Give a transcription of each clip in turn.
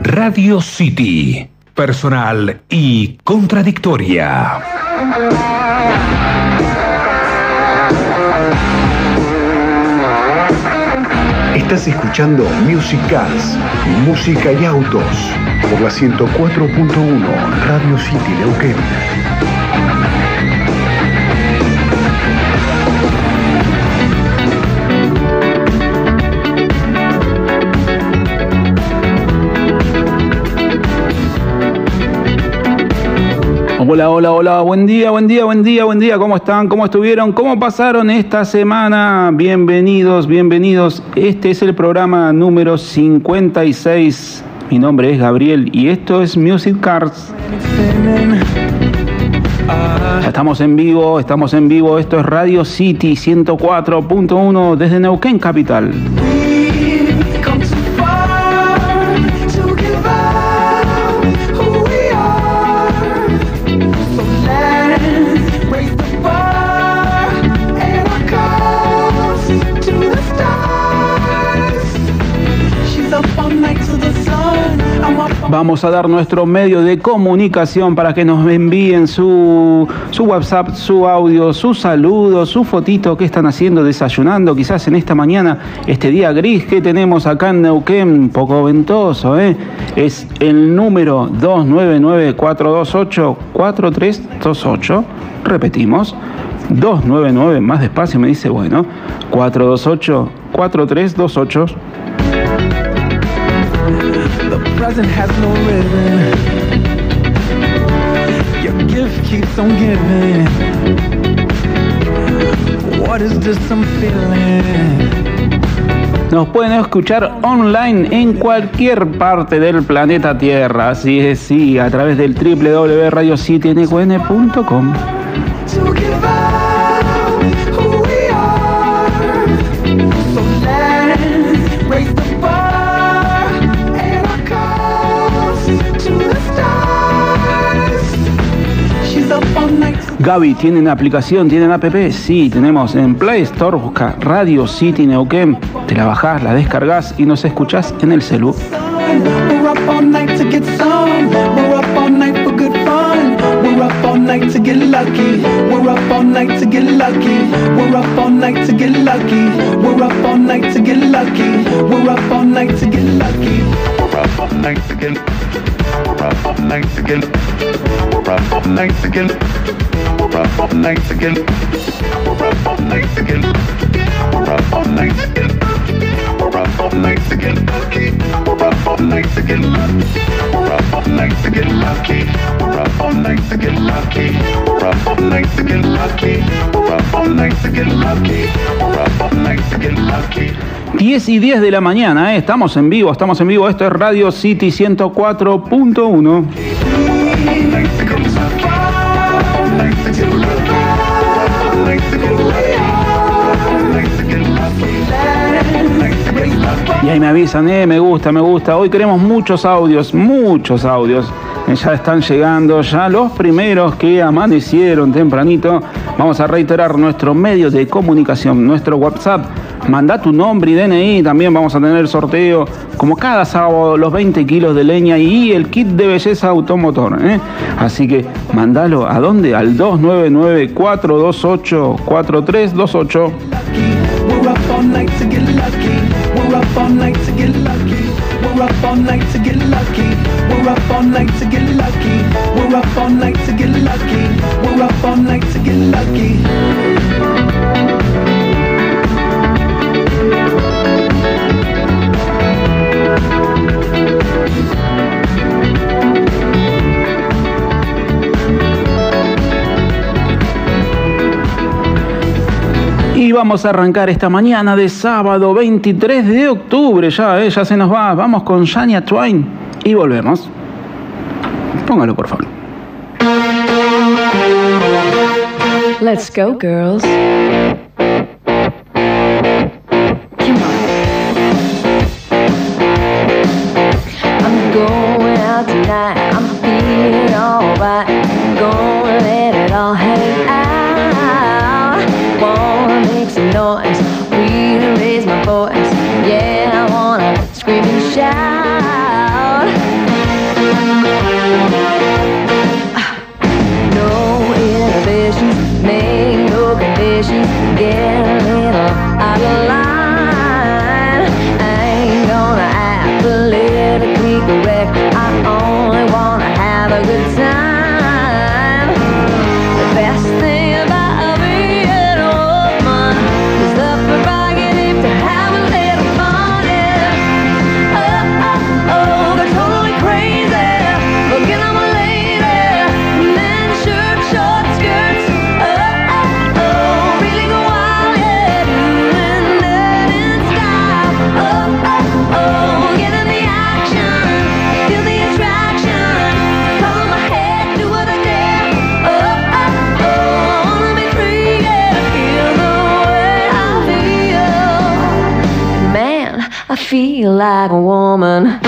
Radio City, personal y contradictoria. Estás escuchando Music Cars, música y autos, por la 104.1 Radio City Neuquén. Hola, buen día, ¿cómo están? ¿Cómo estuvieron? ¿Cómo pasaron esta semana? Bienvenidos, este es el programa número 56, mi nombre es Gabriel y esto es Music Cars. Ya estamos en vivo, esto es Radio City 104.1 desde Neuquén Capital. Vamos a dar nuestro medio de comunicación para que nos envíen su WhatsApp, su audio, su saludo, su fotito, qué están haciendo, desayunando, quizás en esta mañana, este día gris que tenemos acá en Neuquén, un poco ventoso, es el número 299-428-4328, repetimos, 299, más despacio me dice, bueno, 428-4328. The present has no rhythm. Your gift keeps on giving. What is this I'm feeling? Nos pueden escuchar online en cualquier parte del planeta Tierra. Así es, sí, a través del www.radiocitynqn.com. Gaby, ¿tienen aplicación? ¿Tienen app? Sí, tenemos en Play Store, busca Radio City Neuquén, te la bajás, la descargas y nos escuchás en el celu. Diez y 10 de la mañana, estamos en vivo, esto es Radio City 104.1. Y ahí me avisan, me gusta. Hoy queremos muchos audios. Ya están llegando ya los primeros que amanecieron tempranito. Vamos a reiterar nuestro medio de comunicación, nuestro WhatsApp. Mandá tu nombre y DNI, también vamos a tener sorteo, como cada sábado, los 20 kilos de leña y el kit de belleza automotor. Así que mandalo, ¿a dónde? Al 299-428-4328. Y vamos a arrancar esta mañana de sábado 23 de octubre, ya se nos va. Vamos con Shania Twain y volvemos. Póngalo, por favor. Let's go, girls. I'm going out tonight. I'm feeling alright. Gonna let it all hang out. Wanna make some noise, really raise my voice. Yeah, I wanna scream and shout. the wreck. I only wanna have a good time. The best thing about being a woman is the prerogative to have a little fun. Yeah. Oh, oh, oh, they're totally crazy. Looking at my lady, men shirt, short skirts. Oh, oh, oh, really go wild, yeah, doing that in style. Oh, oh, oh, get in the action, feel the attraction, color my head, do what I dare. Oh, oh, oh, wanna be free, yeah, feel the way I feel. Man, I feel like a woman.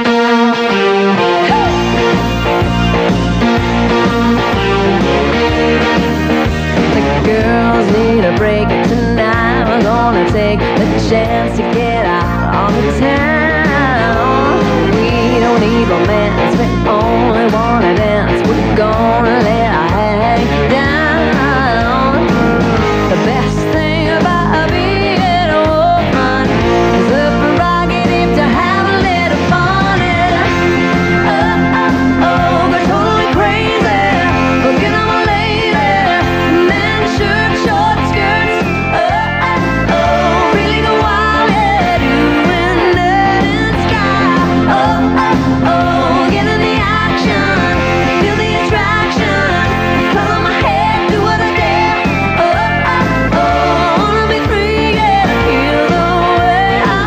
The girls need a break tonight. We're gonna take the chance to get out on the town. We don't need romance, we only wanna dance. We're gonna let our hang down. The best thing about being a woman is the prerogative to have a little fun. Yeah. Oh, oh, oh, they're totally crazy. Looking at my lady, men shirt, short skirts. Oh, oh, oh, really go wild, yeah, doing that in style. Oh, oh, oh, get in the action, feel the attraction, color my head, do what I dare. Oh, oh, oh, wanna be free, yeah, feel the way I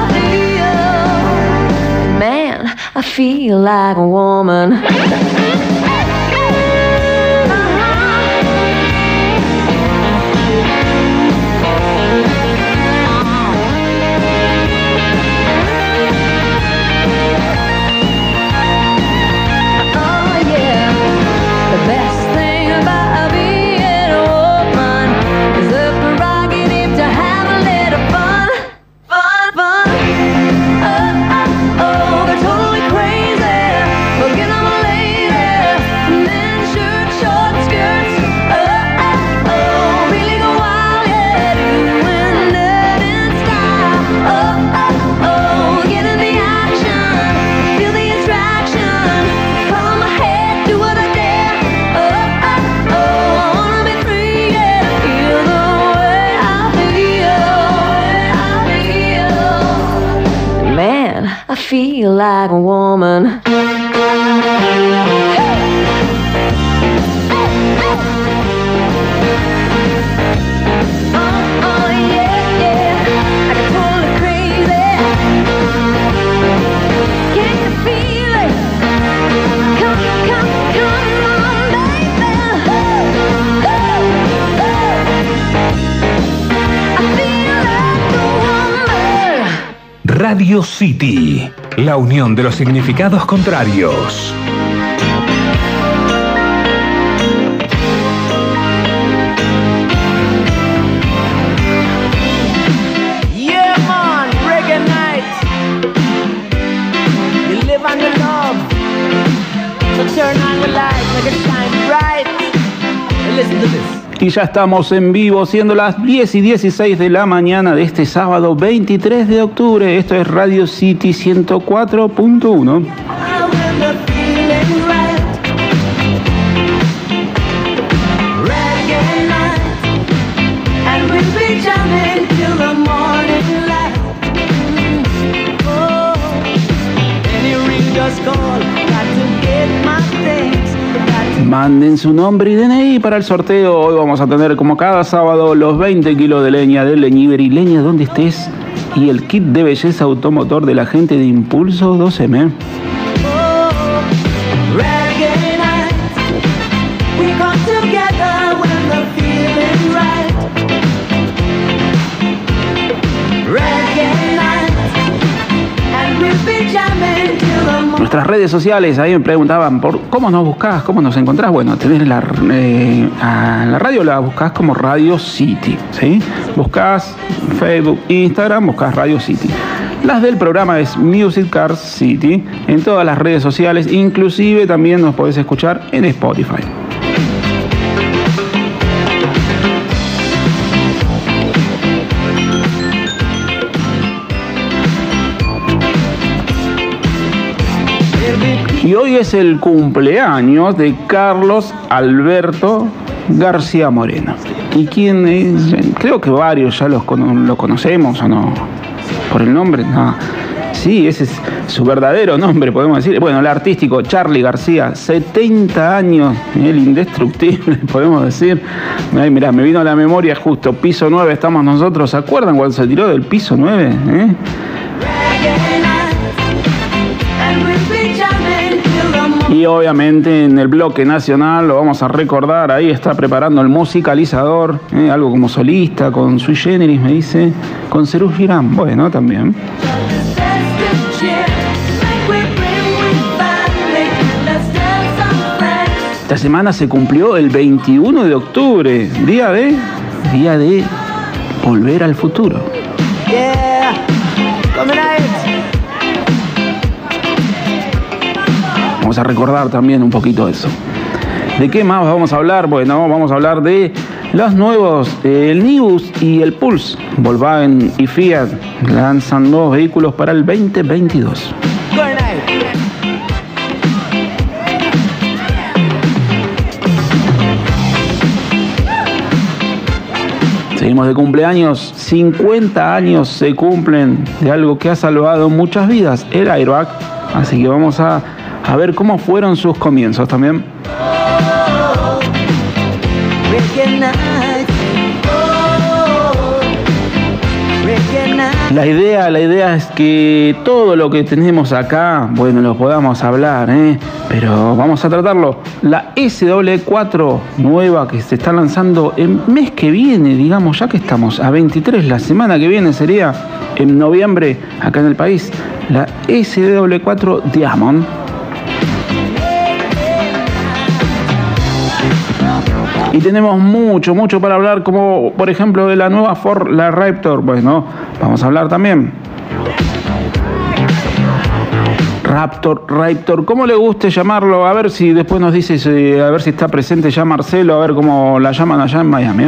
feel. Man, I feel like a woman. Oh yeah, the best thing about being a woman is the prerogative to have a little fun, fun, fun. Oh, oh, oh, they're totally crazy. Looking at my lady, men shirt, short skirts. Oh, oh, oh, really go wild, yeah, doing that in style. Oh, oh, oh, get in the action, feel the attraction, color my head, do what I dare. Oh, oh, oh, wanna be free, yeah, feel the way I feel. Man, I feel like a woman. Oh, yeah, yeah, I get totally crazy. Can you feel it? Come, come, come on, baby. I feel like a woman. Radio City, la unión de los significados contrarios. Yeah, man, reggae night. You live on the love. So turn on the light, make it shine bright. And listen to this. Y ya estamos en vivo, siendo las 10:16 de la mañana de este sábado 23 de octubre. Esto es Radio City 104.1. Manden su nombre y DNI para el sorteo. Hoy vamos a tener, como cada sábado, los 20 kilos de leña del Leñivery, leña donde estés, y el kit de belleza automotor de la gente de Impulso 2M. Nuestras redes sociales, ahí me preguntaban por cómo nos buscás, cómo nos encontrás. Bueno, tenés a la radio, la buscás como Radio City, ¿sí? Buscás Facebook, Instagram, buscás Radio City. Las del programa es Music Cars City en todas las redes sociales, inclusive también nos podés escuchar en Spotify. Y hoy es el cumpleaños de Carlos Alberto García Moreno. ¿Y quién es? Creo que varios ya lo conocemos, ¿o no? ¿Por el nombre? No. Sí, ese es su verdadero nombre, podemos decir. Bueno, el artístico Charly García, 70 años, el indestructible, podemos decir. Ay, mirá, me vino a la memoria justo, piso 9 estamos nosotros. ¿Se acuerdan cuando se tiró del piso 9? Y obviamente en el bloque nacional lo vamos a recordar, ahí está preparando el musicalizador, algo como solista, con Sui Generis, me dice, con Serú Girán, bueno, también. Esta semana se cumplió el 21 de octubre, día de Volver al Futuro. Vamos a recordar también un poquito eso. ¿De qué más vamos a hablar? Bueno, vamos a hablar de los nuevos, el Nibus y el Pulse. Volkswagen y Fiat lanzan nuevos vehículos para el 2022. Seguimos de cumpleaños, 50 años se cumplen de algo que ha salvado muchas vidas, el airbag. Así que vamos a ver cómo fueron sus comienzos también. La idea es que todo lo que tenemos acá, bueno, lo podamos hablar, pero vamos a tratarlo. La SW4 nueva que se está lanzando el mes que viene, digamos, ya que estamos a 23, la semana que viene sería en noviembre acá en el país, la SW4 Diamond. Y tenemos mucho para hablar, como por ejemplo de la nueva Ford, la Raptor. Bueno, vamos a hablar también. Raptor, ¿cómo le guste llamarlo? A ver si después nos dice, a ver si está presente ya Marcelo, a ver cómo la llaman allá en Miami,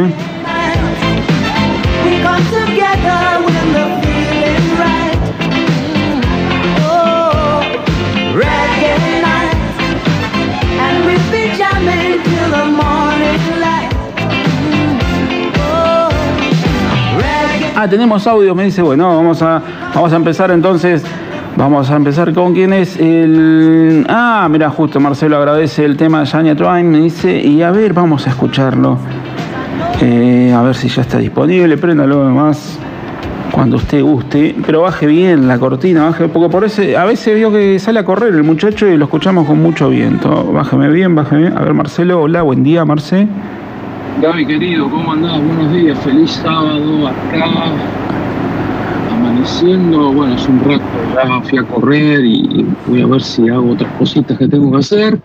Tenemos audio, me dice, bueno, vamos a empezar entonces. Vamos a empezar con quién es el... mira, justo Marcelo agradece el tema de Shania Twain, me dice, y a ver, vamos a escucharlo. A ver si ya está disponible, préndalo más cuando usted guste, pero baje bien la cortina, baje, porque por ese, a veces vio que sale a correr el muchacho y lo escuchamos con mucho viento. Bájeme bien. A ver, Marcelo, hola, buen día, Marce. Gaby, querido, ¿cómo andás? Buenos días, feliz sábado, acá amaneciendo. Bueno, hace un rato ya fui a correr y voy a ver si hago otras cositas que tengo que hacer.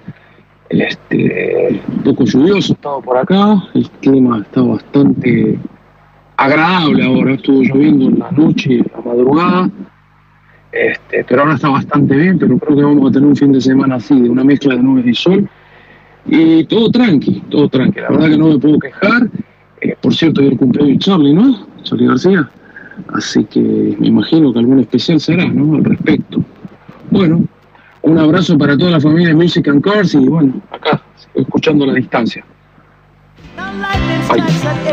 Un poco lluvioso estaba por acá, el clima está bastante agradable ahora, estuvo lloviendo en la noche y en la madrugada, pero ahora está bastante bien, pero creo que vamos a tener un fin de semana así, de una mezcla de nubes y sol. Y todo tranqui, la verdad que no me puedo quejar. Por cierto, hoy el cumpleaños de Charly, ¿no? Charly García. Así que me imagino que algún especial será, ¿no? Al respecto. Bueno, un abrazo para toda la familia de Music and Cars y bueno, acá, escuchando a la distancia. Bye.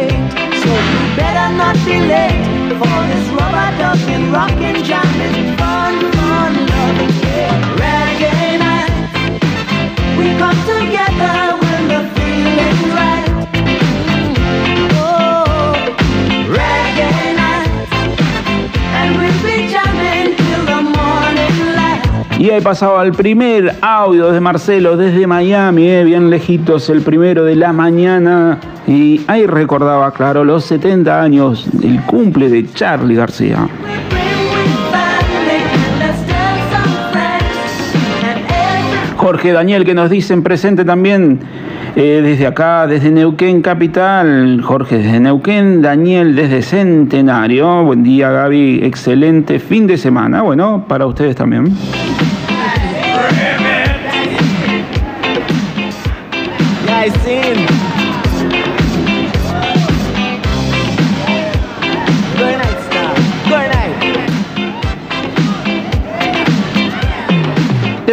We come together when the feeling's right. Oh, reggae night, and we'll be jamming till the morning light. Y ahí pasaba el primer audio de Marcelo desde Miami, bien lejitos, el primero de la mañana. Y ahí recordaba, claro, los 70 años del cumple de Charly García. Jorge Daniel, que nos dicen presente también desde acá, desde Neuquén Capital. Jorge desde Neuquén, Daniel desde Centenario. Buen día, Gaby, excelente fin de semana. Bueno, para ustedes también.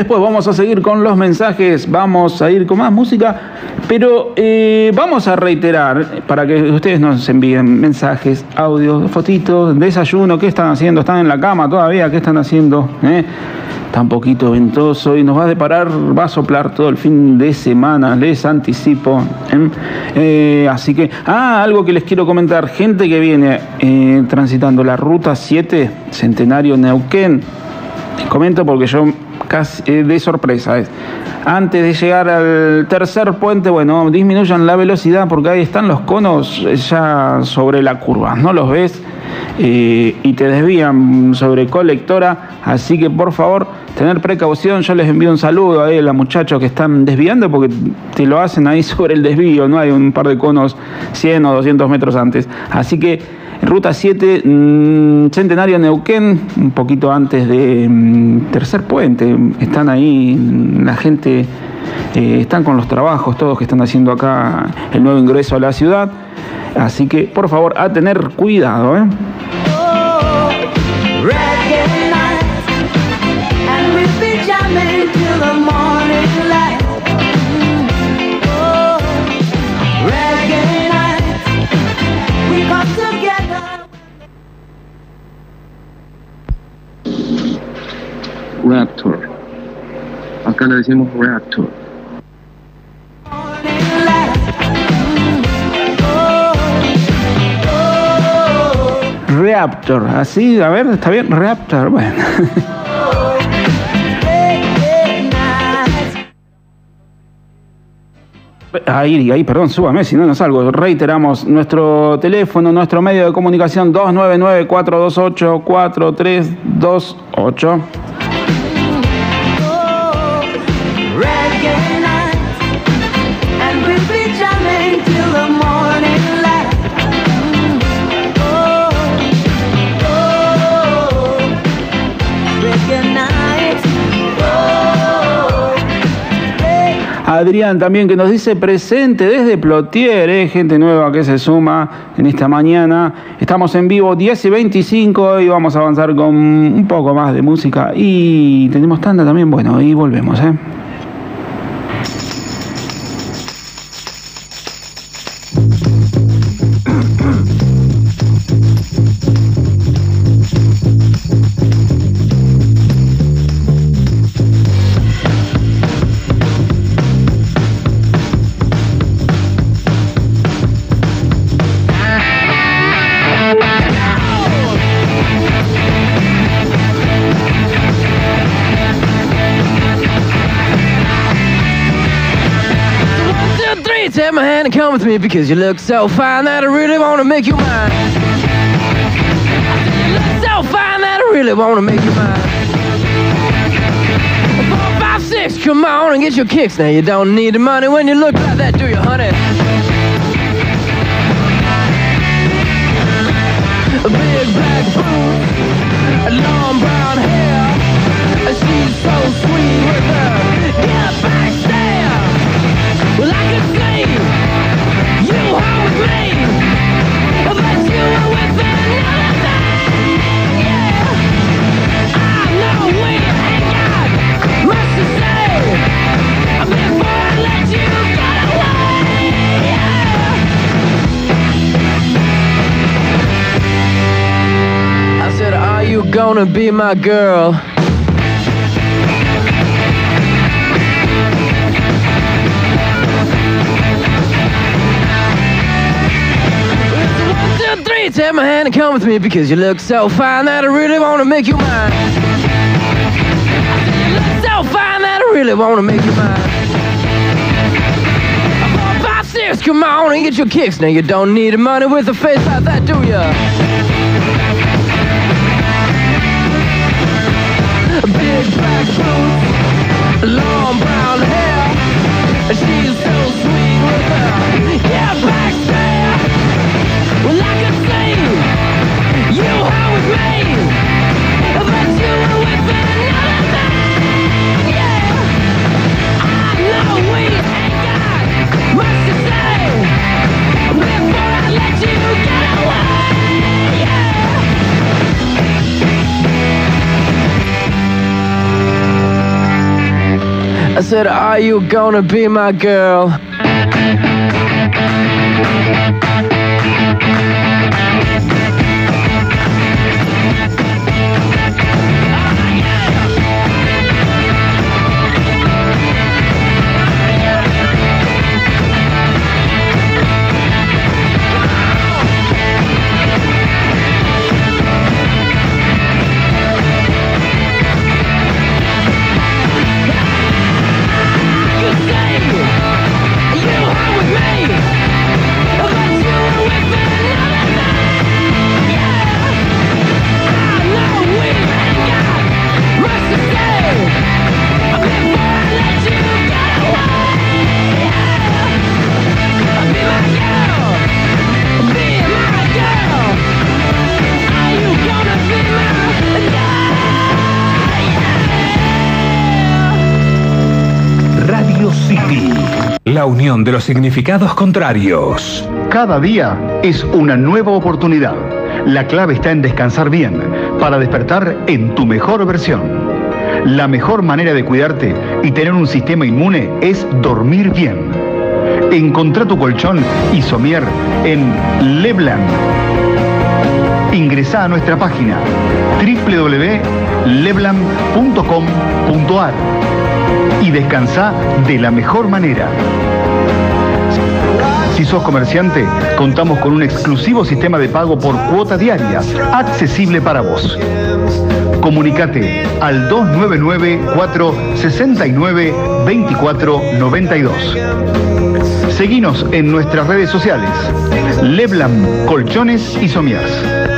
después vamos a seguir con los mensajes, vamos a ir con más música, pero vamos a reiterar para que ustedes nos envíen mensajes, audios, fotitos, desayuno, qué están haciendo, están en la cama todavía, qué están haciendo, Está un poquito ventoso y nos va a deparar, va a soplar todo el fin de semana, les anticipo. Así que, algo que les quiero comentar, gente que viene transitando la ruta 7, Centenario Neuquén, les comento porque yo casi de sorpresa antes de llegar al tercer puente, bueno, disminuyan la velocidad porque ahí están los conos ya sobre la curva, no los ves y te desvían sobre Colectora, así que por favor tener precaución. Yo les envío un saludo a los muchachos que están desviando porque te lo hacen ahí sobre el desvío, no hay un par de conos 100 o 200 metros antes, así que Ruta 7, Centenario Neuquén, un poquito antes de tercer puente, están ahí la gente, están con los trabajos todos que están haciendo acá el nuevo ingreso a la ciudad, así que por favor a tener cuidado, Raptor. Acá le decimos Raptor. Raptor, así, a ver, está bien, Raptor, bueno. Ahí, perdón, súbame, si no salgo. Reiteramos nuestro teléfono, nuestro medio de comunicación 299-428-4328. Adrián también que nos dice presente desde Plotier, gente nueva que se suma en esta mañana. Estamos en vivo 10:25 y vamos a avanzar con un poco más de música y tenemos tanda también, bueno, y volvemos, Take my hand and come with me because you look so fine that I really want to make you mine. You look so fine that I really want to make you mine. 4, 5, 6, come on and get your kicks. Now you don't need the money when you look like that, do you, honey? A big black boots, a long brown hair. She's so sweet with her get back stare. Well, I could see you home with me, but you were with another man, yeah. I know we ain't got much to say before I let you get away, yeah. I said, are you gonna be my girl? Take my hand and come with me because you look so fine that I really want to make you mine. You look so fine that I really want to make you mine. 4, 5, 6, come on and get your kicks. Now you don't need the money with a face like that, do ya? Big black boots, long brown hair. She's so sweet with her, yeah, back there. Well, I could see you home with me, but you were with another man, yeah. I know we ain't got much to say before I let you get away, yeah. I said, are you gonna be my girl? La unión de los significados contrarios. Cada día es una nueva oportunidad. La clave está en descansar bien, para despertar en tu mejor versión. La mejor manera de cuidarte y tener un sistema inmune es dormir bien. Encontrá tu colchón Isomier en Lebland. Ingresá a nuestra página www.lebland.com.ar y descansá de la mejor manera. Si sos comerciante, contamos con un exclusivo sistema de pago por cuota diaria, accesible para vos. Comunicate al 299-469-2492. Seguinos en nuestras redes sociales. Lebland Colchones y Somiers.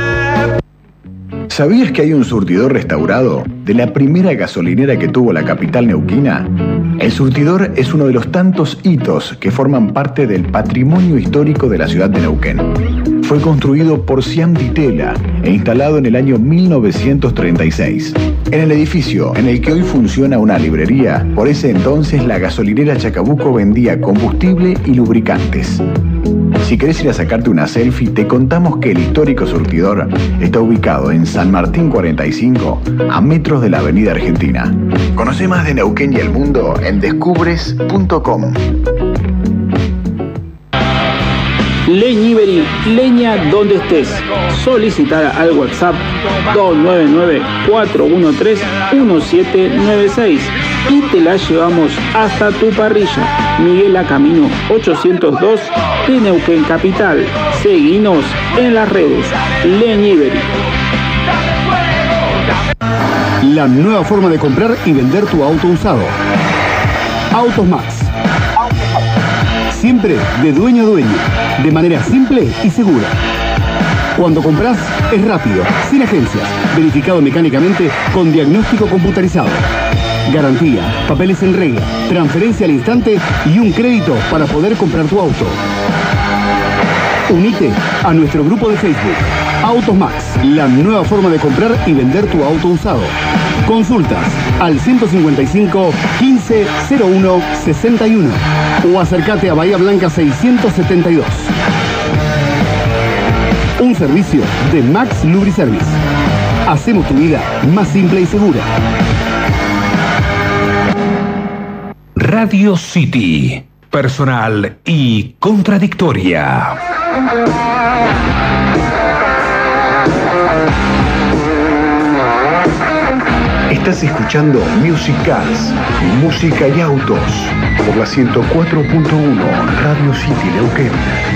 ¿Sabías que hay un surtidor restaurado de la primera gasolinera que tuvo la capital neuquina? El surtidor es uno de los tantos hitos que forman parte del patrimonio histórico de la ciudad de Neuquén. Fue construido por Siam Ditela e instalado en el año 1936. En el edificio en el que hoy funciona una librería, por ese entonces la gasolinera Chacabuco vendía combustible y lubricantes. Si querés ir a sacarte una selfie, te contamos que el histórico surtidor está ubicado en San Martín 45, a metros de la Avenida Argentina. Conoce más de Neuquén y el mundo en descubres.com. Leñiberi, leña donde estés. Solicitar al WhatsApp 299-413-1796 y te la llevamos hasta tu parrilla. Miguel Camino 802 de Neuquén Capital. Seguinos en las redes. Leñiberi. La nueva forma de comprar y vender tu auto usado. Autos Max. Siempre de dueño a dueño, de manera simple y segura. Cuando compras, es rápido, sin agencias, verificado mecánicamente con diagnóstico computarizado. Garantía, papeles en regla, transferencia al instante y un crédito para poder comprar tu auto. Unite a nuestro grupo de Facebook, Autos Max, la nueva forma de comprar y vender tu auto usado. Consultas al 155 15 01 61 o acércate a Bahía Blanca 672. Un servicio de Max Lubriservice. Hacemos tu vida más simple y segura. Radio City, personal y contradictoria. Estás escuchando Music Cars, música y autos, por la 104.1 Radio City Neuquén.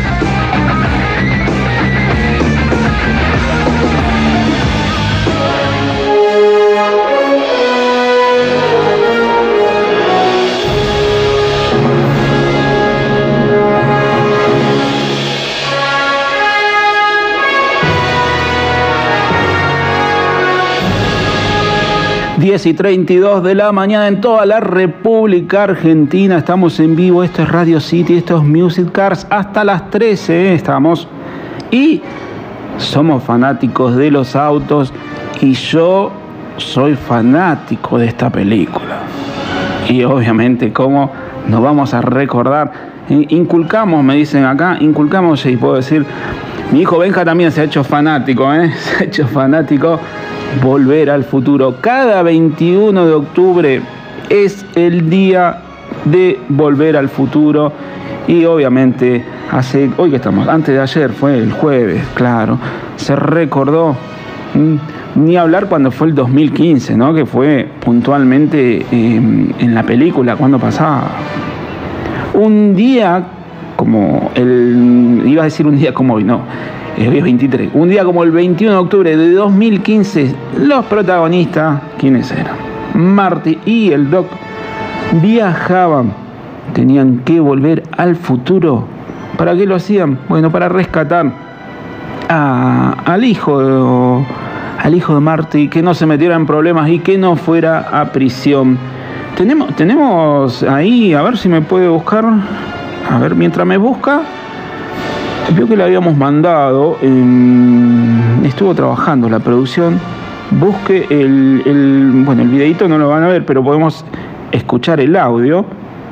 y 32 de la mañana en toda la República Argentina. Estamos en vivo, esto es Radio City, esto es Music Cars, hasta las 13 estamos. Y somos fanáticos de los autos y yo soy fanático de esta película. Y obviamente, ¿cómo nos vamos a recordar? Inculcamos, me dicen acá, inculcamos, y puedo decir, mi hijo Benja también se ha hecho fanático, se ha hecho fanático. Volver al futuro. Cada 21 de octubre es el día de Volver al Futuro. Y obviamente, hoy que estamos, antes de ayer, fue el jueves, claro, se recordó, ni hablar cuando fue el 2015, ¿no? Que fue puntualmente en la película, cuando pasaba. Un día como iba a decir un día como hoy, no, hoy es 23, un día como el 21 de octubre de 2015, los protagonistas, ¿quiénes eran? Marty y el Doc viajaban, tenían que volver al futuro. ¿Para qué lo hacían? Bueno, para rescatar al hijo de Marty, que no se metiera en problemas y que no fuera a prisión. Tenemos ahí, a ver si me puede buscar. A ver, mientras me busca, veo que le habíamos mandado, estuvo trabajando la producción. Busque el videito no lo van a ver, pero podemos escuchar el audio.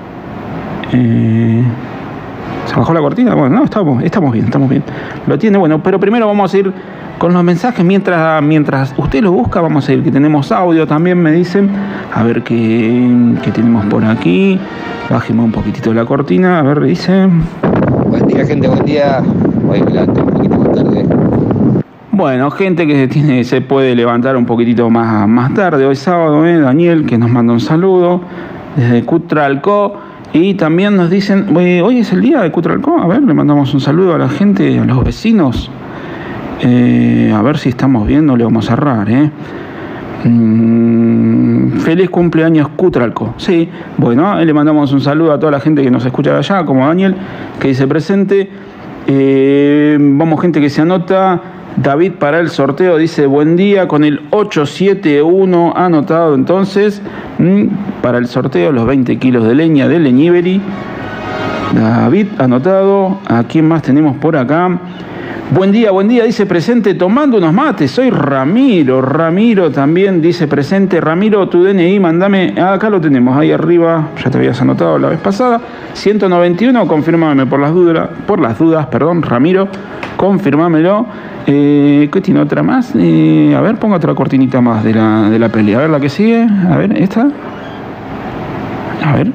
¿Se bajó la cortina? Bueno, no, estamos bien. Lo tiene, bueno, pero primero vamos a ir con los mensajes. Mientras usted lo busca, vamos a ir, que tenemos audio también, me dicen. A ver qué tenemos por aquí. Bájeme un poquitito la cortina, a ver, dice. Buen día, gente, buen día. Hoy me levanté un poquito más tarde. Bueno, gente que se puede levantar un poquitito más tarde, hoy sábado, Daniel, que nos manda un saludo desde Cutralcó. Y también nos dicen, hoy es el día de Cutralcó, a ver, le mandamos un saludo a la gente, a los vecinos. A ver si estamos bien, no le vamos a errar, feliz cumpleaños Cutralcó. Sí, bueno, le mandamos un saludo a toda la gente que nos escucha de allá, como Daniel, que dice presente. Vamos, gente que se anota. David para el sorteo dice buen día, con el 871 anotado entonces para el sorteo los 20 kilos de leña de Leñiberi. David anotado. ¿A quién más tenemos por acá? Buen día, dice presente tomando unos mates, soy Ramiro. Ramiro también dice presente. Ramiro, tu DNI, mandame, acá lo tenemos, ahí arriba, ya te habías anotado la vez pasada. 191, confírmame por las dudas, Ramiro, confírmamelo. ¿Qué tiene otra más? A ver, ponga otra cortinita más de la peli. A ver, la que sigue, a ver, esta. A ver.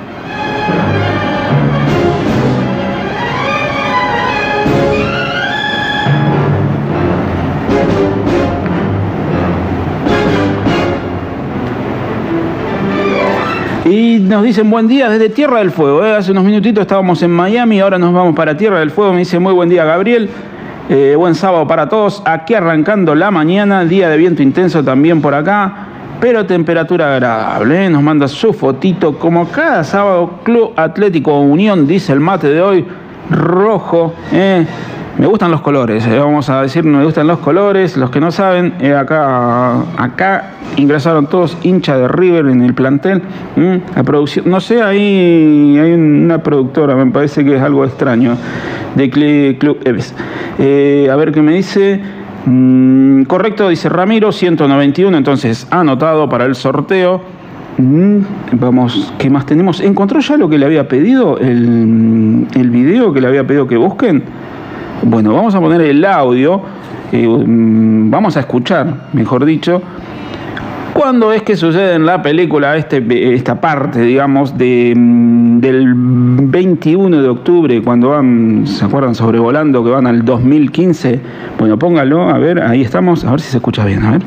Y nos dicen buen día desde Tierra del Fuego. Hace unos minutitos estábamos en Miami, ahora nos vamos para Tierra del Fuego. Me dice muy buen día, Gabriel. Buen sábado para todos. Aquí arrancando la mañana, día de viento intenso también por acá, pero temperatura agradable. Nos manda su fotito como cada sábado. Club Atlético Unión, dice el mate de hoy, rojo. Me gustan los colores, vamos a decir, me gustan los colores. Los que no saben, acá ingresaron todos hinchas de River en el plantel. La producción, no sé, ahí hay una productora, me parece que es algo extraño, de Club Eves. A ver qué me dice. Correcto, dice Ramiro, 191, entonces anotado para el sorteo. Vamos, ¿qué más tenemos? ¿Encontró ya lo que le había pedido? El video que le había pedido que busquen. Bueno, vamos a poner el audio, vamos a escuchar, mejor dicho, cuándo es que sucede en la película esta parte, digamos, del 21 de octubre, cuando van, ¿se acuerdan? Sobrevolando, que van al 2015. Bueno, póngalo, a ver, ahí estamos, a ver si se escucha bien, a ver.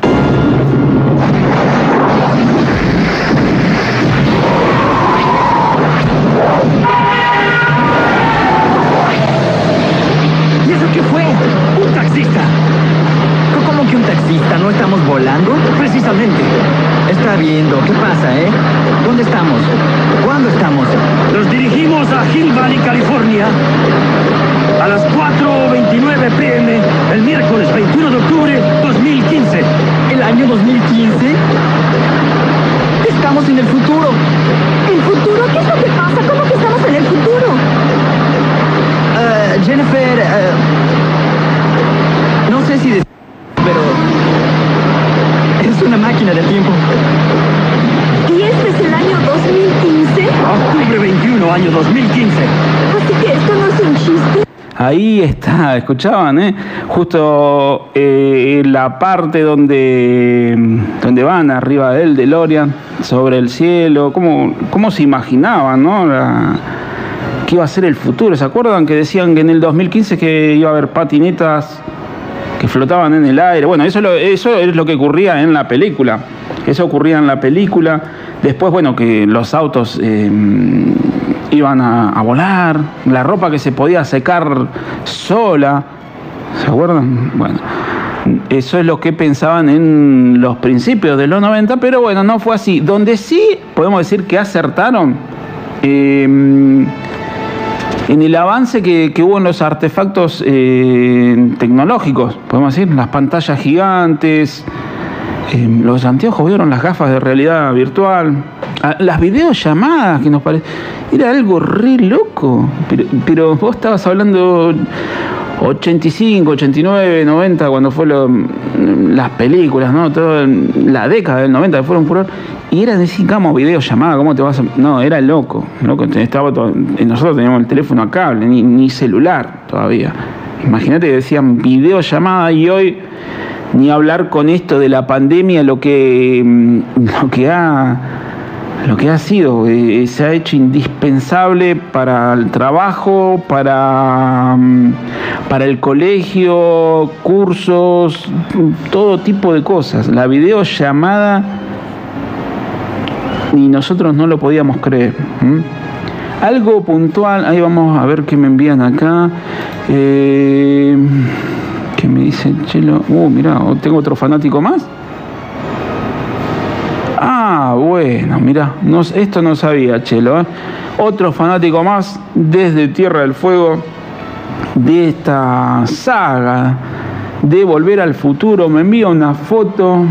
¿No estamos volando? Precisamente. Está viendo. ¿Qué pasa, ¿Dónde estamos? ¿Cuándo estamos? Nos dirigimos a Hill Valley, California, a las 4:29 p.m. el miércoles 21 de octubre 2015. ¿El año 2015? Estamos en el futuro. ¿El futuro? ¿Qué es lo que pasa? ¿Cómo que estamos en el futuro? Jennifer, no sé si pero es una máquina del tiempo. ¿Y este es el año 2015? Octubre 21, año 2015. Así que esto no es un chiste. Ahí está, escuchaban, justo la parte donde van arriba del DeLorean, sobre el cielo, cómo se imaginaban, ¿no? Que iba a ser el futuro. ¿Se acuerdan que decían que en el 2015 que iba a haber patinetas que flotaban en el aire? Bueno, eso es lo que ocurría en la película. Eso ocurría en la película. Después, bueno, que los autos iban a volar, la ropa que se podía secar sola. ¿Se acuerdan? Bueno, eso es lo que pensaban en los principios de los 90, pero bueno, no fue así. Donde sí podemos decir que acertaron en el avance que hubo en los artefactos tecnológicos, podemos decir, las pantallas gigantes, los anteojos, vieron las gafas de realidad virtual, las videollamadas que nos parece, era algo re loco, pero vos estabas hablando 85, 89, 90, cuando fue las películas, ¿no? Toda la década del 90 que fueron furor, y era decir, ¿cómo videollamada? ¿Cómo te vas a...? No, era loco. Nosotros teníamos el teléfono a cable, ni celular todavía. Imagínate que decían videollamada, y hoy ni hablar con esto de la pandemia, lo que ha sido, se ha hecho indispensable para el trabajo, para el colegio, cursos, todo tipo de cosas. La videollamada, y nosotros no lo podíamos creer. Algo puntual, ahí vamos a ver qué me envían acá. ¿Qué me dice Chelo? Mirá, tengo otro fanático más. Bueno, mirá, esto no sabía, Chelo, Otro fanático más desde Tierra del Fuego de esta saga de Volver al Futuro. Me envía una foto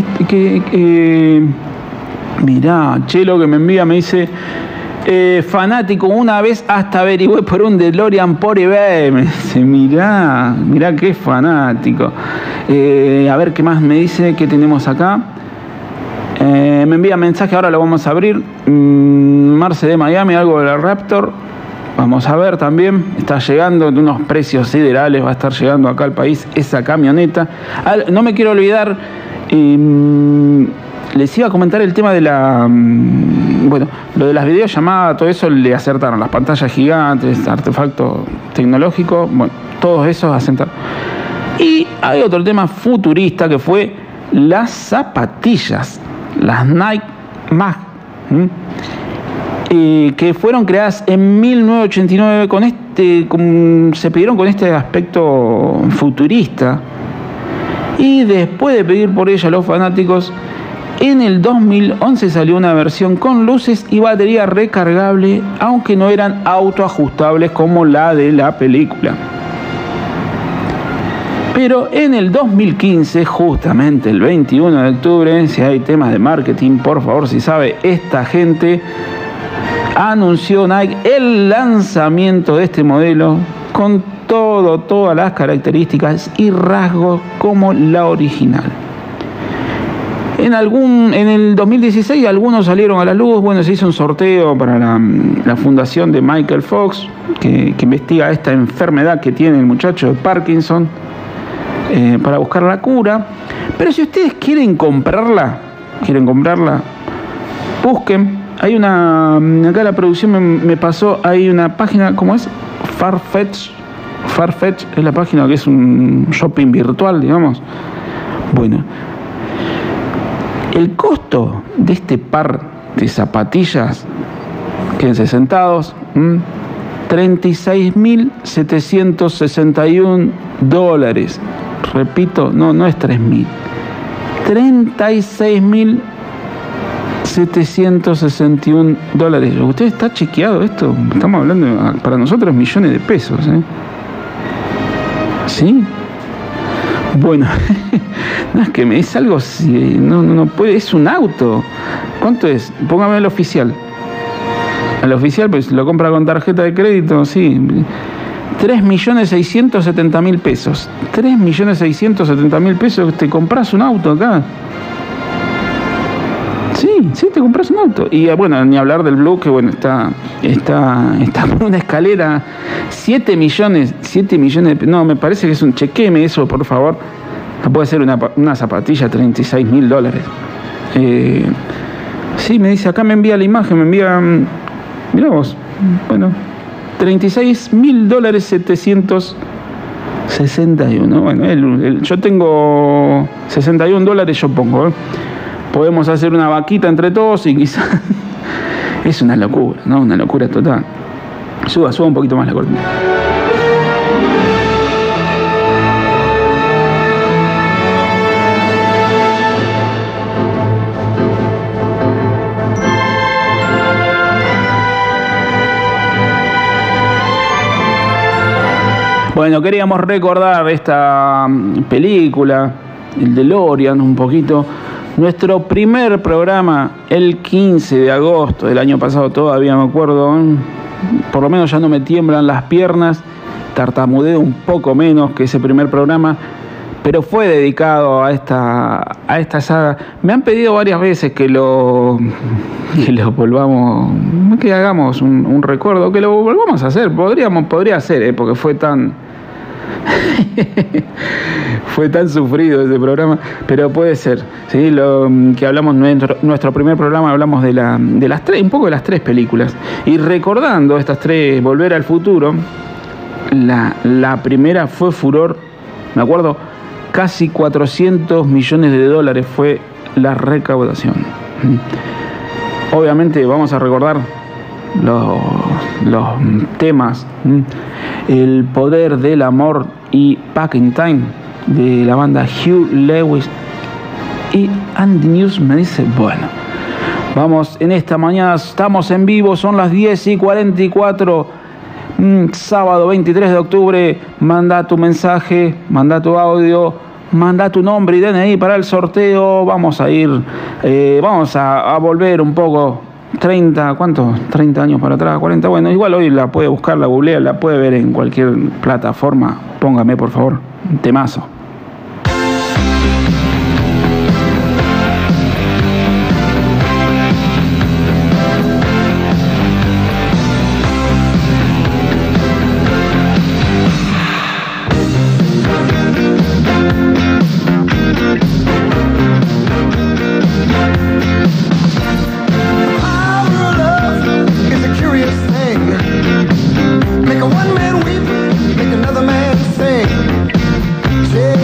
mirá, Chelo, que me envía, me dice fanático, una vez hasta averigüé por un DeLorean por eBay. Me dice, mirá qué fanático. A ver qué más me dice, qué tenemos acá. Me envía mensaje, ahora lo vamos a abrir. Marce de Miami, algo de la Raptor. Vamos a ver también. Está llegando de unos precios siderales. Va a estar llegando acá al país esa camioneta. No me quiero olvidar. Les iba a comentar el tema de lo de las videollamadas, todo eso le acertaron. Las pantallas gigantes, artefactos tecnológicos, bueno, todos esos acertaron. Y hay otro tema futurista que fue las zapatillas, las Nike Mag, que fueron creadas en 1989 se pidieron con este aspecto futurista, y después de pedir por ella a los fanáticos, en el 2011 salió una versión con luces y batería recargable, aunque no eran autoajustables como la de la película. Pero en el 2015, justamente el 21 de octubre, si hay temas de marketing, por favor, si sabe esta gente, anunció Nike el lanzamiento de este modelo con todas las características y rasgos como la original. En el 2016 algunos salieron a la luz. Bueno, se hizo un sorteo para la fundación de Michael Fox, que investiga esta enfermedad que tiene el muchacho de Parkinson, para buscar la cura. Pero si ustedes quieren comprarla, busquen. Hay acá la producción me pasó, hay una página, ¿cómo es? Farfetch es la página, que es un shopping virtual, digamos. Bueno, el costo de este par de zapatillas, quédense sentados, $36.761. Repito, no es 3.000. $36.761. ¿Usted está chequeado esto? Estamos hablando, para nosotros, millones de pesos, ¿Sí? Bueno, no, es que me es algo, no puede, es un auto. ¿Cuánto es? Póngame el oficial. Al oficial, pues lo compra con tarjeta de crédito, sí. 3.670.000 pesos. 3.670.000 pesos, te compras un auto acá. Sí, Sí, te compras un auto. Y bueno, ni hablar del Blue, que bueno, está por una escalera, 7 millones, no, me parece que es un, chequeme eso, por favor. No puede ser una zapatilla, $36.000. Sí, me dice, acá me envía la imagen, me envía, mirá vos, bueno, $36.761. Bueno, yo tengo $61, yo pongo, Podemos hacer una vaquita entre todos y quizás es una locura, ¿no? Una locura total. Suba un poquito más la cortina. Bueno, queríamos recordar esta película, el DeLorean, un poquito. Nuestro primer programa, el 15 de agosto del año pasado, todavía me acuerdo, por lo menos ya no me tiemblan las piernas, tartamudeo un poco menos que ese primer programa, pero fue dedicado a esta saga. Me han pedido varias veces que lo volvamos, que hagamos un recuerdo, que lo volvamos a hacer. Podría ser, porque fue tan sufrido ese programa, pero puede ser, ¿sí? Lo que hablamos nuestro primer programa, hablamos de las tres, un poco de las tres películas, y recordando estas tres, Volver al Futuro, la primera fue furor, me acuerdo, casi $400 millones fue la recaudación. Obviamente vamos a recordar los temas, El Poder del Amor y Back in Time de la banda Hugh Lewis y Andy News. Me dice, bueno, vamos, en esta mañana estamos en vivo, son las 10:44, sábado 23 de octubre. Manda tu mensaje, manda tu audio, manda tu nombre y DNI para el sorteo. Vamos a ir, vamos a volver un poco 30, ¿cuánto? 30 años para atrás, 40, bueno, igual hoy la puede buscar, la googlea, la puede ver en cualquier plataforma. Póngame, por favor, un temazo. Make a one man weep, make another man sing. Say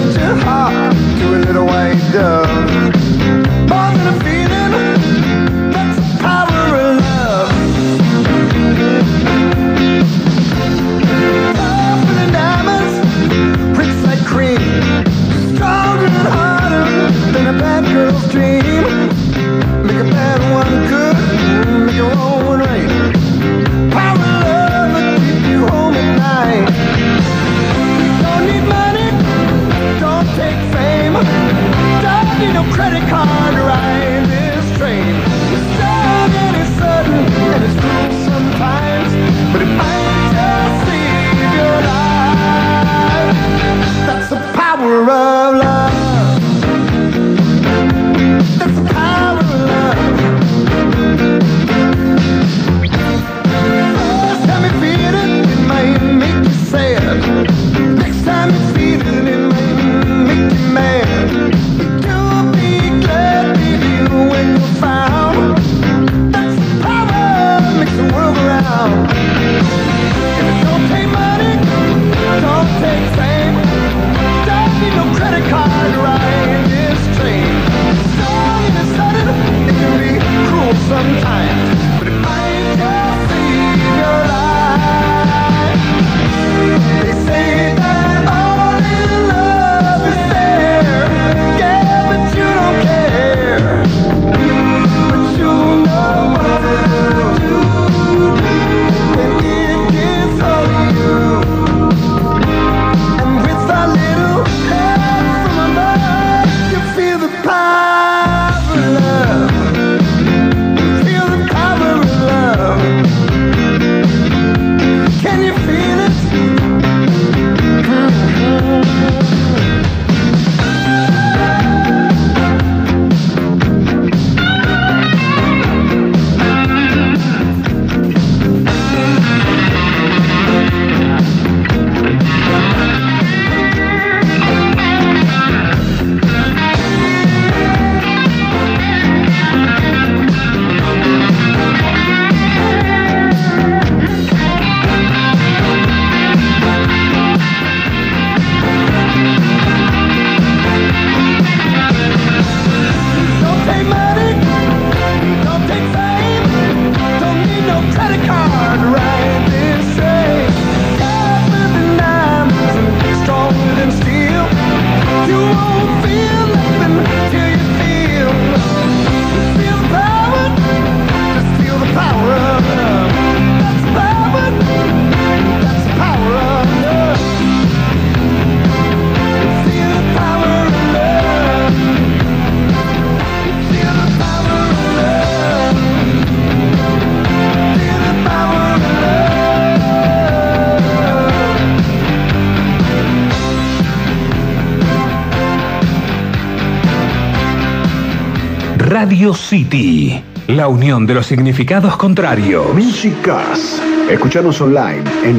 Radio City, la unión de los significados contrarios. Musicas. Escuchanos online en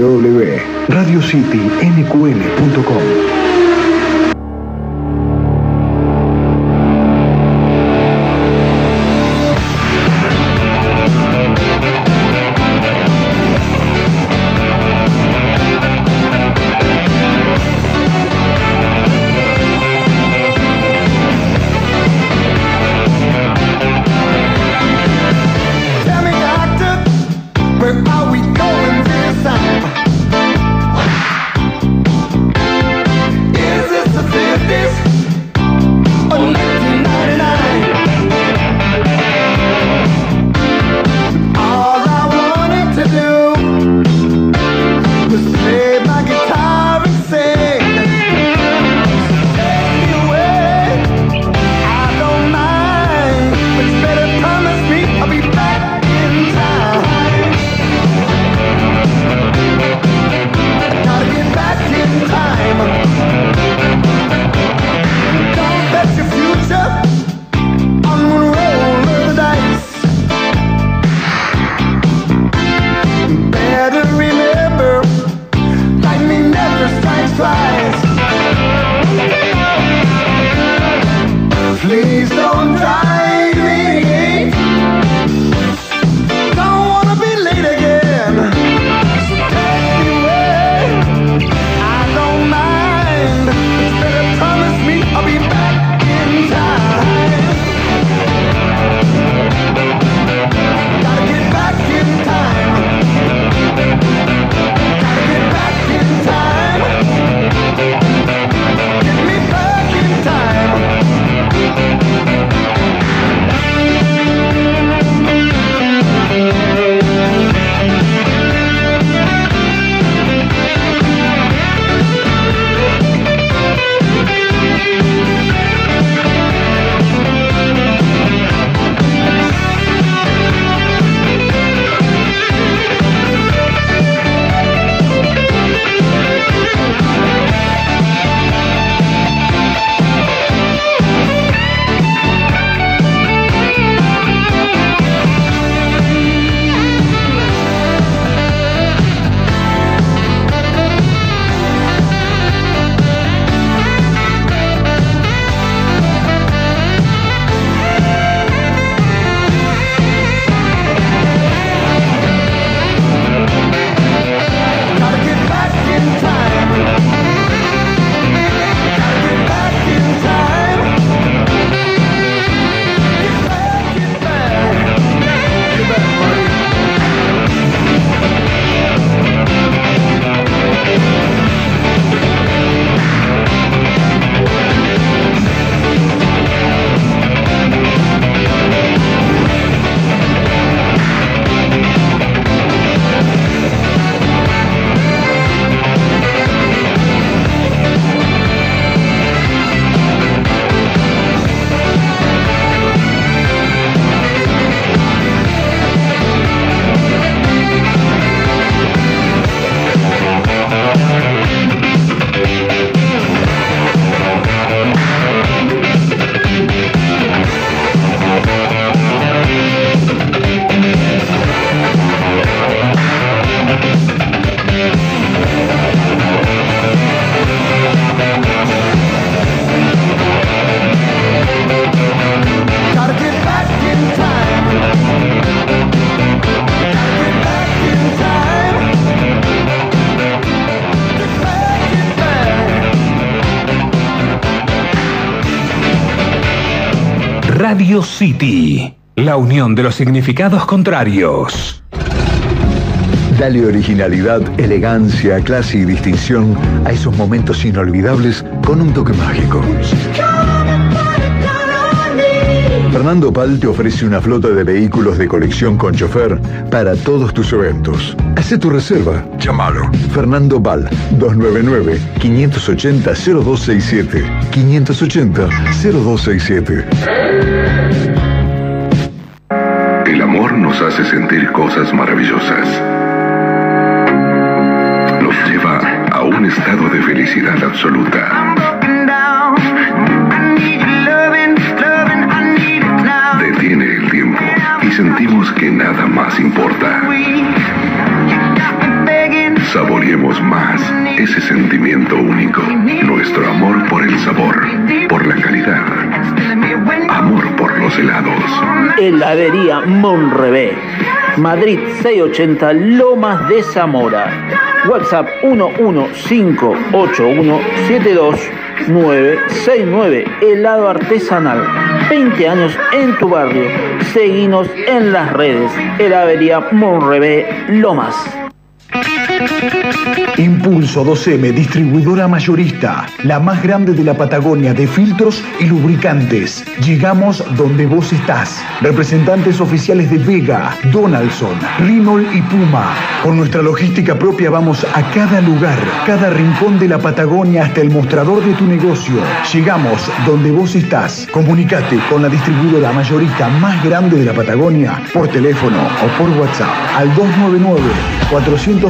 www.radiocitynqn.com. Radio City, la unión de los significados contrarios. Dale originalidad, elegancia, clase y distinción a esos momentos inolvidables con un toque mágico. Fernando Pal te ofrece una flota de vehículos de colección con chofer para todos tus eventos. Haz tu reserva. Llámalo. Fernando Pal, 299-580-0267. 580-0267. El amor nos hace sentir cosas maravillosas. Nos lleva a un estado de felicidad absoluta. Detiene el tiempo y sentimos que nada más importa. Saboreemos más ese sentimiento único. Nuestro amor por el sabor, por la calidad. Amor por los helados. Heladería Monrebé. Madrid 680 Lomas de Zamora. WhatsApp 11581722969. Helado artesanal. 20 años en tu barrio. Seguinos en las redes. Heladería Monrebé Lomas. Impulso 2M, distribuidora mayorista, la más grande de la Patagonia de filtros y lubricantes. Llegamos donde vos estás. Representantes oficiales de Vega, Donaldson, Renault y Puma. Con nuestra logística propia vamos a cada lugar, cada rincón de la Patagonia hasta el mostrador de tu negocio. Llegamos donde vos estás. Comunicate con la distribuidora mayorista más grande de la Patagonia por teléfono o por WhatsApp al 299-401-0022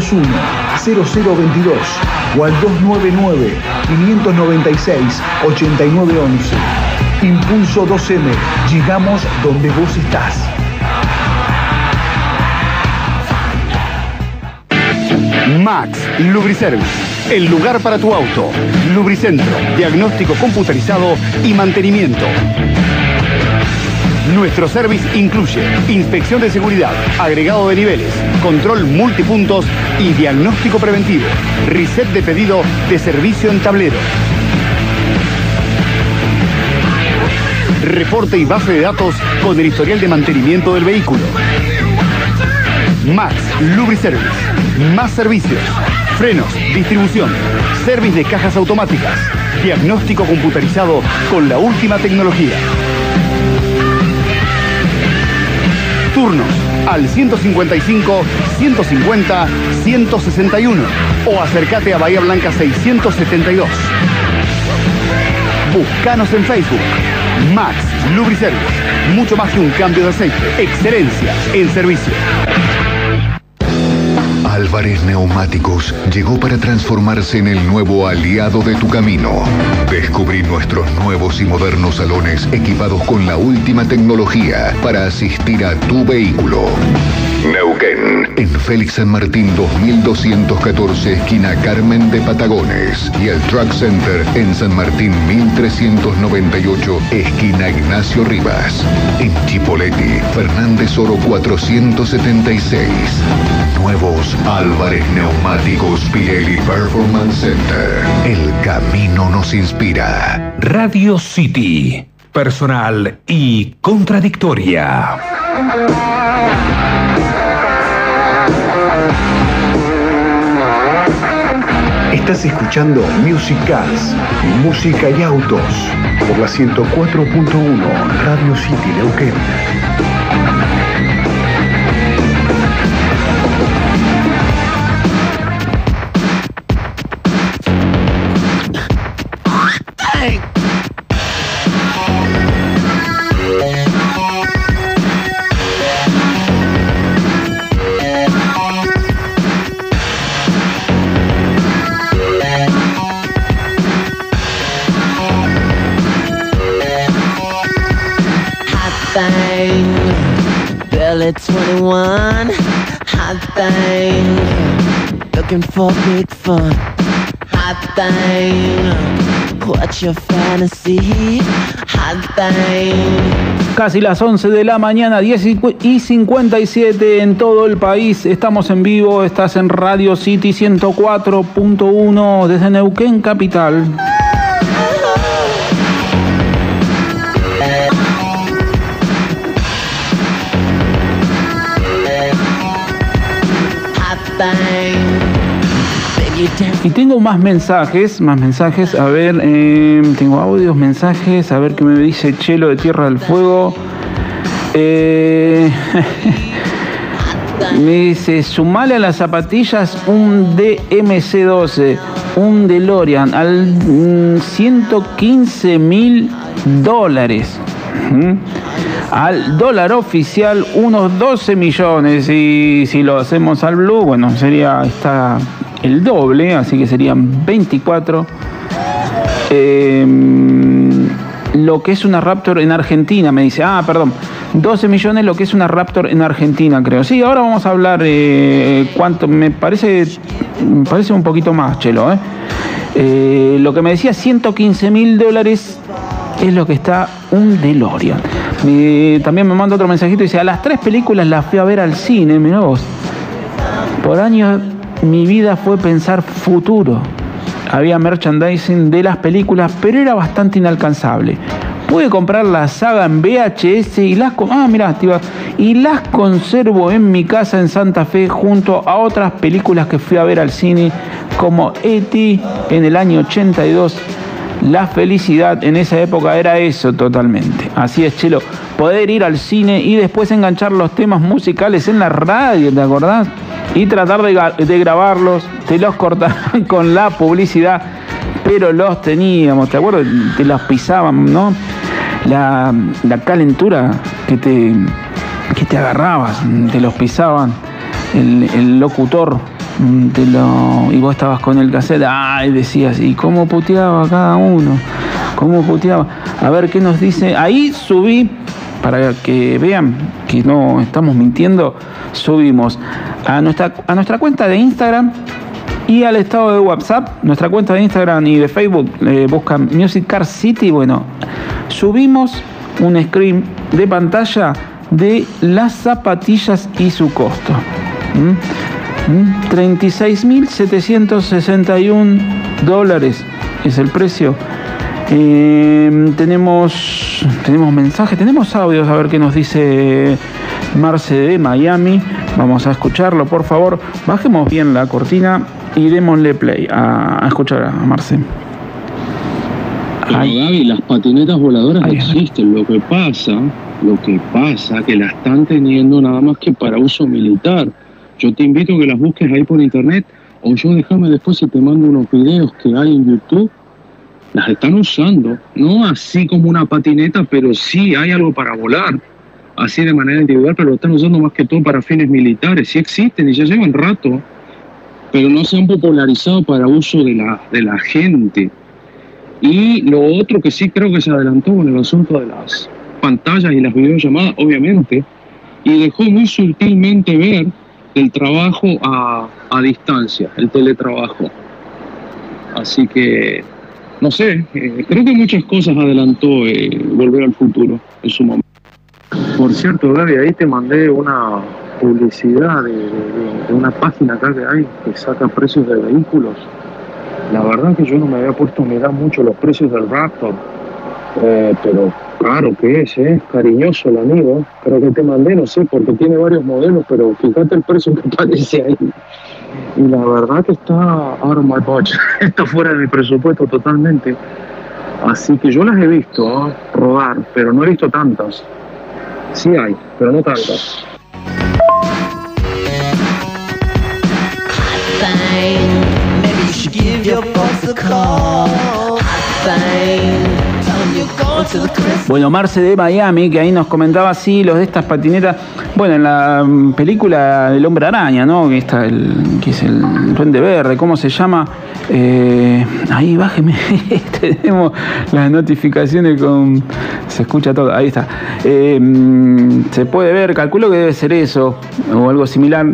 o al 299-596-8911. Impulso 2M. Llegamos donde vos estás. Max Lubriservice, el lugar para tu auto. Lubricentro, diagnóstico computarizado y mantenimiento. Nuestro service incluye inspección de seguridad, agregado de niveles, control multipuntos y diagnóstico preventivo. Reset de pedido de servicio en tablero. Reporte y base de datos con el historial de mantenimiento del vehículo. Max Lubriservice. Más servicios. Frenos, distribución, service de cajas automáticas, diagnóstico computarizado con la última tecnología. Turnos al 155 150 161 o acércate a Bahía Blanca 672. Búscanos en Facebook. Max Lubriservice. Mucho más que un cambio de aceite. Excelencia en servicio. Álvarez Neumáticos llegó para transformarse en el nuevo aliado de tu camino. Descubrí nuestros nuevos y modernos salones equipados con la última tecnología para asistir a tu vehículo. Neuquén, en Félix San Martín 2214, esquina Carmen de Patagones, y el Truck Center en San Martín 1398, esquina Ignacio Rivas. En Chipoleti, Fernández Oro 476. Nuevos Álvarez Neumáticos Pirelli Performance Center. El camino nos inspira. Radio City. Personal y contradictoria. Estás escuchando Music Cars, música y autos, por la 104.1 Radio City Neuquén. Billy 21, hot thing, looking for big fun, hot thing, what's your fantasy, hot thing. Casi las 11 de la mañana, 10:57 en todo el país. Estamos en vivo, estás en Radio City 104.1 desde Neuquén Capital. Y tengo más mensajes, a ver, tengo audios, mensajes, a ver qué me dice Chelo de Tierra del Fuego. Me dice, sumale a las zapatillas un DMC-12, un DeLorean, al $115.000. Al dólar oficial, unos 12 millones. Y si lo hacemos al blue, bueno, está el doble, así que serían 24. Lo que es una Raptor en Argentina, me dice. 12 millones lo que es una Raptor en Argentina, creo. Sí, ahora vamos a hablar cuánto. Me parece un poquito más, Chelo. Lo que me decía, $115.000 es lo que está un DeLorean. También me manda otro mensajito y dice, a las 3 películas las fui a ver al cine, mirá vos. Por años mi vida fue pensar futuro. Había merchandising de las películas, pero era bastante inalcanzable. Pude comprar la saga en VHS y las conservo en mi casa en Santa Fe junto a otras películas que fui a ver al cine, como E.T. en el año 82. La felicidad en esa época era eso totalmente. Así es, Chelo, poder ir al cine y después enganchar los temas musicales en la radio, ¿te acordás? Y tratar de grabarlos, te los cortaban con la publicidad, pero los teníamos, ¿te acuerdas? Te los pisaban, ¿no? La calentura que te agarrabas, te los pisaban, el locutor, y vos estabas con el cassette, y decías, ¿y cómo puteaba cada uno? ¿Cómo puteaba? A ver qué nos dice. Ahí subí, para que vean que no estamos mintiendo, subimos a nuestra cuenta de Instagram y al estado de WhatsApp, nuestra cuenta de Instagram y de Facebook, buscan Music Car City. Bueno, subimos un screen de pantalla de las zapatillas y su costo. $36.761 es el precio. Tenemos mensajes, tenemos audios, a ver qué nos dice Marce de Miami. Vamos a escucharlo, por favor. Bajemos bien la cortina y démosle play a escuchar a Marce. Pero Gaby, las patinetas voladoras existen. Lo que pasa que la están teniendo nada más que para uso militar. Yo te invito a que las busques ahí por internet, o yo déjame después y te mando unos videos que hay en YouTube. Las están usando, no así como una patineta, pero sí hay algo para volar, así de manera individual, pero lo están usando más que todo para fines militares. Sí existen y ya llevan rato, pero no se han popularizado para uso de la gente. Y lo otro que sí creo que se adelantó con el asunto de las pantallas y las videollamadas, obviamente, y dejó muy sutilmente ver el trabajo a distancia, el teletrabajo. Así que, no sé, creo que muchas cosas adelantó Volver al Futuro en su momento. Por cierto, Gaby, ahí te mandé una publicidad de una página acá que hay que saca precios de vehículos. La verdad que yo no me había puesto a mirar mucho los precios del Raptor, pero claro que es, cariñoso el amigo. Creo que te mandé, no sé, porque tiene varios modelos, pero fíjate el precio que aparece ahí. Y la verdad que está out of my budget, está fuera de mi presupuesto totalmente. Así que yo las he visto rodar, pero no he visto tantas. Sí hay, pero no tantas. Bueno, Marce de Miami, que ahí nos comentaba así los de estas patinetas. Bueno, en la película del Hombre Araña, ¿no? Que es el Duende Verde, ¿cómo se llama? Ahí, bájeme. Tenemos las notificaciones se escucha todo, ahí está. Se puede ver, calculo que debe ser eso, o algo similar.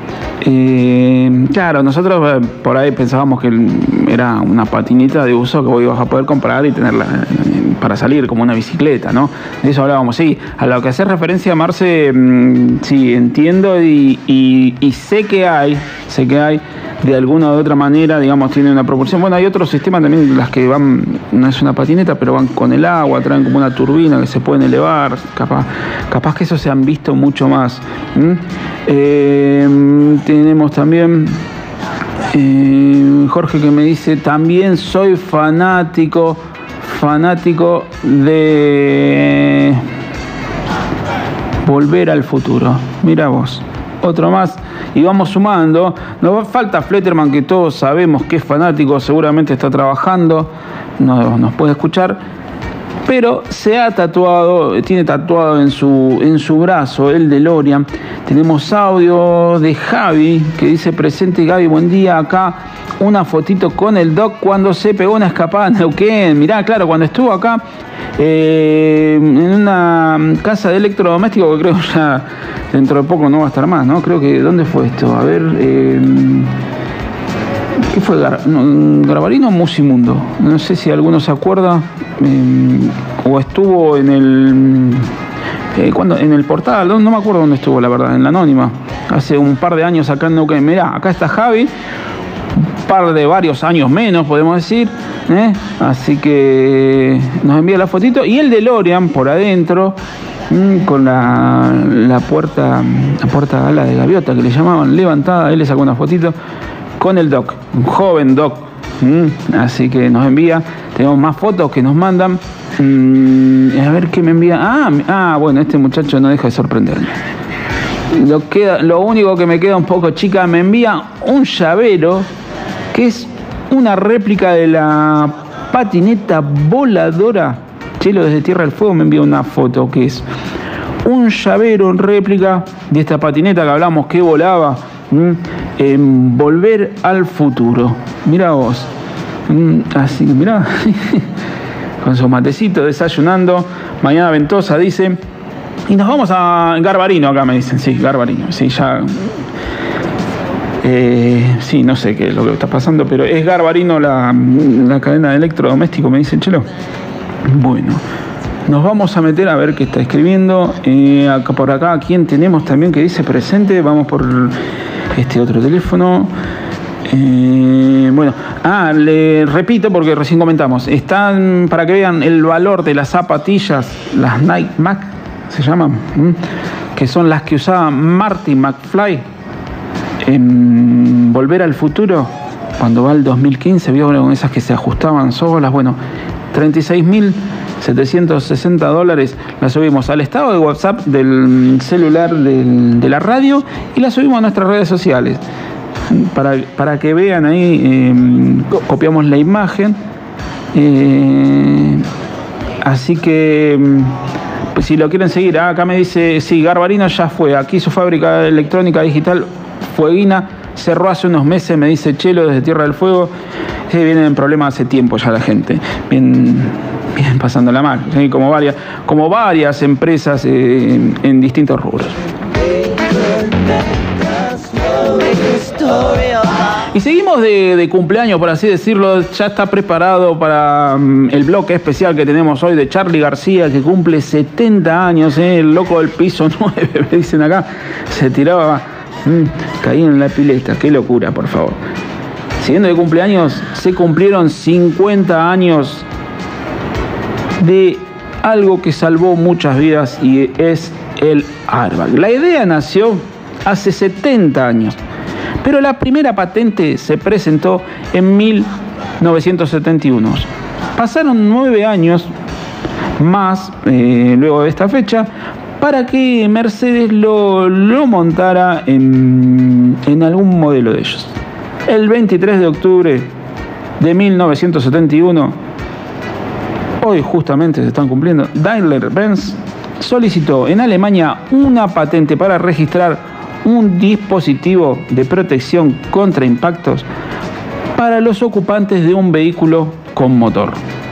Claro, nosotros por ahí pensábamos que era una patinita de uso que vos ibas a poder comprar y tenerla para salir como una bicicleta, ¿no? De eso hablábamos, sí. A lo que hace referencia, Marce, sí, entiendo y sé que hay de alguna u otra manera, digamos, tiene una proporción. Bueno, hay otros sistemas también, las que van, no es una patineta, pero van con el agua, traen como una turbina que se pueden elevar, capaz que eso se han visto mucho más. tenemos también Jorge que me dice, también soy fanático de Volver al Futuro. Mira vos, otro más. Y vamos sumando. Nos falta Fletterman, que todos sabemos que es fanático, seguramente está trabajando, no nos puede escuchar, pero se ha tatuado, tiene tatuado en su brazo el DeLorean. Tenemos audio de Javi que dice: presente Gaby, buen día, acá una fotito con el Doc cuando se pegó una escapada en Neuquén. Mirá, claro, cuando estuvo acá en una casa de electrodoméstico, que creo ya dentro de poco no va a estar más, ¿no? Creo que, ¿dónde fue esto? A ver, ¿qué fue? Garbarino o Musimundo. No sé si alguno se acuerda. O estuvo en el... en el portal, no me acuerdo dónde estuvo, la verdad, en la Anónima. Hace un par de años acá en Neuquén. Mirá, acá está Javi. Varios años menos, podemos decir, así que nos envía la fotito y el DeLorean por adentro, con la puerta ala de gaviota que le llamaban, levantada. Él le sacó una fotito con el Doc, un joven Doc, así que nos envía. Tenemos más fotos que nos mandan. A ver qué me envía. Bueno, este muchacho no deja de sorprenderme. Lo único que me queda un poco chica, me envía un llavero que es una réplica de la patineta voladora. Chelo desde Tierra del Fuego me envía una foto que es un llavero en réplica de esta patineta que hablamos que volaba en Volver al Futuro. Mirá vos, así, mirá, con su matecito, desayunando, mañana ventosa, dice. Y nos vamos a Garbarino, acá me dicen. Sí, Garbarino, sí, ya... sí, no sé qué es lo que está pasando, pero es Garbarino la cadena de electrodoméstico, me dice Chelo. Bueno, nos vamos a meter a ver qué está escribiendo. Acá por acá, ¿quién tenemos también que dice presente? Vamos por este otro teléfono. Bueno, le repito porque recién comentamos. Están, para que vean el valor de las zapatillas, las Nike Mac, se llaman, que son las que usaba Marty McFly en Volver al Futuro, cuando va al 2015, vio con esas que se ajustaban solas. Bueno, $36.760 las subimos al estado de WhatsApp del celular de la radio y las subimos a nuestras redes sociales para que vean ahí. Copiamos la imagen, así que pues, si lo quieren seguir, acá me dice, sí, Garbarino ya fue, aquí su fábrica de electrónica digital Fueguina cerró hace unos meses, me dice Chelo desde Tierra del Fuego. Vienen en problemas hace tiempo ya la gente, vienen pasándola mal, ¿sí? como varias empresas en distintos rubros. Y seguimos de cumpleaños, por así decirlo. Ya está preparado para el bloque especial que tenemos hoy de Charly García, que cumple 70 años, el loco del piso 9, me dicen acá, se tiraba, caía en la pileta, qué locura, por favor. Siguiendo de cumpleaños, se cumplieron 50 años de algo que salvó muchas vidas y es el airbag. La idea nació hace 70 años, pero la primera patente se presentó en 1971. Pasaron 9 años más luego de esta fecha para que Mercedes lo montara en algún modelo de ellos. El 23 de octubre de 1971, hoy justamente se están cumpliendo, Daimler-Benz solicitó en Alemania una patente para registrar un dispositivo de protección contra impactos para los ocupantes de un vehículo con motor.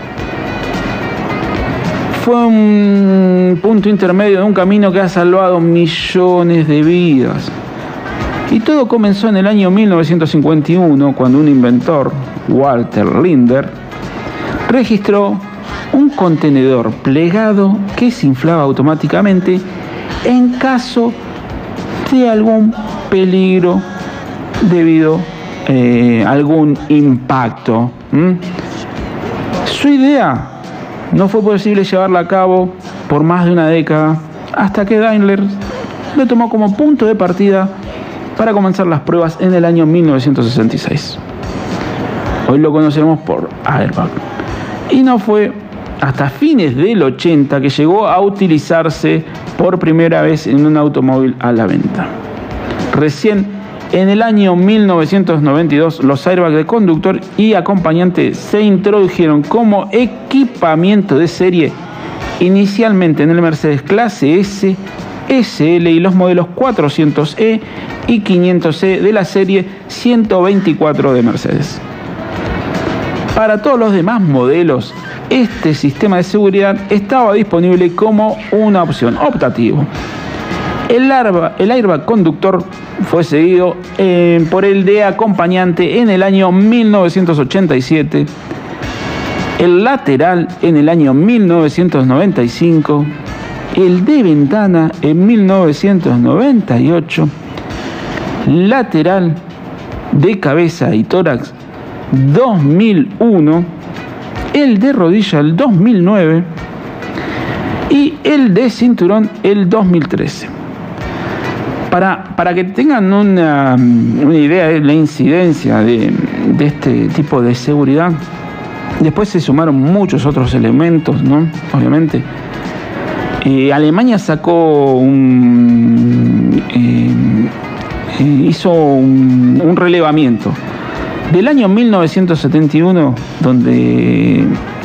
Fue un punto intermedio de un camino que ha salvado millones de vidas. Y todo comenzó en el año 1951, cuando un inventor, Walter Linder, registró un contenedor plegado que se inflaba automáticamente en caso de algún peligro debido a algún impacto. Su idea no fue posible llevarla a cabo por más de una década, hasta que Daimler lo tomó como punto de partida para comenzar las pruebas en el año 1966. Hoy lo conocemos por airbag. Y no fue hasta fines del 80 que llegó a utilizarse por primera vez en un automóvil a la venta. Recién en el año 1992 los airbags de conductor y acompañante se introdujeron como equipamiento de serie inicialmente en el Mercedes clase S, SL y los modelos 400E y 500E de la serie 124 de Mercedes. Para todos los demás modelos, este sistema de seguridad estaba disponible como una opción, optativo. El airbag conductor fue seguido por el de acompañante en el año 1987, el lateral en el año 1995, el de ventana en 1998, lateral de cabeza y tórax 2001, el de rodilla el 2009 y el de cinturón el 2013. Para que tengan una idea de la incidencia de este tipo de seguridad, después se sumaron muchos otros elementos, ¿no? Obviamente. Alemania sacó hizo un relevamiento del año 1971, donde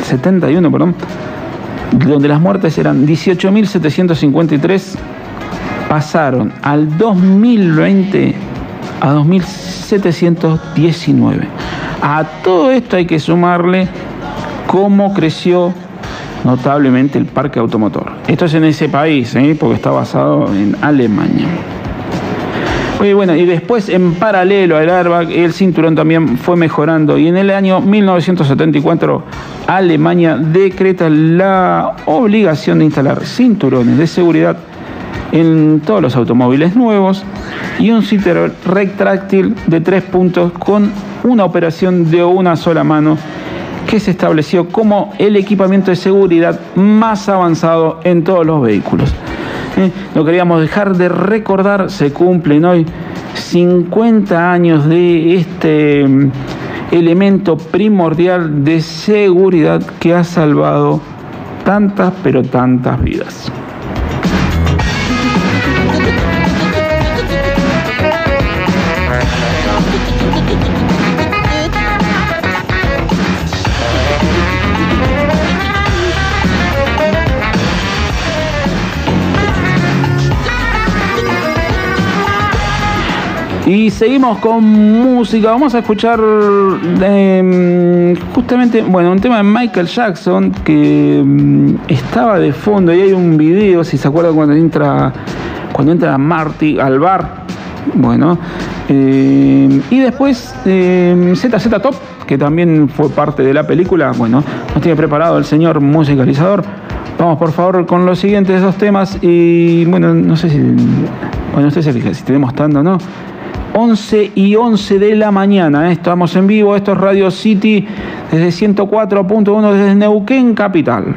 las muertes eran 18.753, pasaron al 2020 a 2.719. A todo esto hay que sumarle cómo creció notablemente el parque automotor. Esto es en ese país, porque está basado en Alemania. Y bueno, y después en paralelo al airbag, el cinturón también fue mejorando, y en el año 1974 Alemania decreta la obligación de instalar cinturones de seguridad en todos los automóviles nuevos y un cinturón retráctil de 3 puntos con una operación de una sola mano, que se estableció como el equipamiento de seguridad más avanzado en todos los vehículos. No queríamos dejar de recordar, se cumplen hoy 50 años de este elemento primordial de seguridad que ha salvado tantas, pero tantas vidas. Y seguimos con música. Vamos a escuchar justamente, un tema de Michael Jackson que estaba de fondo, y hay un video, si se acuerdan, cuando entra Marty al bar. Y después ZZ Top, que también fue parte de la película. Nos tiene preparado el señor musicalizador. Vamos por favor con los siguientes dos temas. Y no sé si usted se fija si tenemos tanto o no. 11:11 de la mañana, estamos en vivo. Esto es Radio City desde 104.1 desde Neuquén Capital.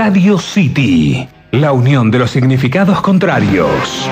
Radio City, la unión de los significados contrarios.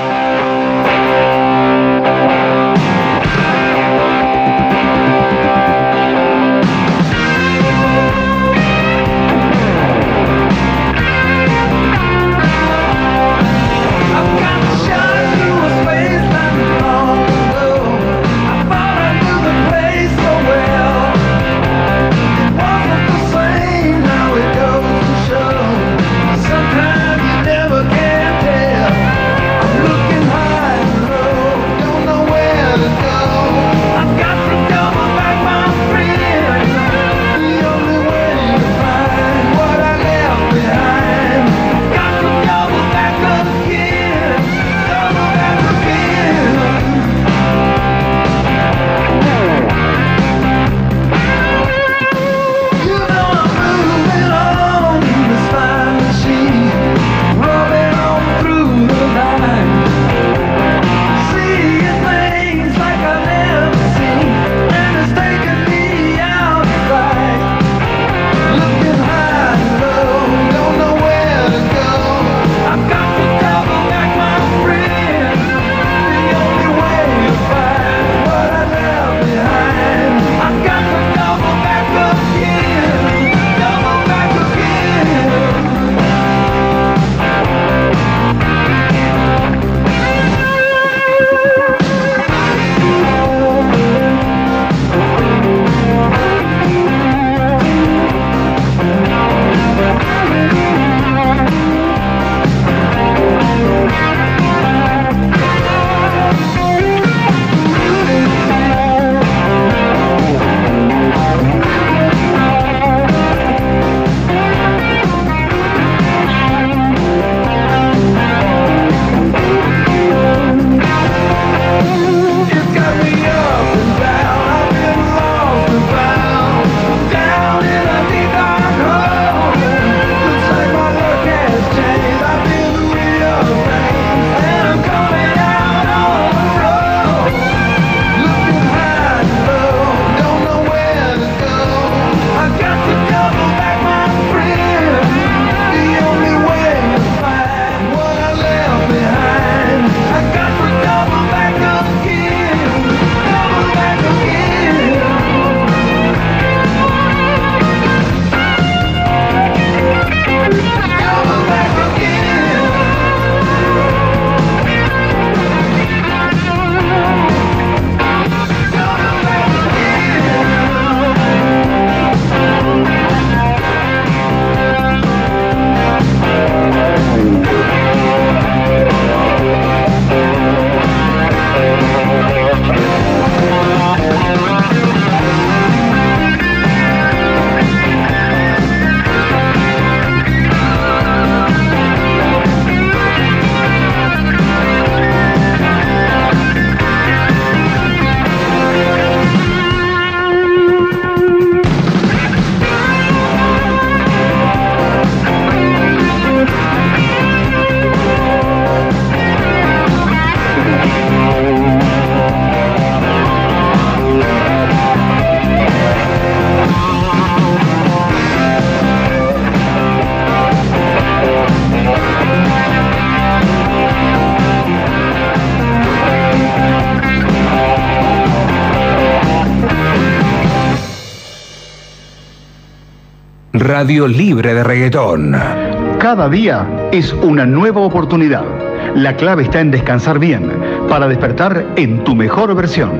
Radio libre de reggaetón. Cada día es una nueva oportunidad. La clave está en descansar bien para despertar en tu mejor versión.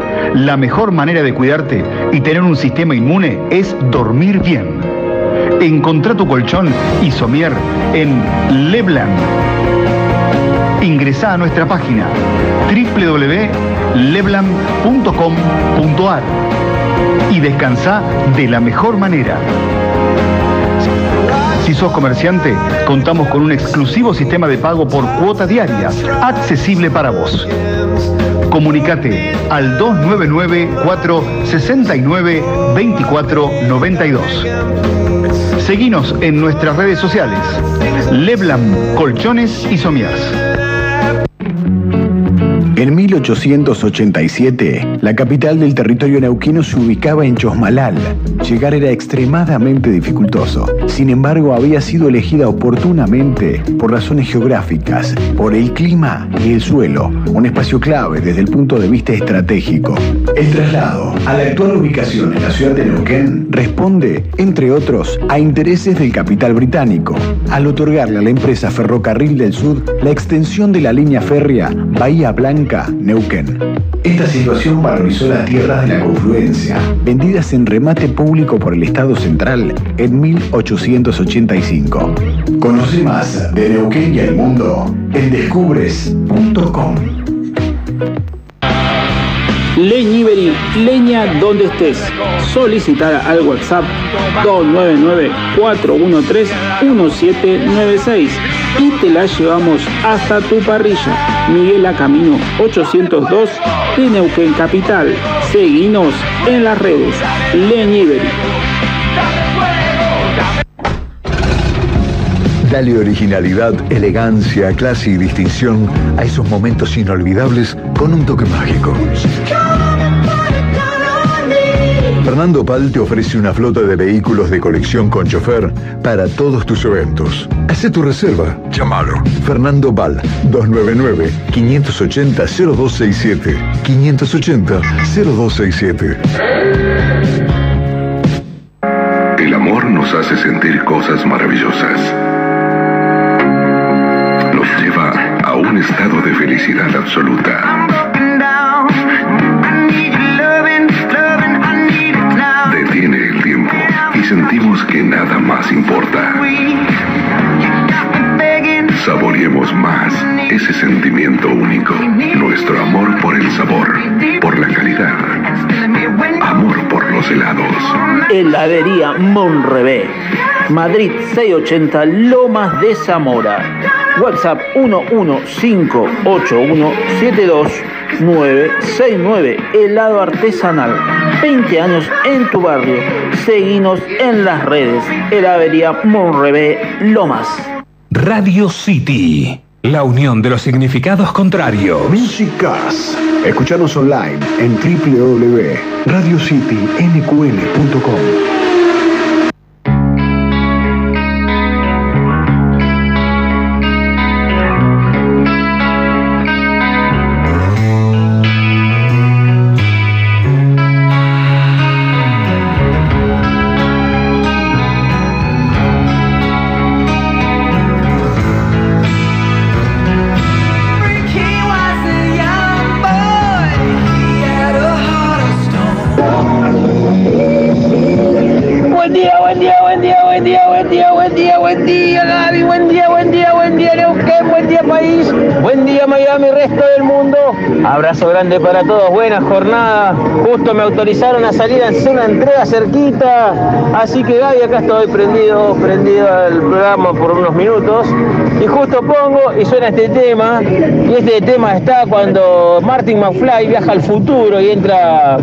La mejor manera de cuidarte y tener un sistema inmune es dormir bien. Encontrá tu colchón y somier en Lebland. Ingresá a nuestra página www.lebland.com.ar y descansá de la mejor manera. Si sos comerciante, contamos con un exclusivo sistema de pago por cuota diaria, accesible para vos. Comunicate al 299-469-2492. Seguinos en nuestras redes sociales. Lebland Colchones y Somiers. En 1887, la capital del territorio neuquino se ubicaba en Chosmalal. Llegar era extremadamente dificultoso. Sin embargo, había sido elegida oportunamente por razones geográficas, por el clima y el suelo, un espacio clave desde el punto de vista estratégico. El traslado a la actual ubicación en la ciudad de Neuquén responde, entre otros, a intereses del capital británico, al otorgarle a la empresa Ferrocarril del Sur la extensión de la línea férrea Bahía Blanca-Neuquén. Esta situación valorizó las tierras de la confluencia, vendidas en remate público por el Estado Central en 1885. Conoce más de Neuquén y el mundo en descubres.com. Leñivery, leña donde estés. Solicitar al WhatsApp 299-413-1796 y te la llevamos hasta tu parrilla. Miguel Camino 802 de Neuquén Capital. Seguinos en las redes. Leñivery. Dale originalidad, elegancia, clase y distinción a esos momentos inolvidables con un toque mágico. Fernando Pal te ofrece una flota de vehículos de colección con chofer para todos tus eventos. Hacé tu reserva. Llámalo. Fernando Pal, 299-580-0267. 580-0267. El amor nos hace sentir cosas maravillosas. Nos lleva a un estado de felicidad absoluta. Detiene el tiempo y sentimos que nada más importa. Saboreemos más ese sentimiento único. Nuestro amor por el sabor, por la calidad. Amor por los helados. Heladería Monrevé. Madrid 680 Lomas de Zamora. WhatsApp 11581729969. Helado artesanal. 20 años en tu barrio. Seguinos en las redes. Heladería Monrevé Lomas. Radio City, la unión de los significados contrarios. Musicas. Escuchanos online en www.radiocitynqn.com. 'Buen día Neuquén, buen día país, buen día Miami, resto del mundo. Abrazo grande para todos, buena jornada. Justo me autorizaron a salir a hacer una entrega cerquita, así que Gaby, acá estoy prendido al programa por unos minutos. Y justo pongo y suena este tema, y este tema está cuando Martin McFly viaja al futuro y entra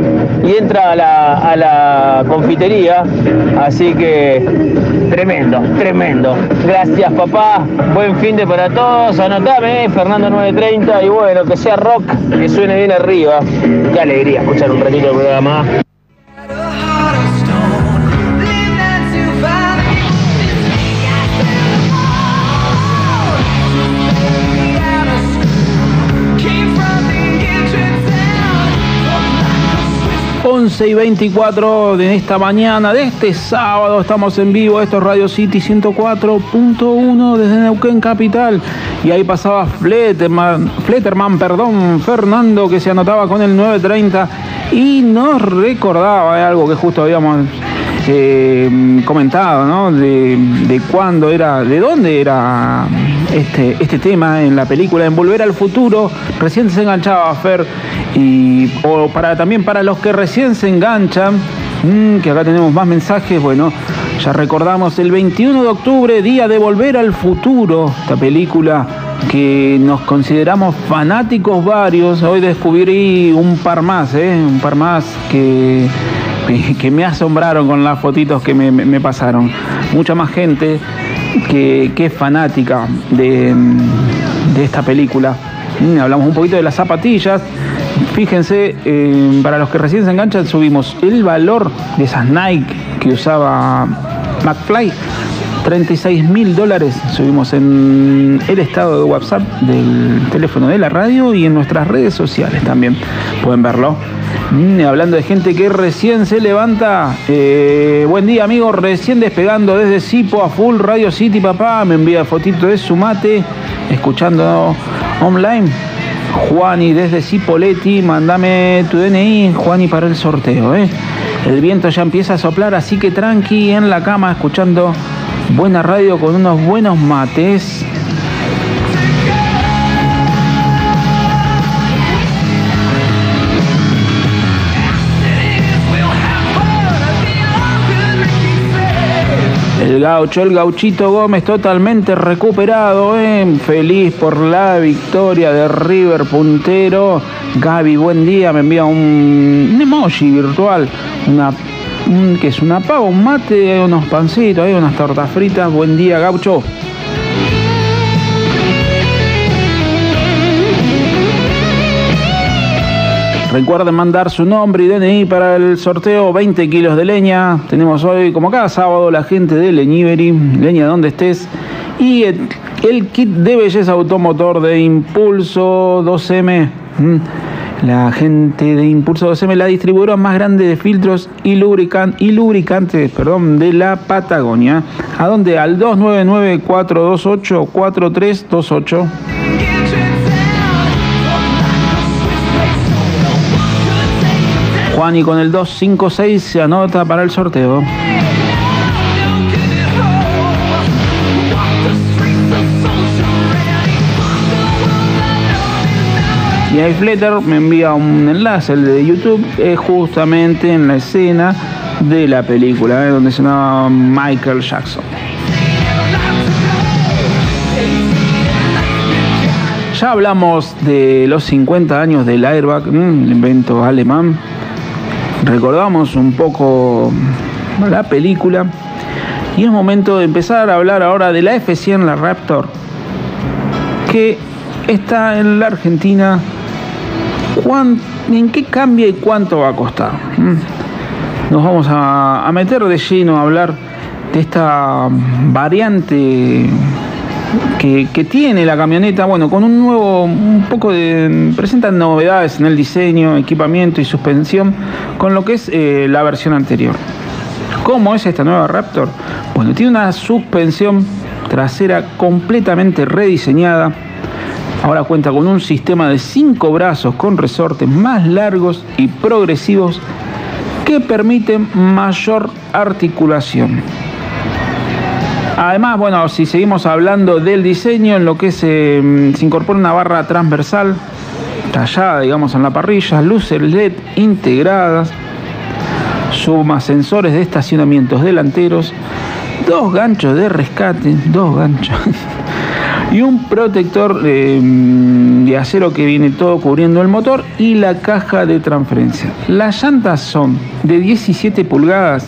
a la confitería, así que tremendo. Gracias papá, buen fin de para todos, anotame, Fernando 930, y bueno, que sea rock, que suene bien arriba. Qué alegría escuchar un ratito el programa. 11:24 de esta mañana, de este sábado, estamos en vivo. Esto es Radio City 104.1 desde Neuquén Capital. Y ahí pasaba Fletterman, Fernando, que se anotaba con el 930 y nos recordaba algo que justo habíamos comentado, ¿no? De cuándo era, de dónde era este tema en la película, en Volver al Futuro. Recién se enganchaba Fer, también para los que recién se enganchan, que acá tenemos más mensajes. Bueno, ya recordamos el 21 de octubre, día de Volver al Futuro, esta película que nos consideramos fanáticos varios. Hoy descubrí un par más que me asombraron con las fotitos que me pasaron. Mucha más gente que es fanática de esta película. Hablamos un poquito de las zapatillas. Fíjense, para los que recién se enganchan, subimos el valor de esas Nike que usaba McFly. $36.000 subimos en el estado de WhatsApp del teléfono de la radio y en nuestras redes sociales también pueden verlo. Hablando de gente que recién se levanta, buen día amigo, recién despegando desde Sipo a full Radio City, papá, me envía fotito de su mate, escuchando online. Juani desde Cipolletti, mandame tu DNI, Juani, para el sorteo, El viento ya empieza a soplar, así que tranqui en la cama escuchando buena radio con unos buenos mates. El gauchito Gómez totalmente recuperado, feliz por la victoria de River puntero. Gaby, buen día, me envía un emoji virtual, que es una pava, un mate, unos pancitos, unas tortas fritas. Buen día, gaucho. Recuerden mandar su nombre y DNI para el sorteo 20 kilos de leña. Tenemos hoy, como cada sábado, la gente de Leñivery, leña donde estés. Y el kit de belleza automotor de Impulso 2M. La gente de Impulso 2M, la distribuidora más grande de filtros y lubricantes de la Patagonia. ¿A dónde? Al 299-428-4328. Juan, y con el 256 se anota para el sorteo. Y ahí Fletter me envía un enlace, el de YouTube, justamente en la escena de la película, donde se llama Michael Jackson. Ya hablamos de los 50 años del airbag, el invento alemán. Recordamos un poco la película y es momento de empezar a hablar ahora de la F100, la Raptor, que está en la Argentina. ¿En qué cambia y cuánto va a costar? Nos vamos a meter de lleno a hablar de esta variante que tiene la camioneta, bueno, con presentan novedades en el diseño, equipamiento y suspensión con lo que es la versión anterior. ¿Cómo es esta nueva Raptor? Bueno, tiene una suspensión trasera completamente rediseñada. Ahora cuenta con un sistema de 5 brazos con resortes más largos y progresivos que permiten mayor articulación. Además, bueno, si seguimos hablando del diseño, en lo que se incorpora una barra transversal tallada, digamos, en la parrilla, luces LED integradas, suma sensores de estacionamientos delanteros, 2 ganchos de rescate, 2 ganchos y un protector de acero que viene todo cubriendo el motor y la caja de transferencia. Las llantas son de 17 pulgadas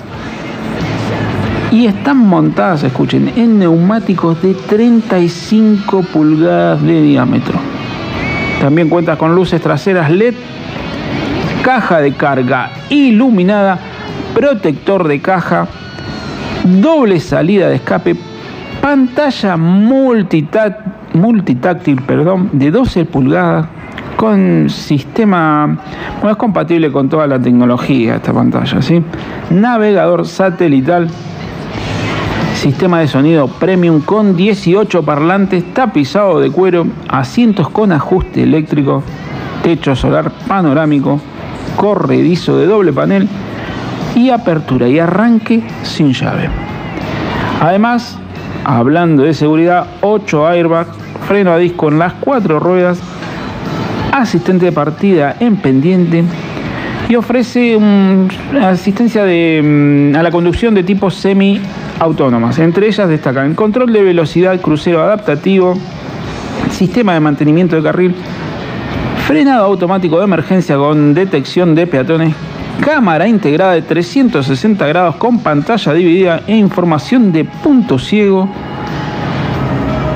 y están montadas, escuchen, en neumáticos de 35 pulgadas de diámetro. También cuenta con luces traseras LED, caja de carga iluminada, protector de caja, doble salida de escape, pantalla multitáctil, de 12 pulgadas con sistema, bueno, es compatible con toda la tecnología esta pantalla, ¿sí? Navegador satelital, sistema de sonido premium con 18 parlantes, tapizado de cuero, asientos con ajuste eléctrico, techo solar panorámico, corredizo de doble panel y apertura y arranque sin llave. Además, hablando de seguridad, 8 airbags, freno a disco en las 4 ruedas, asistente de partida en pendiente y ofrece asistencia a la conducción de tipo semi-autónomas. Entre ellas destacan el control de velocidad, crucero adaptativo, sistema de mantenimiento de carril, frenado automático de emergencia con detección de peatones, cámara integrada de 360 grados con pantalla dividida e información de punto ciego,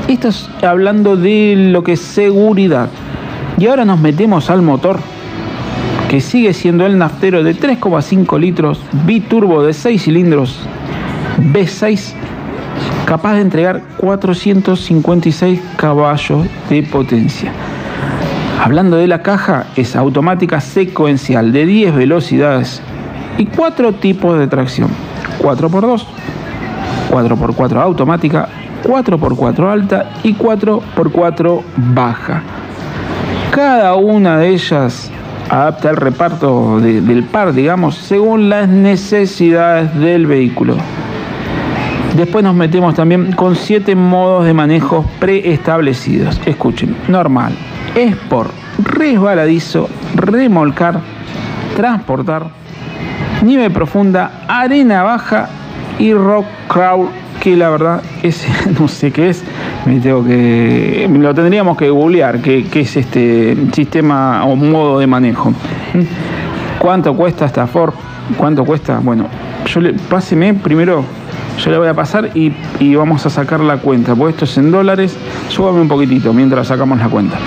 Esto es hablando de lo que es seguridad. Y ahora nos metemos al motor, que sigue siendo el naftero de 3,5 litros, biturbo de 6 cilindros, V6, capaz de entregar 456 caballos de potencia. Hablando de la caja, es automática secuencial de 10 velocidades y 4 tipos de tracción: 4x2, 4x4 automática, 4x4 alta y 4x4 baja. Cada una de ellas adapta el reparto del par, digamos, según las necesidades del vehículo. Después nos metemos también con 7 modos de manejo preestablecidos. Escuchen: normal, Sport, resbaladizo, remolcar, transportar, nieve profunda, arena baja y rock crawl, que la verdad ese no sé qué es, lo tendríamos que googlear, qué es este sistema o modo de manejo. ¿Cuánto cuesta esta Ford? ¿Cuánto cuesta? Bueno, páseme primero, yo le voy a pasar y vamos a sacar la cuenta, porque esto es en dólares. Súbame un poquitito mientras sacamos la cuenta.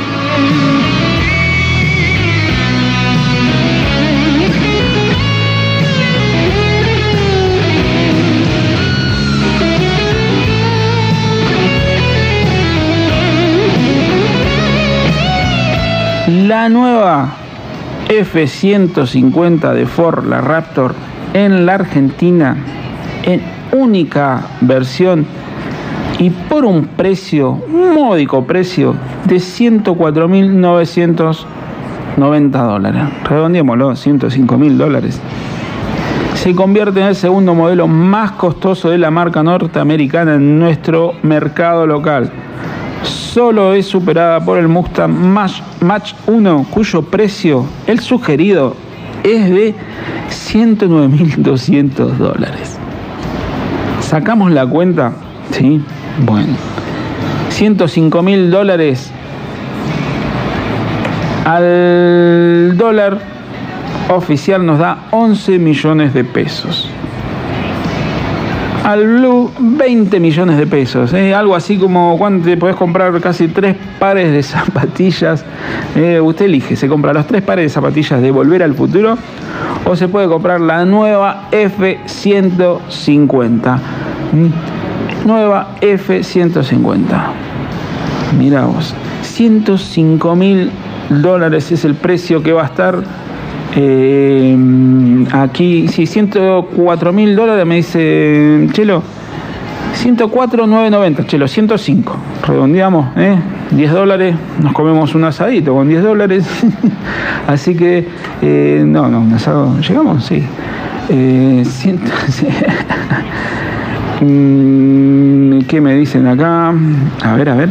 La nueva F-150 de Ford, la Raptor, en la Argentina, en única versión y por un módico precio de $104.990. Redondeémoslo, $105.000. Se convierte en el segundo modelo más costoso de la marca norteamericana en nuestro mercado local. Solo es superada por el Mustang Mach 1, cuyo precio, el sugerido, es de $109.200. ¿Sacamos la cuenta? Sí. Bueno, $105.000 al dólar oficial nos da 11 millones de pesos. Al Blue, 20 millones de pesos. Algo así como cuando te podés comprar casi 3 pares de zapatillas. Usted elige, se compra los 3 pares de zapatillas de Volver al Futuro o se puede comprar la nueva F-150. Nueva F-150. Mirá vos, $105.000 es el precio que va a estar aquí. Sí, $104.000 me dice Chelo. 104.990, Chelo, 105. Redondeamos, $10. Nos comemos un asadito con $10. Así que, no, un asado, ¿llegamos? Sí. ¿Qué me dicen acá? A ver.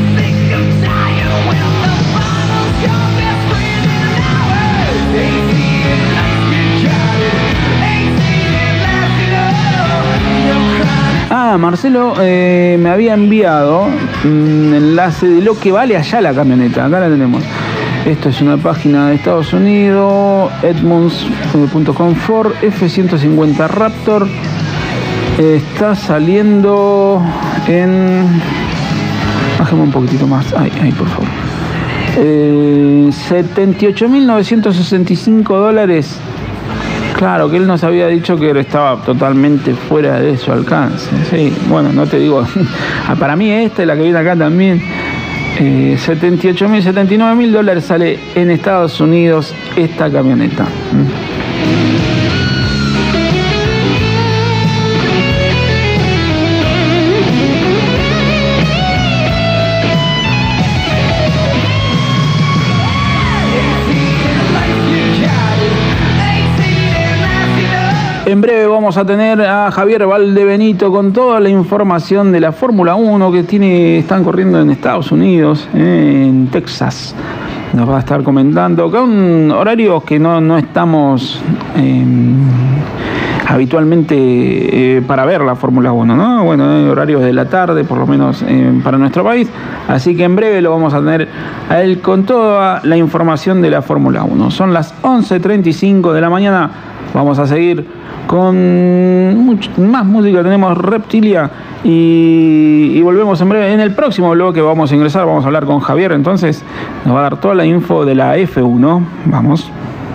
Marcelo me había enviado un enlace de lo que vale allá la camioneta. Acá la tenemos. Esto es una página de Estados Unidos, edmunds.com. Ford F-150 Raptor está saliendo en... Bájame un poquitito más. Ahí, por favor. $78.965. Claro, que él nos había dicho que estaba totalmente fuera de su alcance. Sí, bueno, no te digo. Para mí esta es la que viene acá también. $78.000, $79.000 sale en Estados Unidos esta camioneta. En breve vamos a tener a Javier Valdebenito con toda la información de la Fórmula 1 que están corriendo en Estados Unidos, en Texas. Nos va a estar comentando con horarios que no estamos habitualmente para ver la Fórmula 1, ¿no? Bueno, hay horarios de la tarde, por lo menos para nuestro país, así que en breve lo vamos a tener a él con toda la información de la Fórmula 1. Son las 11:35 de la mañana, vamos a seguir con más música. Tenemos Reptilia y volvemos en breve. En el próximo bloque vamos a ingresar, vamos a hablar con Javier, entonces nos va a dar toda la info de la F1. Vamos.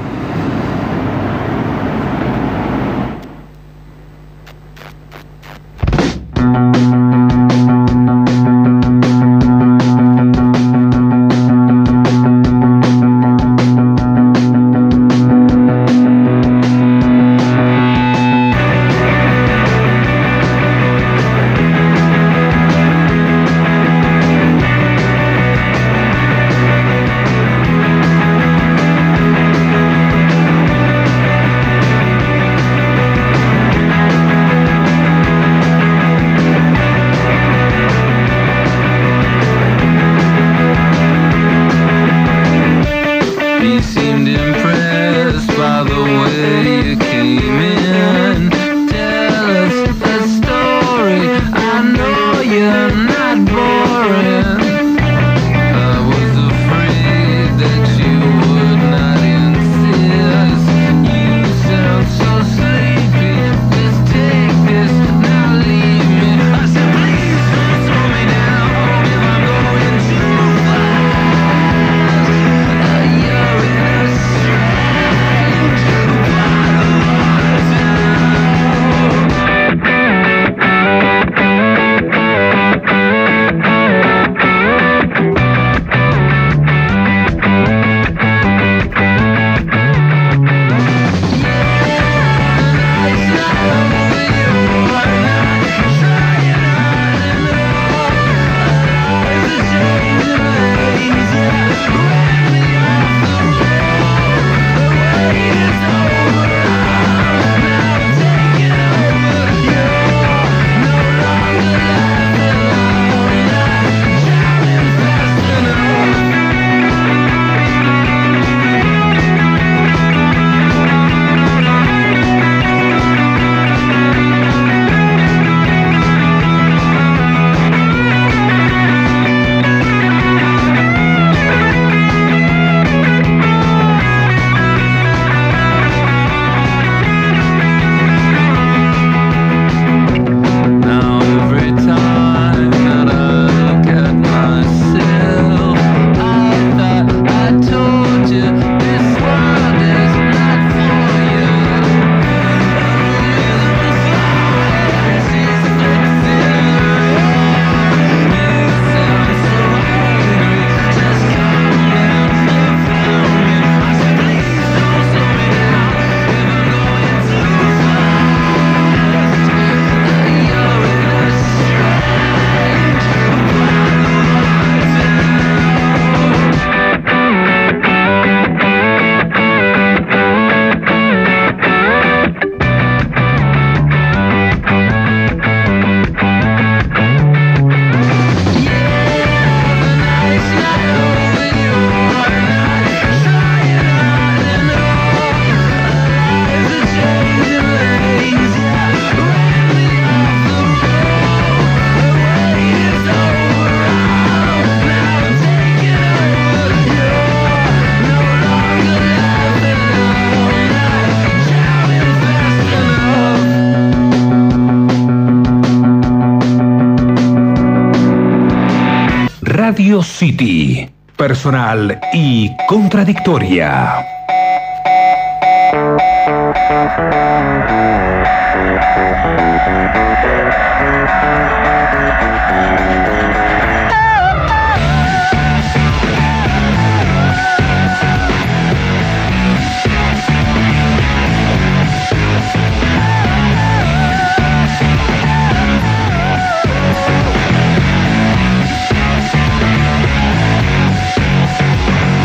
Radio City, personal y contradictoria.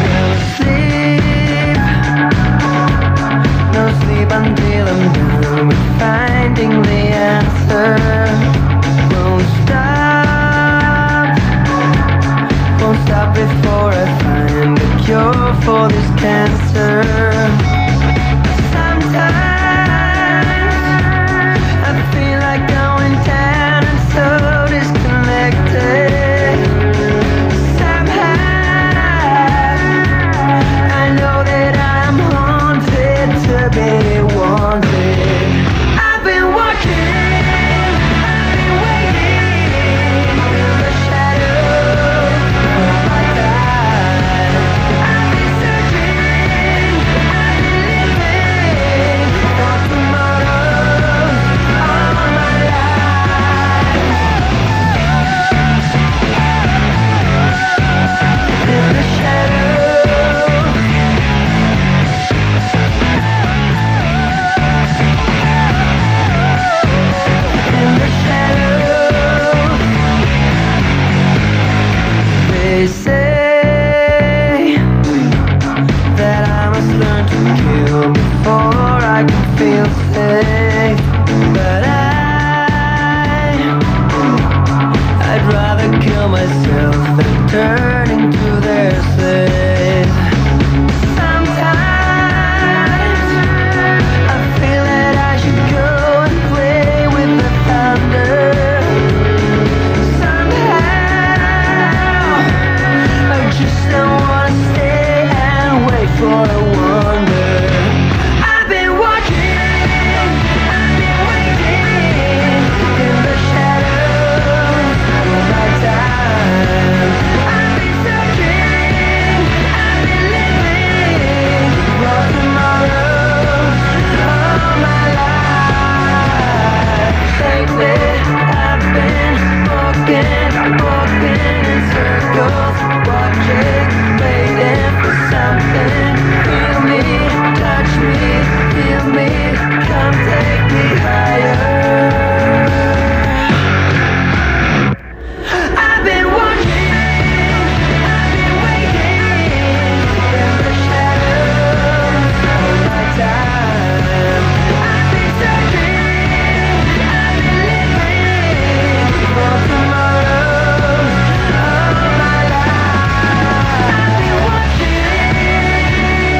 Until I'm turning to their slave. Sometimes I feel that I should go and play with the thunder. Somehow I just don't want to stay and wait for a wonder. I've been watching, I've been waiting in the shadows of my time. I've been searching, I've been living for tomorrow all my life. Lately I've been walking in circles, watching, waiting for something. Feel me, touch me, feel me, come take me higher. I've been watching, I've been waiting in the shadows of my time. I've been searching, I've been living for tomorrow all my life. I've been watching,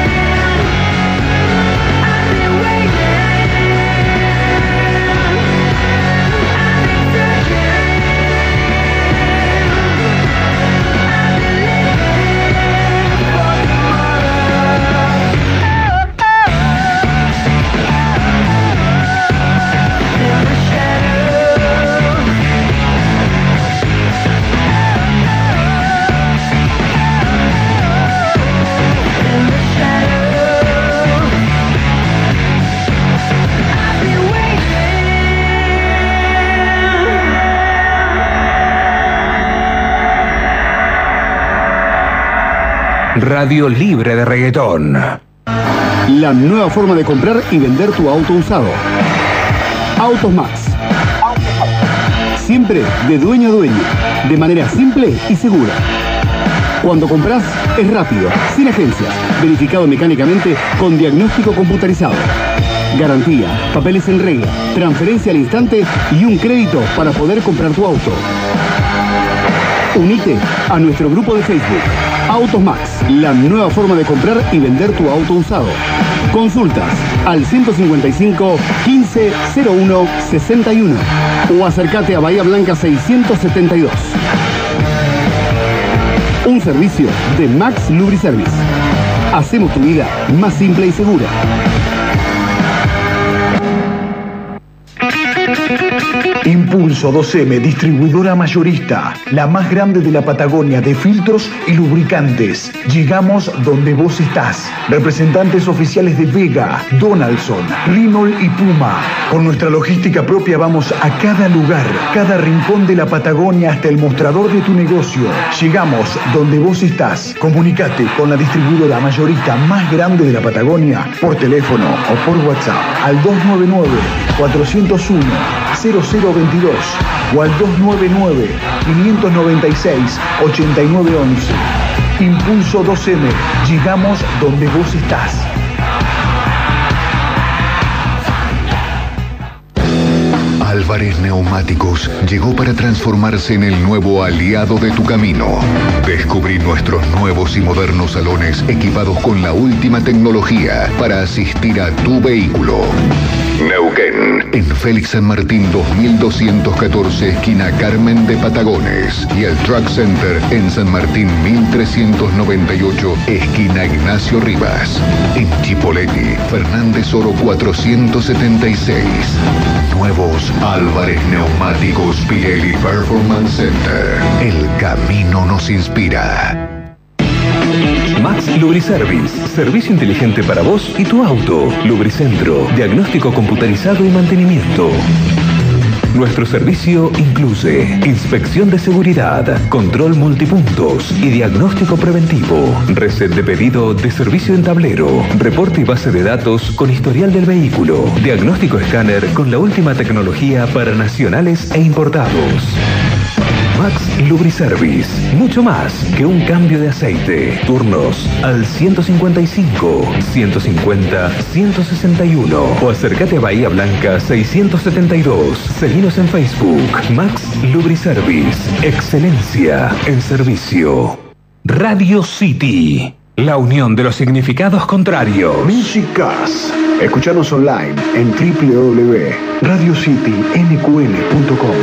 I've been waiting, I've been searching. Radio libre de reggaetón. La nueva forma de comprar y vender tu auto usado. Autos Max. Siempre de dueño a dueño, de manera simple y segura. Cuando compras es rápido, sin agencias, verificado mecánicamente con diagnóstico computarizado. Garantía, papeles en regla, transferencia al instante y un crédito para poder comprar tu auto. Unite a nuestro grupo de Facebook. Autos Max, la nueva forma de comprar y vender tu auto usado. Consultas al 155 15 01 61 o acércate a Bahía Blanca 672. Un servicio de Max Lubriservice. Hacemos tu vida más simple y segura. Impulso 2M, distribuidora mayorista, la más grande de la Patagonia de filtros y lubricantes. Llegamos donde vos estás. Representantes oficiales de Vega, Donaldson, Renault y Puma. Con nuestra logística propia vamos a cada lugar, cada rincón de la Patagonia hasta el mostrador de tu negocio. Llegamos donde vos estás. Comunicate con la distribuidora mayorista más grande de la Patagonia por teléfono o por WhatsApp al 299 401 0022 o al 299 596 8911. Impulso 2M. Llegamos donde vos estás. Álvarez Neumáticos llegó para transformarse en el nuevo aliado de tu camino. Descubrí nuestros nuevos y modernos salones equipados con la última tecnología para asistir a tu vehículo. Neuquén, en Félix San Martín 2214, esquina Carmen de Patagones, y el Truck Center en San Martín 1398, esquina Ignacio Rivas. En Chipoleti, Fernández Oro 476. Nuevos Álvarez Neumáticos Pirelli Performance Center. El camino nos inspira. Max Lubriservice, servicio inteligente para vos y tu auto. Lubricentro, diagnóstico computarizado y mantenimiento. Nuestro servicio incluye inspección de seguridad, control multipuntos y diagnóstico preventivo, reset de pedido de servicio en tablero, reporte y base de datos con historial del vehículo, diagnóstico escáner con la última tecnología para nacionales e importados. Max Lubriservice. Mucho más que un cambio de aceite. Turnos al 155 150 161 o acércate a Bahía Blanca 672. Seguinos en Facebook. Max Lubriservice. Excelencia en servicio. Radio City. La unión de los significados contrarios. Musicas. Escuchanos online en www.radiocitynqn.com.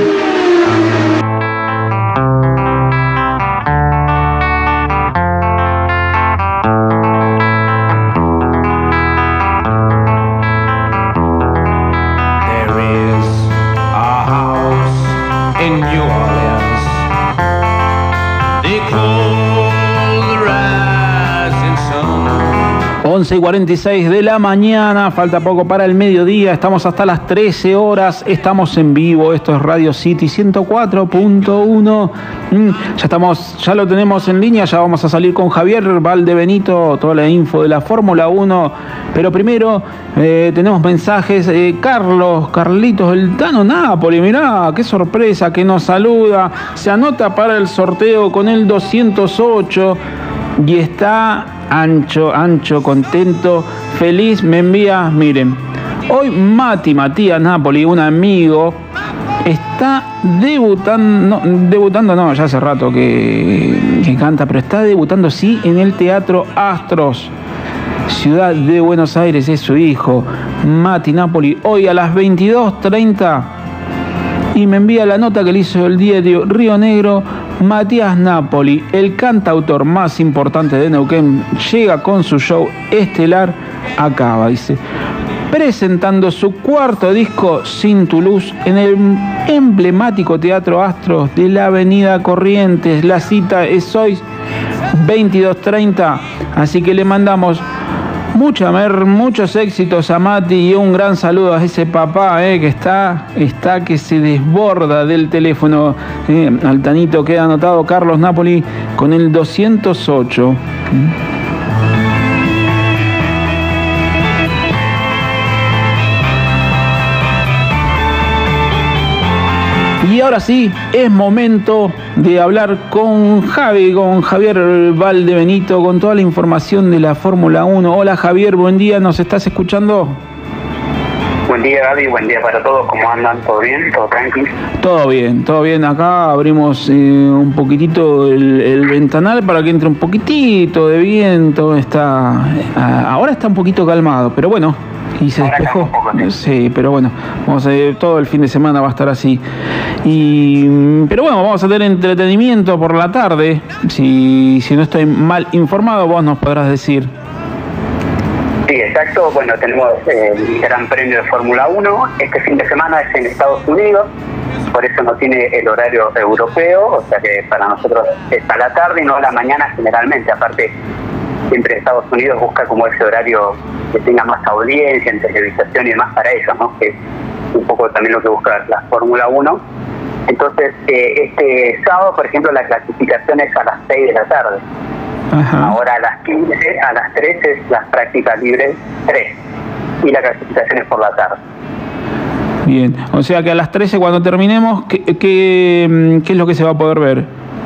There is a house in New Orleans. They call the rising sun. 11:46 de la mañana, falta poco para el mediodía, estamos hasta las 13 horas, estamos en vivo, esto es Radio City 104.1. Ya lo tenemos en línea, ya vamos a salir con Javier Valdebenito, toda la info de la Fórmula 1, pero primero tenemos mensajes. Carlitos, el Tano Napoli, mirá, qué sorpresa, que nos saluda, se anota para el sorteo con el 208 y está ancho, contento, feliz, me envía, miren, hoy Matías Napoli, un amigo, está debutando, ya hace rato que canta, pero está debutando, sí, en el Teatro Astros, Ciudad de Buenos Aires, es su hijo, Mati Napoli, hoy a las 22:30, y me envía la nota que le hizo el diario Río Negro. Matías Napoli, el cantautor más importante de Neuquén, llega con su show estelar, acaba, dice, presentando su cuarto disco, Sin tu luz, en el emblemático Teatro Astros de la Avenida Corrientes. La cita es hoy 22:30, así que le mandamos muchos éxitos a Mati y un gran saludo a ese papá que está que se desborda del teléfono. Al Tanito queda anotado Carlos Napoli con el 208. Y ahora sí, es momento de hablar con Javier Valdebenito, con toda la información de la Fórmula 1. Hola Javier, buen día, ¿nos estás escuchando? Buen día Gaby, buen día para todos, ¿cómo andan? ¿Todo bien? ¿Todo tranquilo? Todo bien, acá abrimos un poquitito el ventanal para que entre un poquitito de viento, ahora está un poquito calmado, pero bueno, y se despejó. Sí, pero bueno, todo el fin de semana va a estar así. Pero bueno, vamos a tener entretenimiento por la tarde. Si no estoy mal informado, vos nos podrás decir. Sí, exacto. Bueno, tenemos el Gran Premio de Fórmula 1. Este fin de semana es en Estados Unidos, por eso no tiene el horario europeo, o sea que para nosotros es a la tarde y no a la mañana generalmente. Aparte, siempre Estados Unidos busca como ese horario que tenga más audiencia en televisación y demás para ellos, ¿no? Que es un poco también lo que busca la Fórmula 1. Entonces, este sábado, por ejemplo, la clasificación es a las 6 de la tarde. Ajá. Ahora a las 15, a las 3 es las prácticas libres 3 y la clasificación es por la tarde. Bien, o sea que a las 13 cuando terminemos, ¿qué es lo que se va a poder ver?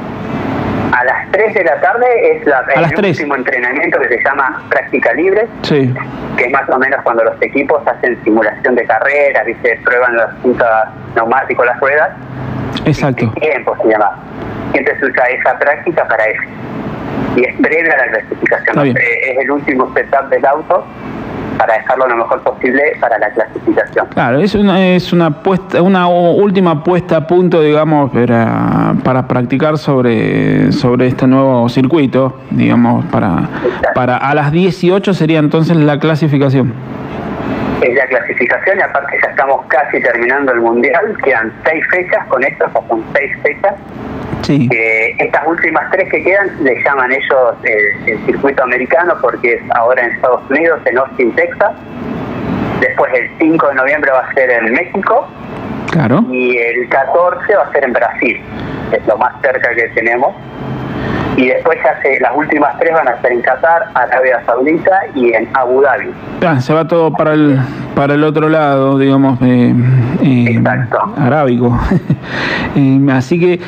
A las 3 de la tarde es el último entrenamiento que se llama práctica libre, sí, que es más o menos cuando los equipos hacen simulación de carrera, ¿viste? Prueban las puntas neumáticos, las ruedas. Exacto. Tiempo se llama. Siempre se usa esa práctica para eso. Y es previa a la clasificación. Es el último setup del auto para dejarlo lo mejor posible para la clasificación. Claro, es una última puesta a punto, digamos, para practicar sobre este nuevo circuito, digamos, para a las 18 sería entonces la clasificación. Es la clasificación y aparte ya estamos casi terminando el Mundial, quedan 6 fechas con esto, son 6 fechas. Sí. Estas últimas 3 que quedan le llaman ellos el circuito americano porque es ahora en Estados Unidos, en Austin, Texas. Después el 5 de noviembre va a ser en México. Claro. Y el 14 va a ser en Brasil, es lo más cerca que tenemos. Y después las últimas 3 van a ser en Qatar, Arabia Saudita y en Abu Dhabi. Se va todo para el otro lado, digamos, Exacto. arábico. Así que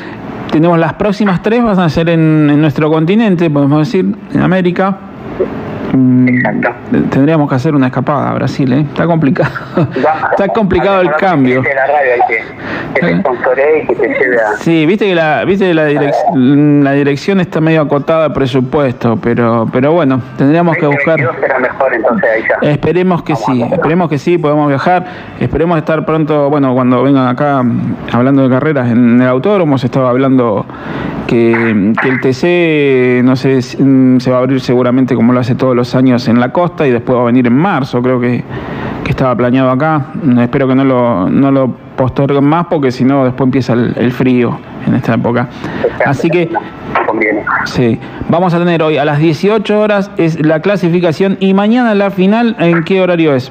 tenemos las próximas 3, van a ser en nuestro continente, podemos decir, en América. Exacto. Tendríamos que hacer una escapada a Brasil, ¿eh? Está complicado. Está complicado el cambio. Que la radio hay que te sponsoree y que te lleve a... Sí, viste que la dirección está medio acotada al presupuesto, pero bueno, tendríamos que buscar. Será mejor, entonces ahí ya. Esperemos que sí, podemos viajar. Esperemos estar pronto, bueno, cuando vengan acá hablando de carreras en el autódromo. Se estaba hablando que el TC, no sé, se va a abrir seguramente como lo hace todos los años en la costa y después va a venir en marzo, creo que estaba planeado acá. Espero que no lo posterguen más, porque si no después empieza el frío en esta época. Así que sí, vamos a tener hoy a las 18 horas es la clasificación y mañana la final. ¿En qué horario es?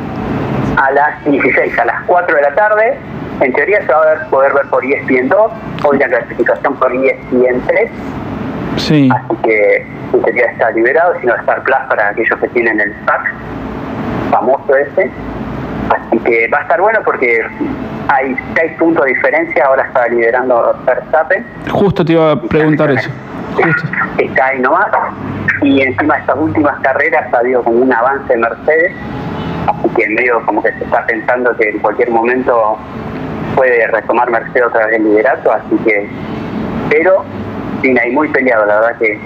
A las 16, a las 4 de la tarde. En teoría se va a poder ver por ESPN 2, hoy la clasificación por ESPN 3. Sí. Así que en teoría está liberado, sino Star Plus para aquellos que tienen el pack famoso ese. Así que va a estar bueno porque hay 6 puntos de diferencia, ahora está liderando Verstappen. Justo te iba a preguntar eso. Justo. Está ahí nomás. Y encima de estas últimas carreras ha habido como un avance de Mercedes, así que en medio como que se está pensando que en cualquier momento puede retomar Mercedes otra vez el liderato, así que, pero sí, ahí muy peleado, la verdad que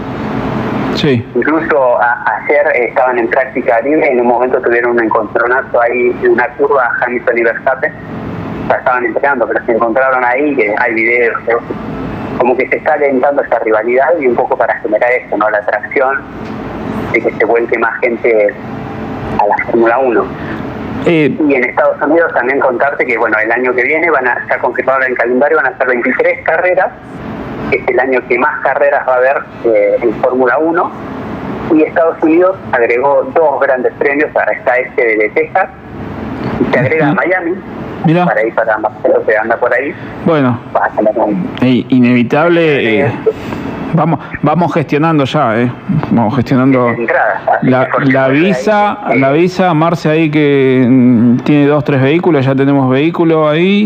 sí. Incluso ayer estaban en práctica libre y en un momento tuvieron un encontronazo ahí en una curva, Hamilton y Verstappen. O sea, estaban entrenando, pero se encontraron ahí, que hay videos, como que se está alentando esta rivalidad y un poco para generar esto, ¿no? La atracción de que se vuelque más gente a la Fórmula 1. Y en Estados Unidos también contarte que, bueno, el año que viene se ha confirmado en el calendario, van a ser 23 carreras, que es el año que más carreras va a haber en Fórmula 1, y Estados Unidos agregó 2 grandes premios, ahora está de Texas, y se agrega Miami. Mirá. Para ir para Marcelo, que anda por ahí. Bueno, inevitable. Vamos gestionando ya, vamos gestionando la visa. Marce ahí que tiene 2-3 vehículos, ya tenemos vehículo ahí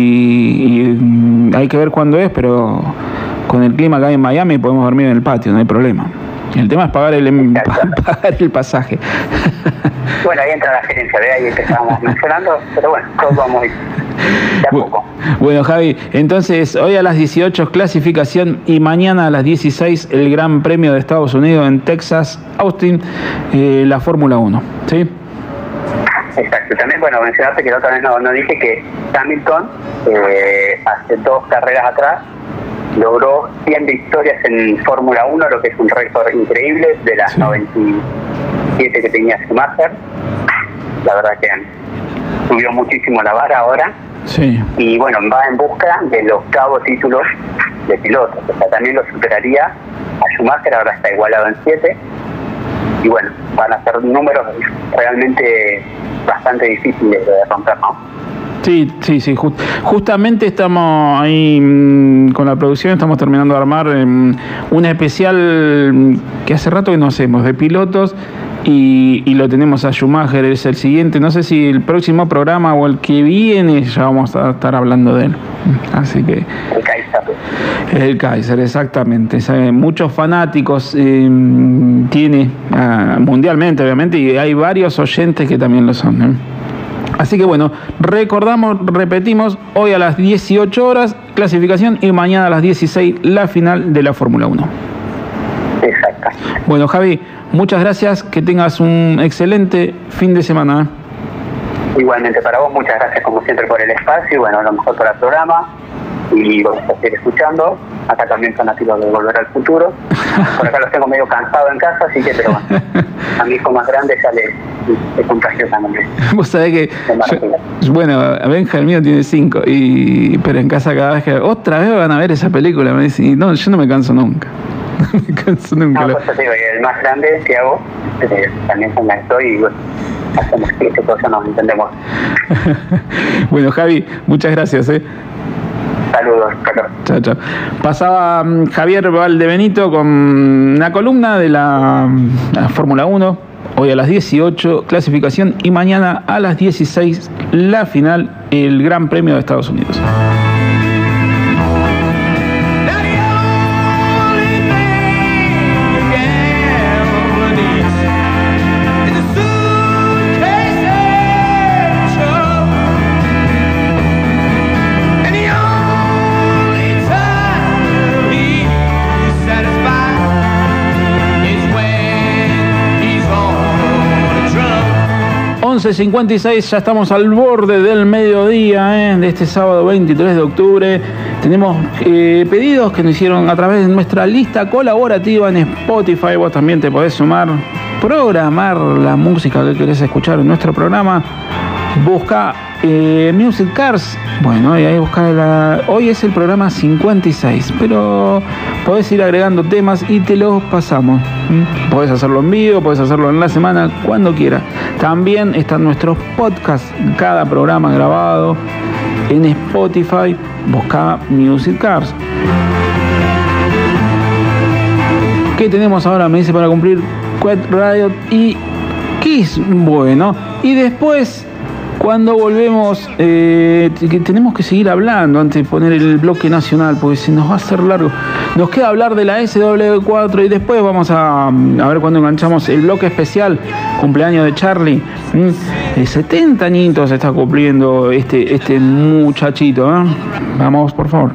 y hay que ver cuándo es, pero con el clima acá en Miami podemos dormir en el patio, no hay problema. El tema es pagar el pasaje. Bueno, ahí entra la gerencia, de ahí que estábamos mencionando, pero bueno, todos vamos a ir de a poco. Bueno, Javi, entonces hoy a las 18 clasificación y mañana a las 16 el Gran Premio de Estados Unidos en Texas, Austin, la Fórmula 1, ¿sí? Exacto, también, bueno, mencionaste que la otra vez no dije que Hamilton, hace 2 carreras atrás, logró 100 victorias en Fórmula 1, lo que es un récord increíble de las 97 que tenía Schumacher. La verdad que subió muchísimo la vara ahora. Sí. Y bueno, va en busca del 8º título de pilotos. O sea, también lo superaría a Schumacher, ahora está igualado en 7. Y bueno, van a ser números realmente bastante difíciles de romper, ¿no? Sí. Justamente estamos ahí con la producción, estamos terminando de armar un especial que hace rato que no hacemos, de pilotos, y lo tenemos a Schumacher, es el siguiente. No sé si el próximo programa o el que viene ya vamos a estar hablando de él. Así que... El Kaiser, exactamente. Muchos fanáticos tiene mundialmente, obviamente, y hay varios oyentes que también lo son, Así que bueno, repetimos, hoy a las 18 horas clasificación y mañana a las 16 la final de la Fórmula 1. Exacto. Bueno, Javi, muchas gracias, que tengas un excelente fin de semana. Igualmente para vos, muchas gracias como siempre por el espacio y bueno, a lo mejor para el programa. Y vamos a seguir escuchando. Acá también son nativos de Volver al Futuro. Por acá los tengo medio cansados en casa, así que, pero bueno, a mi hijo más grande ya le contagió también. Vos sabés que bueno, Benja, el mío tiene 5, pero en casa cada vez que otra vez van a ver esa película, me dicen, y no, yo no me canso nunca. No me canso nunca. No, pues te digo, el más grande, Tiago, también se enganchó y bueno, hacemos que esta cosa nos entendemos. Bueno, Javi, muchas gracias, Saludos, Carlos. Chao. Pasaba Javier Valdebenito con una columna de la Fórmula 1. Hoy a las 18, clasificación, y mañana a las 16, la final, el Gran Premio de Estados Unidos. 11:56, ya estamos al borde del mediodía de este sábado 23 de octubre. Tenemos pedidos que nos hicieron a través de nuestra lista colaborativa en Spotify. Vos también te podés sumar, programar la música que querés escuchar en nuestro programa. Busca Music Cars. Bueno, y ahí buscar hoy es el programa 56, pero podés ir agregando temas y te los pasamos. Podés hacerlo en vivo, podés hacerlo en la semana, cuando quieras. También están nuestros podcasts, cada programa grabado en Spotify. Busca Music Cars. ¿Qué tenemos ahora? Me dice para cumplir Quiet Riot y Kiss. Bueno, y después, cuando volvemos, tenemos que seguir hablando antes de poner el bloque nacional, porque se nos va a hacer largo. Nos queda hablar de la SW4 y después vamos a ver cuando enganchamos el bloque especial, cumpleaños de Charlie. 70 añitos está cumpliendo este muchachito. Vamos, por favor.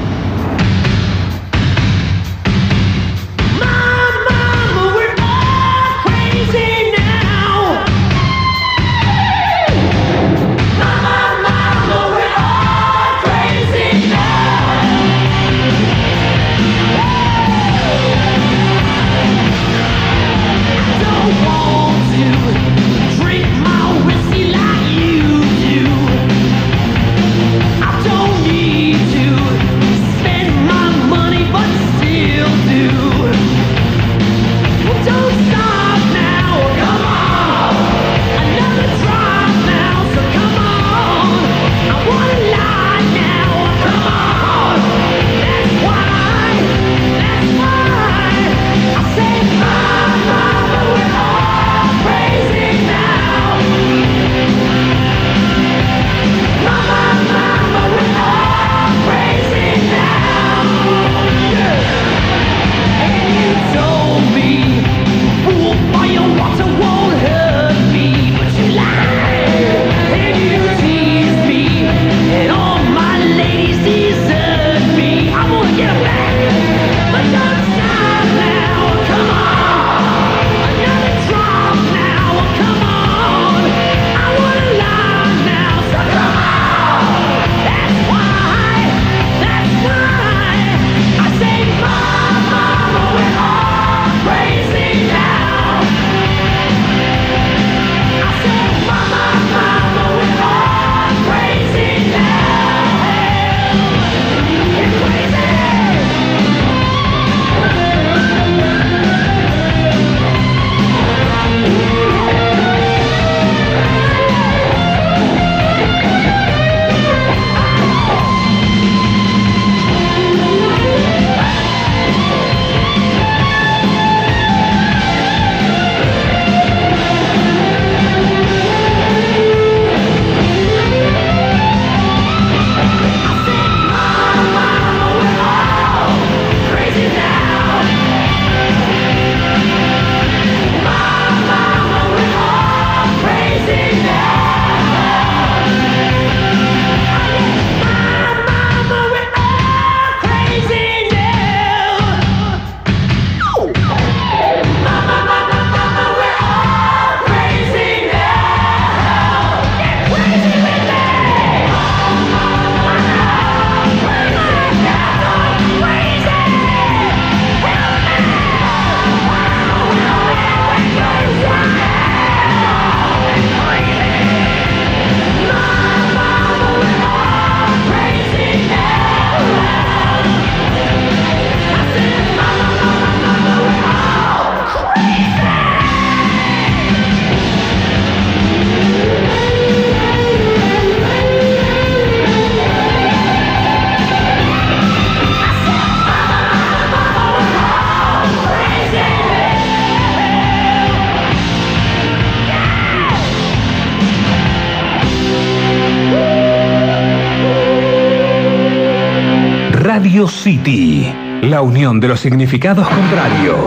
Radio City, la unión de los significados contrarios.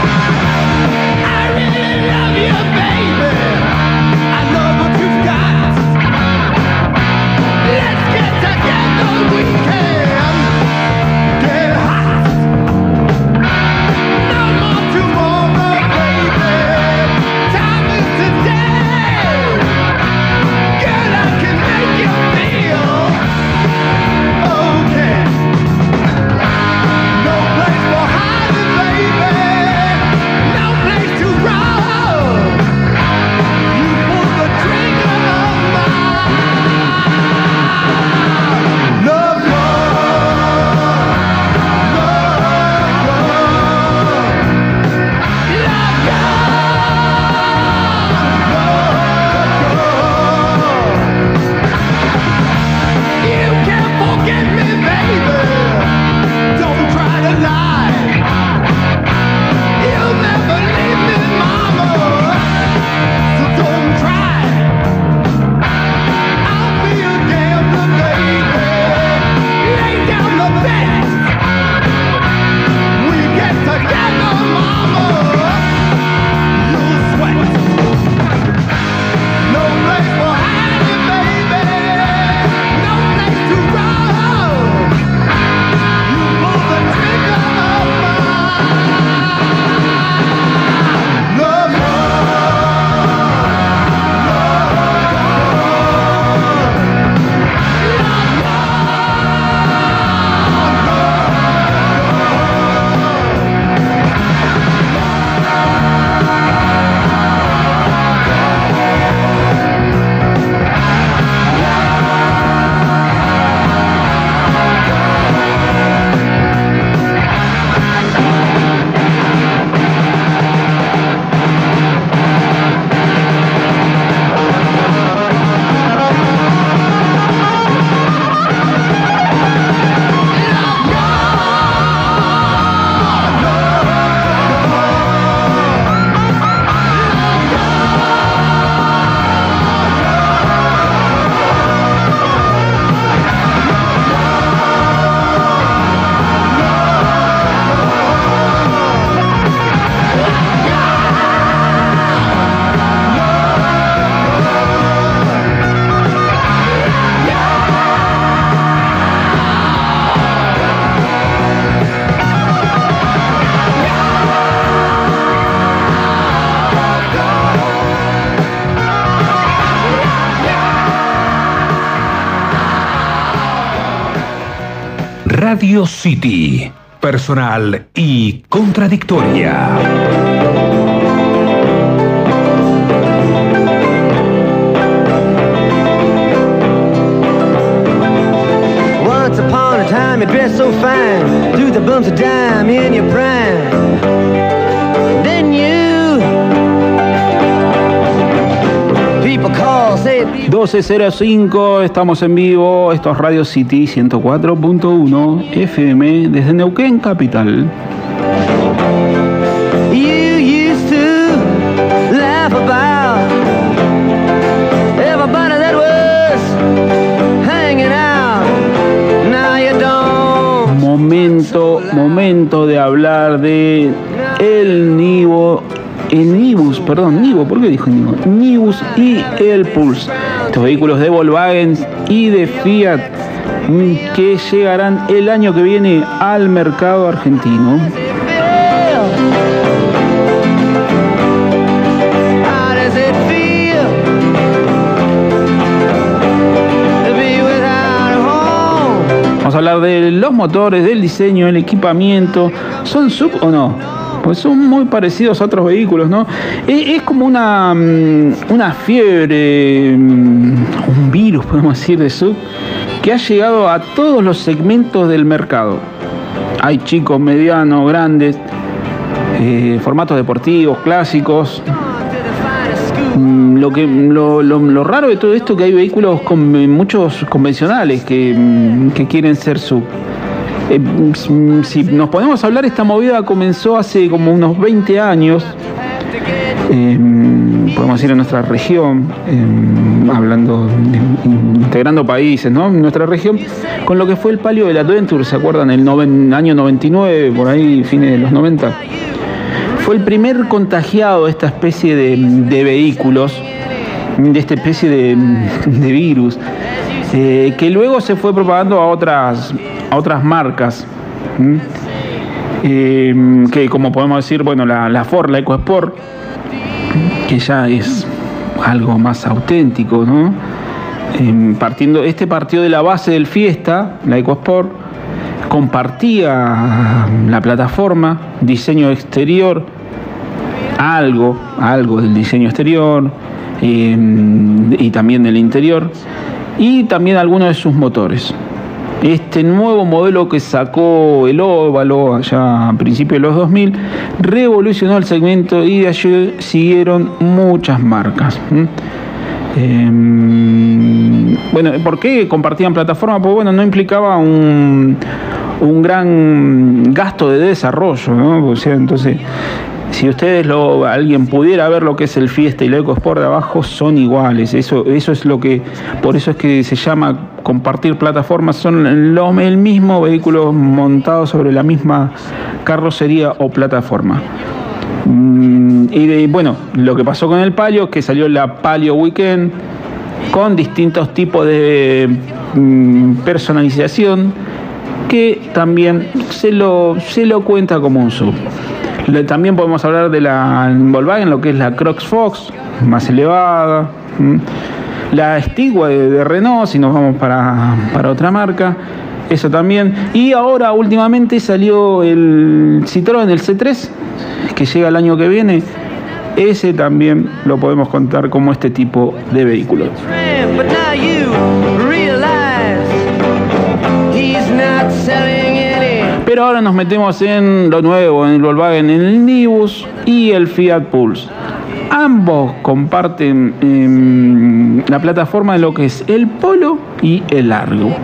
I love what you've got. Radio City. Personal y contradictoria. Once upon a time you dressed so fine, threw the bumps of dime in your prime. Then you people call, say 12:05, estamos en vivo. Esto es Radio City 104.1 FM desde Neuquén Capital. you used to laugh about everybody that was hanging out. Now you don't. Momento de hablar de el Nivo. El Nibus, ¿por qué dijo Nivo? Nibus y el Pulse. Estos vehículos de Volkswagen y de Fiat que llegarán el año que viene al mercado argentino. Vamos a hablar de los motores, del diseño, el equipamiento. ¿Son sub o no? Pues son muy parecidos a otros vehículos, ¿no? Es como una fiebre, un virus, podemos decir, de sub, que ha llegado a todos los segmentos del mercado. Hay chicos, medianos, grandes, formatos deportivos, clásicos. Lo raro de todo esto es que hay vehículos muchos convencionales que quieren ser sub. Si nos podemos hablar, esta movida comenzó hace como unos 20 años, podemos decir en nuestra región, integrando países, ¿no? En nuestra región, con lo que fue el Palio del Adventure, ¿se acuerdan? El año 99, por ahí, fines de los 90. Fue el primer contagiado de esta especie de vehículos, de esta especie de virus, que luego se fue propagando a otras marcas, que como podemos decir, bueno, la Ford, la EcoSport, que ya es algo más auténtico, ¿no? Partió de la base del Fiesta, la EcoSport, compartía la plataforma, diseño exterior, algo del diseño exterior y también del interior, y también algunos de sus motores. Este nuevo modelo que sacó el Óvalo allá a principios de los 2000 revolucionó el segmento y de allí siguieron muchas marcas. Bueno, ¿por qué compartían plataforma? Pues bueno, no implicaba un gran gasto de desarrollo, ¿no? O sea, entonces, si ustedes alguien pudiera ver lo que es el Fiesta y el EcoSport de abajo, son iguales. Eso es lo que, por eso es que se llama compartir plataformas. Son el mismo vehículo montado sobre la misma carrocería o plataforma. Bueno, lo que pasó con el Palio, que salió la Palio Weekend con distintos tipos de personalización, que también se lo cuenta como un sub. También podemos hablar de la Volkswagen, lo que es la Crocs Fox, más elevada. La Stigway de Renault, si nos vamos para otra marca, eso también. Y ahora últimamente salió el Citroën, el C3, que llega el año que viene. Ese también lo podemos contar como este tipo de vehículos. Pero ahora nos metemos en lo nuevo, en el Volkswagen, en el Nibus y el Fiat Pulse. Ambos comparten la plataforma de lo que es el Polo y el Argo.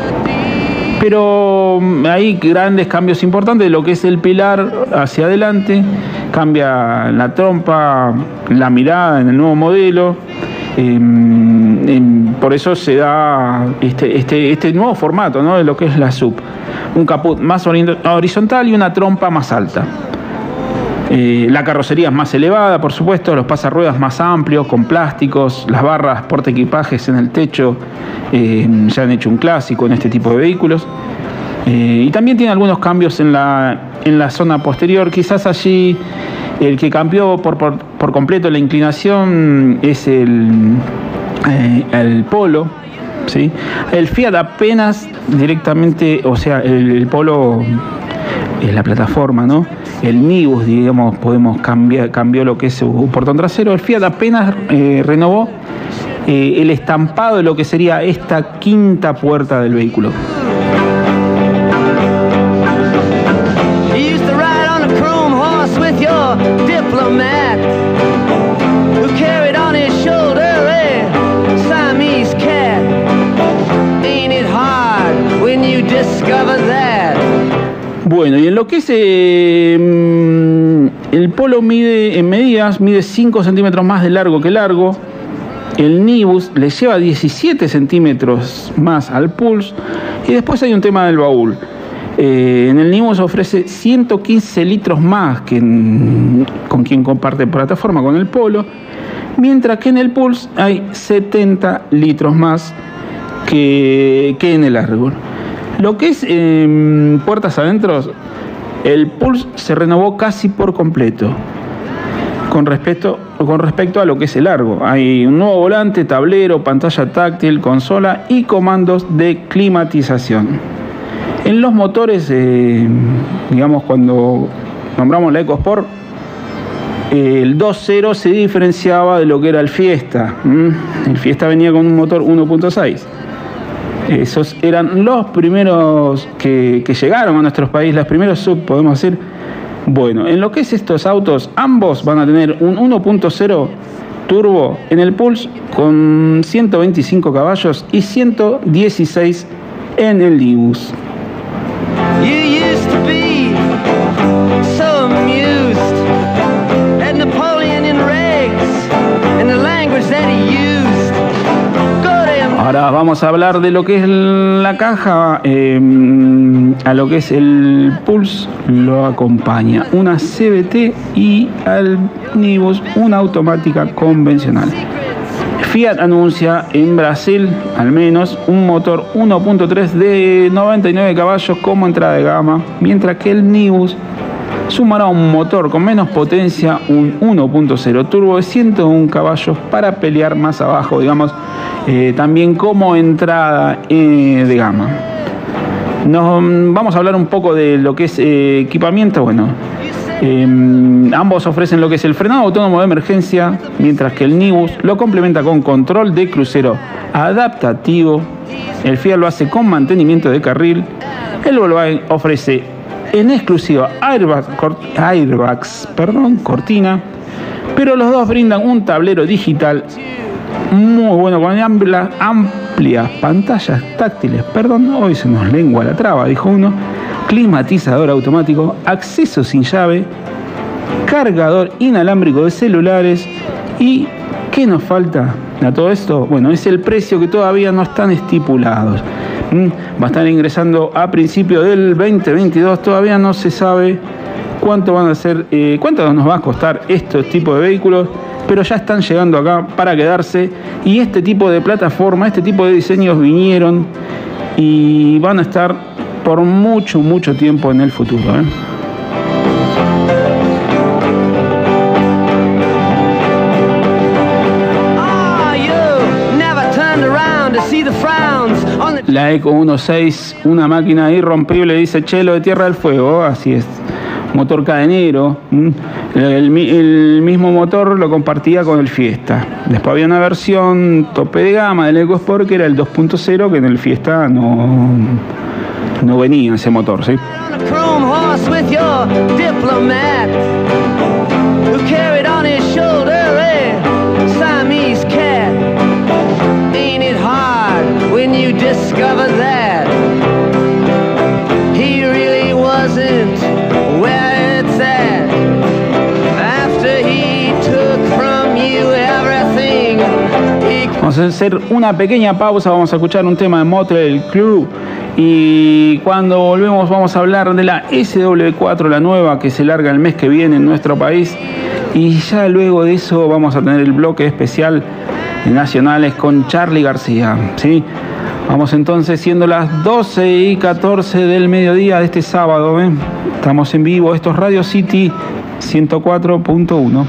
Pero hay grandes cambios importantes de lo que es el pilar hacia adelante. Cambia la trompa, la mirada en el nuevo modelo. Por eso se da este nuevo formato, ¿no? De lo que es la SUV. Un caput más horizontal y una trompa más alta. La carrocería es más elevada, por supuesto, los pasarruedas más amplios, con plásticos, las barras portaequipajes en el techo ya han hecho un clásico en este tipo de vehículos. Y también tiene algunos cambios en la zona posterior. Quizás allí el que cambió por completo la inclinación es el Polo, ¿sí? El Fiat apenas directamente, o sea, el Polo es la plataforma, ¿no? El Nibus, digamos, cambió lo que es su portón trasero. El Fiat apenas renovó el estampado de lo que sería esta quinta puerta del vehículo. Bueno, y en lo que es el Polo mide 5 centímetros más de largo que largo. El Nibus le lleva 17 centímetros más al Pulse. Y después hay un tema del baúl. En el Nibus ofrece 115 litros más que con quien comparte plataforma con el Polo, mientras que en el Pulse hay 70 litros más que en el Argo. Lo que es puertas adentro, el Pulse se renovó casi por completo con respecto a lo que es el Largo. Hay un nuevo volante, tablero, pantalla táctil, consola y comandos de climatización. En los motores, digamos, cuando nombramos la EcoSport, el 2.0 se diferenciaba de lo que era el Fiesta. El Fiesta venía con un motor 1.6. Esos eran los primeros que llegaron a nuestro país, los primeros sub, podemos decir. Bueno, en lo que es estos autos, ambos van a tener un 1.0 turbo en el Pulse con 125 caballos y 116 en el Nibus. Ahora vamos a hablar de lo que es la caja. A lo que es el Pulse lo acompaña una CVT y al Nibus una automática convencional. Fiat anuncia en Brasil al menos un motor 1.3 de 99 caballos como entrada de gama, mientras que el Nibus sumará un motor con menos potencia, un 1.0 turbo de 101 caballos para pelear más abajo, digamos, también como entrada de gama. Vamos a hablar un poco de lo que es equipamiento. Bueno, ambos ofrecen lo que es el frenado autónomo de emergencia, mientras que el Nibus lo complementa con control de crucero adaptativo. El Fiat lo hace con mantenimiento de carril. El Volkswagen ofrece en exclusiva airbags, cortina, pero los dos brindan un tablero digital muy bueno con amplias pantallas táctiles, hoy se nos lengua la traba, dijo uno, climatizador automático, acceso sin llave, cargador inalámbrico de celulares. Y ¿qué nos falta a todo esto? Bueno, es el precio, que todavía no están estipulados. Va a estar ingresando a principios del 2022, todavía no se sabe cuánto van a ser, cuánto nos va a costar estos tipos de vehículos, pero ya están llegando acá para quedarse, y este tipo de plataforma, este tipo de diseños vinieron y van a estar por mucho tiempo en el futuro, La Eco 1.6, una máquina irrompible, dice Chelo de Tierra del Fuego, así es. Motor cadenero, el mismo motor lo compartía con el Fiesta. Después había una versión tope de gama del EcoSport que era el 2.0, que en el Fiesta no venía ese motor, ¿sí? Discover that he really wasn't where it's at after he took from you everything. Vamos a hacer una pequeña pausa, vamos a escuchar un tema de Motley Crue y cuando volvemos vamos a hablar de la SW4, la nueva que se larga el mes que viene en nuestro país, y ya luego de eso vamos a tener el bloque especial de nacionales con Charly García, ¿sí? Vamos entonces, siendo las 12:14 del mediodía de este sábado, estamos en vivo, esto es Radio City 104.1.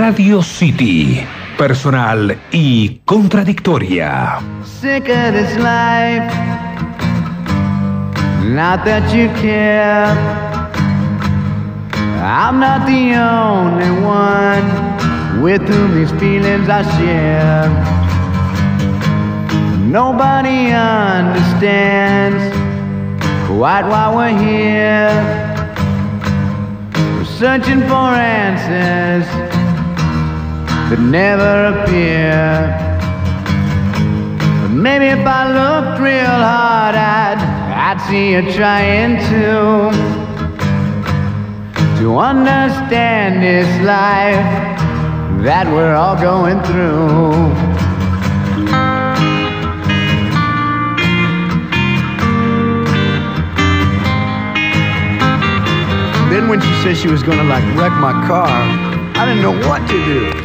Radio City, personal y contradictoria. Sick of this life, not that you care. I'm not the only one with whom these feelings I share. Nobody understands quite why we're here. We're searching for answers that never appear. But maybe if I looked real hard, I'd see you trying to understand this life that we're all going through. Then when she said she was gonna like wreck my car, I didn't know what to do.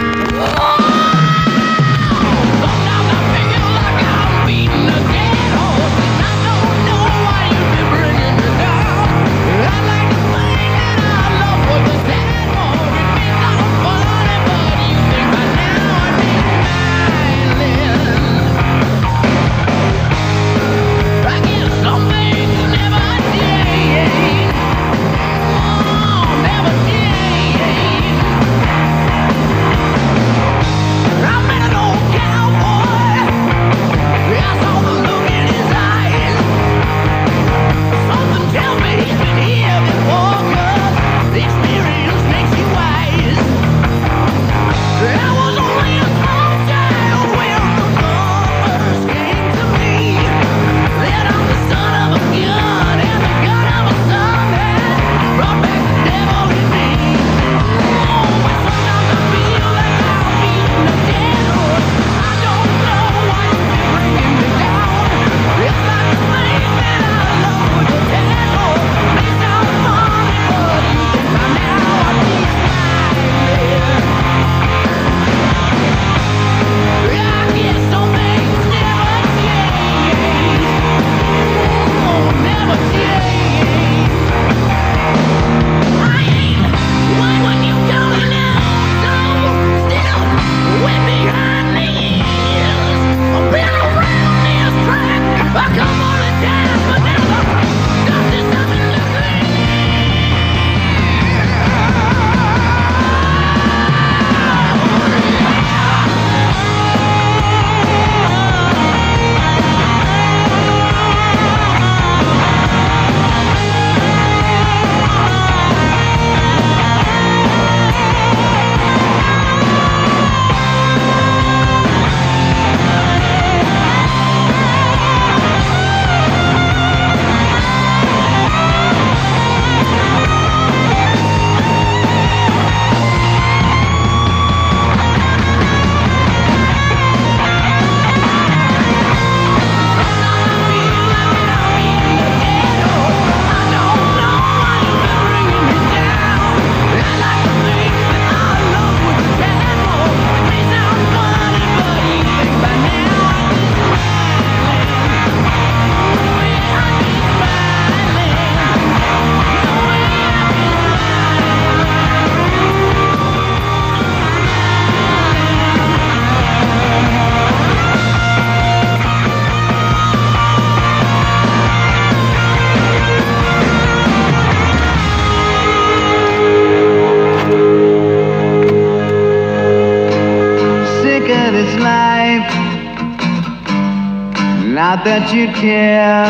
Not that you care.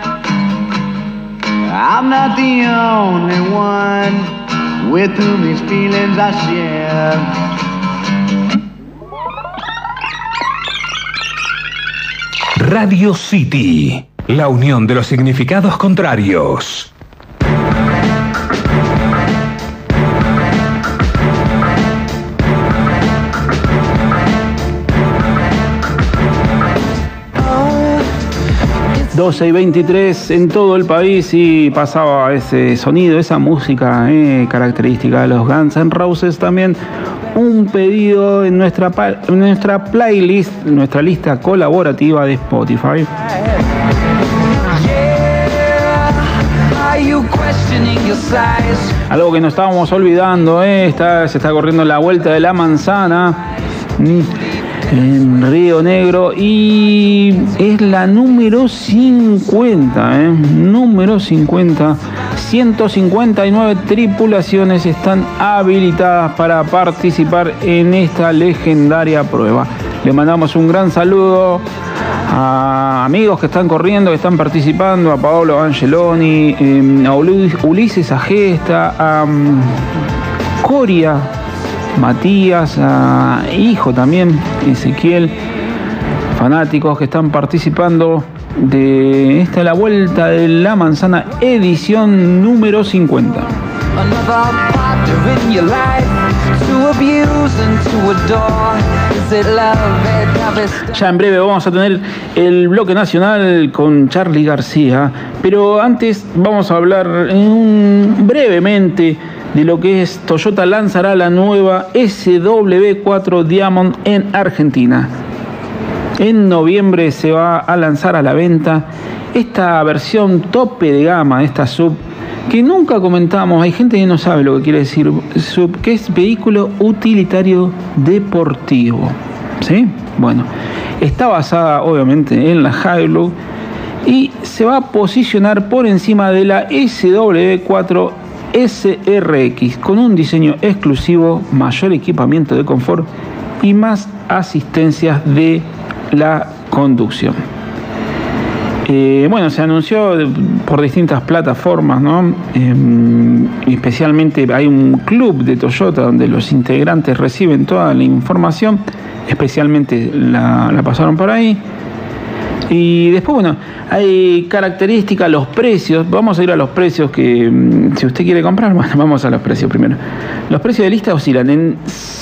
I'm not the only one with whom these feelings I share. Radio City, la unión de los significados contrarios. ...12 y 23 en todo el país y pasaba ese sonido, esa música característica de los Guns N' Roses. También un pedido en nuestra playlist, nuestra lista colaborativa de Spotify. Yeah, Algo que nos estábamos olvidando, se está corriendo la Vuelta de la Manzana en Río Negro y es la número 50, número 50. 159 tripulaciones están habilitadas para participar en esta legendaria prueba. Le mandamos un gran saludo a amigos que están corriendo, que están participando, a Paolo Angeloni, a Ulises Agesta, a Coria Matías, a hijo también, Ezequiel, fanáticos que están participando de esta la Vuelta de la Manzana, edición número 50. Ya en breve vamos a tener el bloque nacional con Charly García, pero antes vamos a hablar brevemente de lo que es Toyota lanzará la nueva SW4 Diamond en Argentina. En noviembre se va a lanzar a la venta esta versión tope de gama, esta sub, que nunca comentamos, hay gente que no sabe lo que quiere decir sub, que es vehículo utilitario deportivo, ¿sí? Bueno, está basada obviamente en la Hilux y se va a posicionar por encima de la SW4 SRX con un diseño exclusivo, mayor equipamiento de confort y más asistencias de la conducción. Bueno, se anunció por distintas plataformas, ¿no? Especialmente hay un club de Toyota donde los integrantes reciben toda la información, especialmente la pasaron por ahí. Y después, bueno, hay características, los precios. Vamos a ir a los precios que, si usted quiere comprar, bueno, vamos a los precios primero. Los precios de lista oscilan en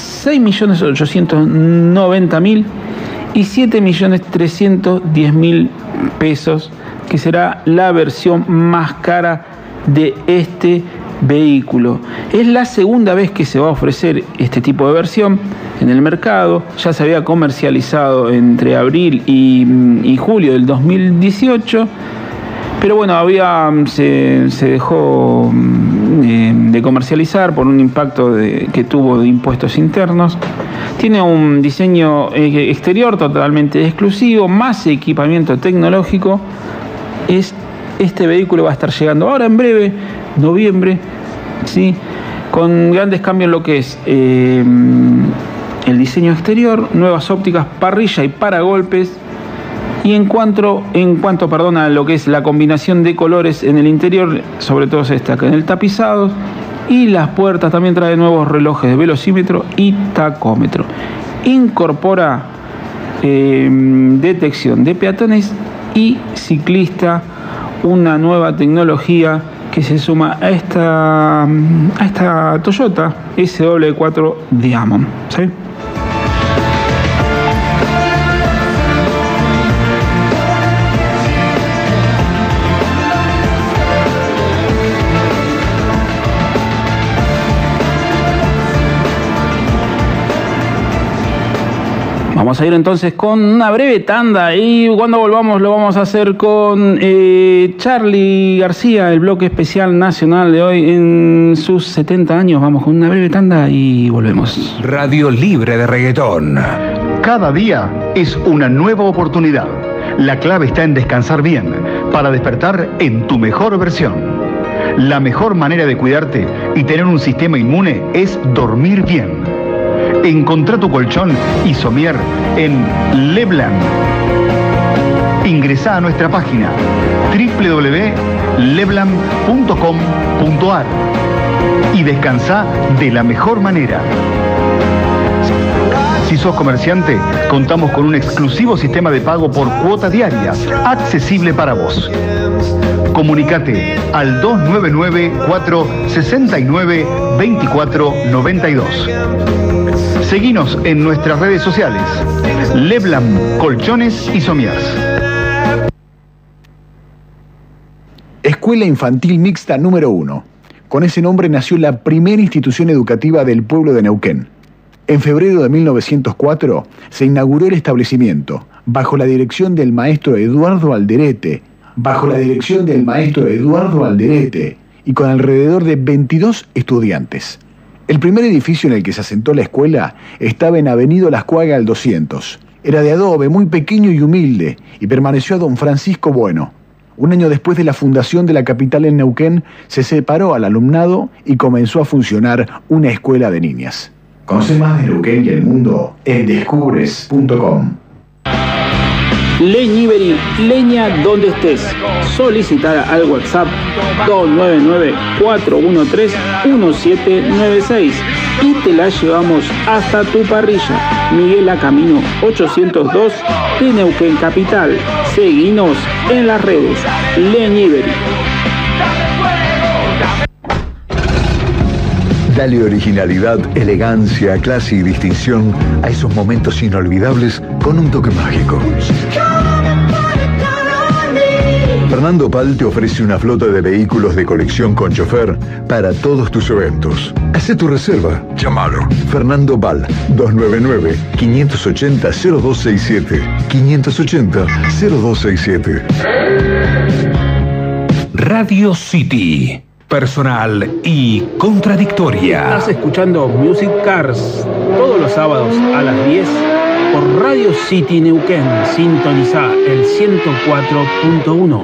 6.890.000 y 7.310.000 pesos, que será la versión más cara de este vehículo. Es la segunda vez que se va a ofrecer este tipo de versión en el mercado. Ya se había comercializado entre abril y julio del 2018, pero bueno, se dejó de comercializar por un impacto que tuvo de impuestos internos. Tiene un diseño exterior totalmente exclusivo, más equipamiento tecnológico. Este vehículo va a estar llegando ahora en breve, noviembre, ¿sí? Con grandes cambios en lo que es el diseño exterior, nuevas ópticas, parrilla y paragolpes. Y en cuanto a lo que es la combinación de colores en el interior, sobre todo se destaca en el tapizado, y las puertas también trae nuevos relojes de velocímetro y tacómetro. Incorpora detección de peatones y ciclista, una nueva tecnología que se suma a esta Toyota SW4 Diamond, ¿sí? Vamos a ir entonces con una breve tanda y cuando volvamos lo vamos a hacer con Charly García, el bloque especial nacional de hoy en sus 70 años. Vamos con una breve tanda y volvemos. Radio Libre de Reggaetón. Cada día es una nueva oportunidad. La clave está en descansar bien para despertar en tu mejor versión. La mejor manera de cuidarte y tener un sistema inmune es dormir bien. Encontrá tu colchón Isomier en Lebland. Ingresá a nuestra página www.lebland.com.ar y descansá de la mejor manera. Si sos comerciante, contamos con un exclusivo sistema de pago por cuota diaria, accesible para vos. Comunicate al 299-469-2492. Seguinos en nuestras redes sociales. Lebland Colchones y Somiers. Escuela Infantil Mixta número 1. Con ese nombre nació la primera institución educativa del pueblo de Neuquén. En febrero de 1904 se inauguró el establecimiento, bajo la dirección del maestro Eduardo Alderete, y con alrededor de 22 estudiantes. El primer edificio en el que se asentó la escuela estaba en Avenida Las Cuagas al 200. Era de adobe, muy pequeño y humilde, y permaneció a don Francisco Bueno. Un año después de la fundación de la capital en Neuquén, se separó al alumnado y comenzó a funcionar una escuela de niñas. Conoce más de Neuquén y el mundo en descubres.com. Leñivery, leña donde estés. Solicitar al WhatsApp 299-413-1796 y te la llevamos hasta tu parrilla. Miguel Camino 802 de Neuquén Capital. Seguinos en las redes. Leñivery. Dale originalidad, elegancia, clase y distinción a esos momentos inolvidables con un toque mágico. Fernando Pal te ofrece una flota de vehículos de colección con chofer para todos tus eventos. Haz tu reserva. Llámalo. Fernando Pal, 299-580-0267. 580-0267. Radio City. Personal y contradictoria. Estás escuchando Music Cars todos los sábados a las 10 por Radio City Neuquén. Sintoniza el 104.1.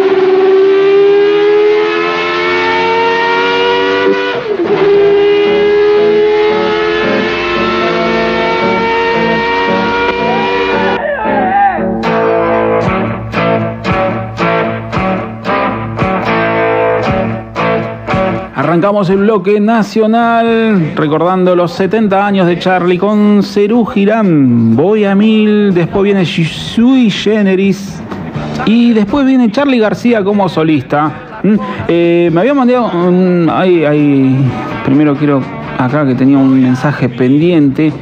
Arrancamos el bloque nacional recordando los 70 años de Charlie con Serú Girán, Voy a Mil, después viene Sui Generis y después viene Charlie García como solista. Me había mandado primero quiero acá que tenía un mensaje pendiente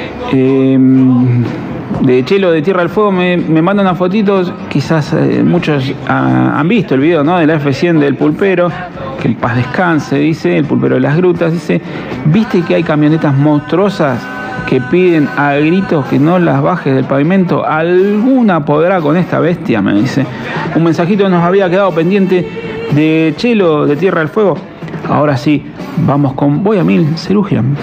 de Chelo de Tierra del Fuego, me manda unas fotitos, quizás muchos han visto el video, ¿no? De la F100 del Pulpero, que en paz descanse, dice, el Pulpero de las Grutas, dice, ¿viste que hay camionetas monstruosas que piden a gritos que no las bajes del pavimento? ¿Alguna podrá con esta bestia? Me dice. Un mensajito nos había quedado pendiente de Chelo de Tierra del Fuego. Ahora sí, vamos con Voy a Mil, Serú Girán.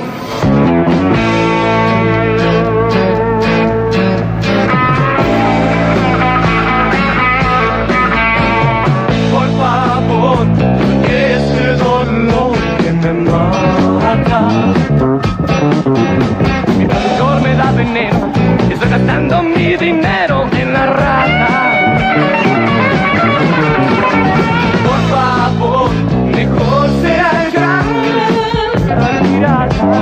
Estoy gastando mi dinero en la rata. Por favor, mejor sea el gran pirata.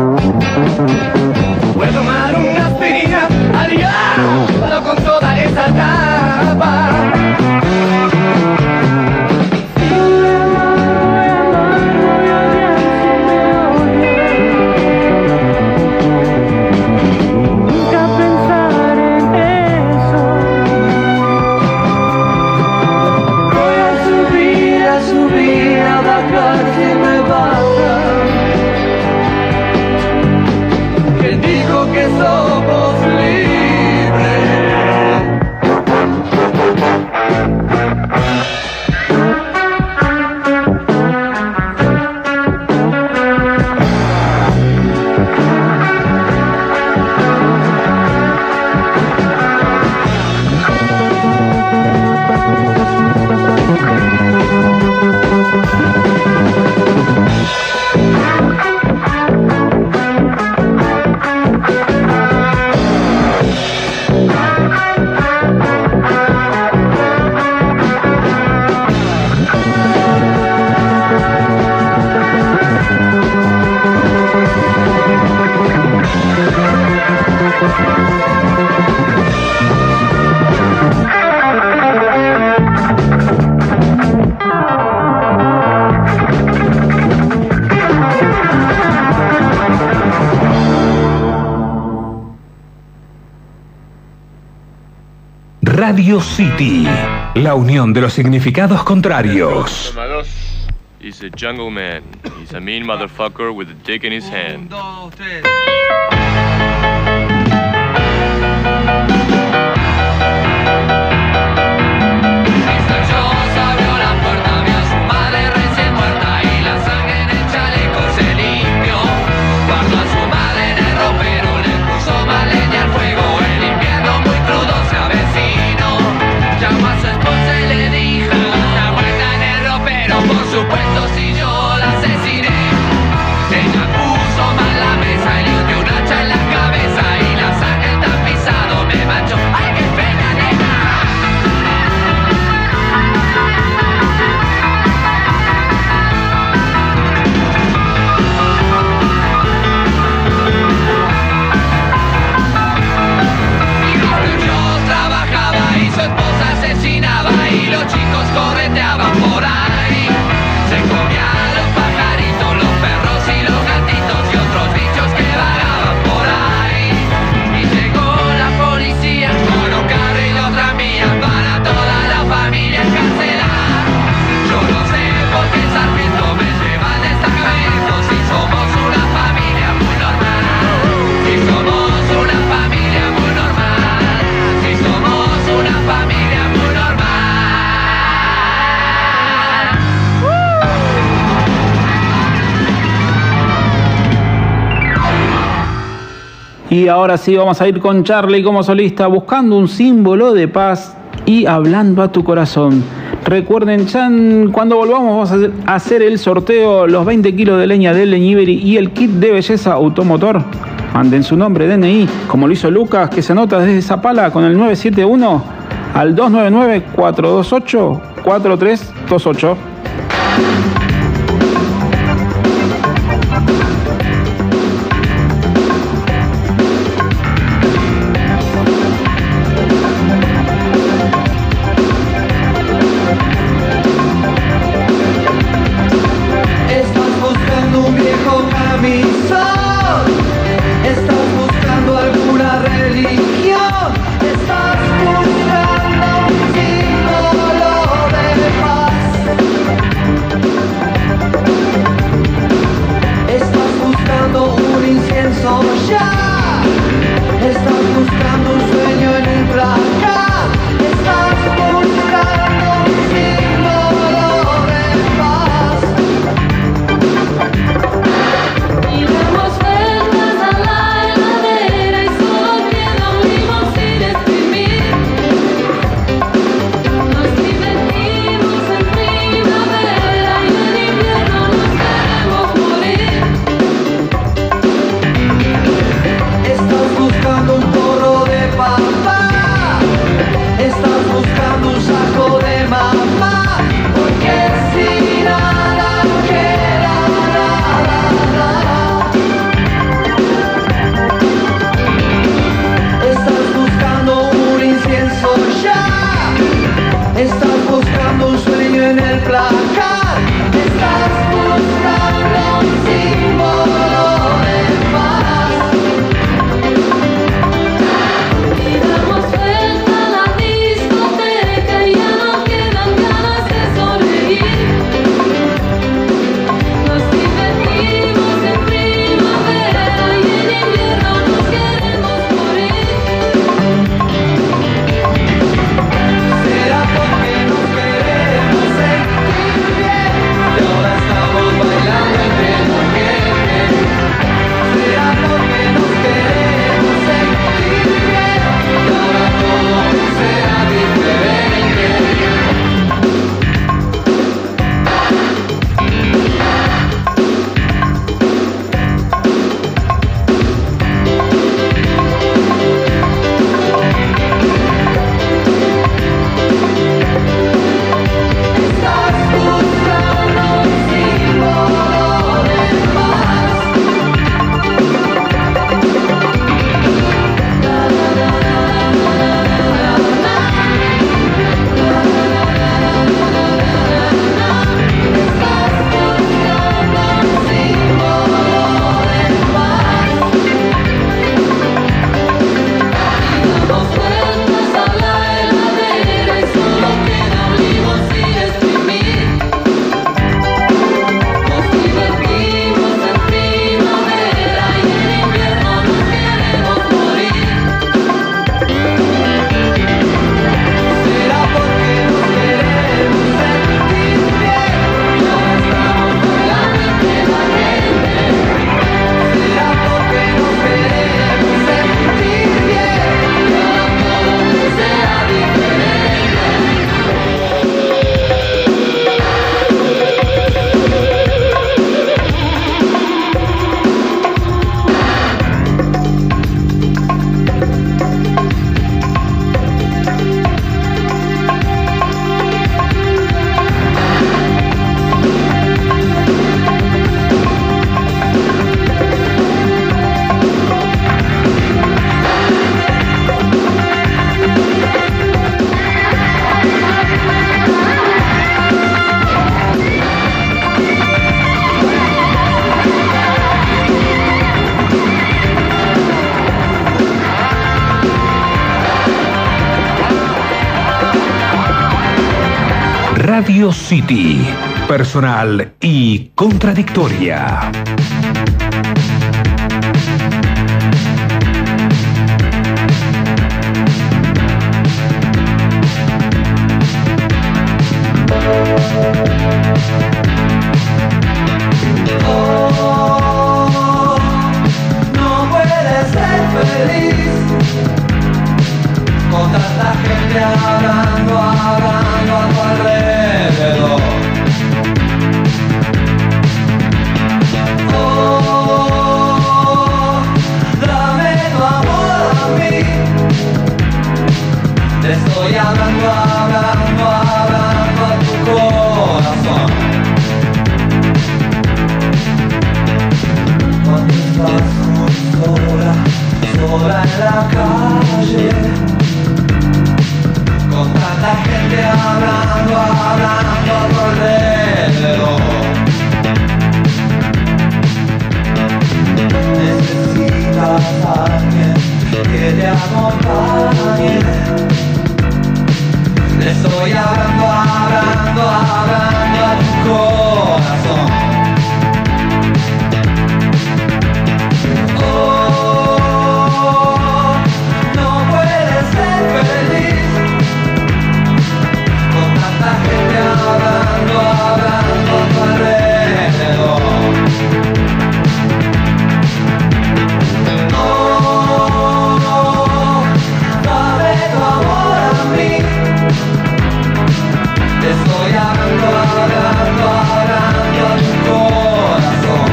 Voy a tomar una aspirina al diablo con toda esa tapa. Radio City, la unión de los significados contrarios. Toma dos. He's a jungle man. He's a mean motherfucker with a dick in his hand. Abrió la puerta, vio a su madre recién muerta. y yo la asesiné. Ella puso mal la mesa y le dio un hacha en la cabeza y la sangre el tapizado me manchó. ¡Ay, qué pena, nena! Yo trabajaba y su esposa asesinaba y los chicos correteaban por ahí. Se comían los pajaritos, los perros y los gatitos y otros bichos que vagaban por ahí. Y llegó la policía con un carro y otra mía para toda la familia encarcelar. Yo no sé por qué sargento me llevan destacamentos si somos una familia muy normal. Si somos una familia muy normal. Si somos una familia muy normal. Y ahora sí vamos a ir con Charlie como solista, buscando un símbolo de paz y hablando a tu corazón. Recuerden, Chan, cuando volvamos vamos a hacer el sorteo, los 20 kilos de leña del Leñiberi y el kit de belleza automotor. Manden su nombre, DNI, como lo hizo Lucas, que se anota desde Zapala con el 971 al 299-428-4328. Estás buscando un viejo camisón. Estás buscando alguna religión. Estás buscando un símbolo de paz. Radio City. Personal y contradictoria. No puedes ser feliz con tanta gente hablando a tu alrededor. Dame tu amor a mí. Te estoy hablando a tu corazón. Cuando estás muy sola en la calle, con tanta gente hablando a tu alrededor. Necesitas a alguien que te acompañe. Le estoy hablando a tu corazón. No puedes ser feliz con tanta gente hablando a tu alrededor. Dame tu amor a mí. Te estoy hablando a tu corazón.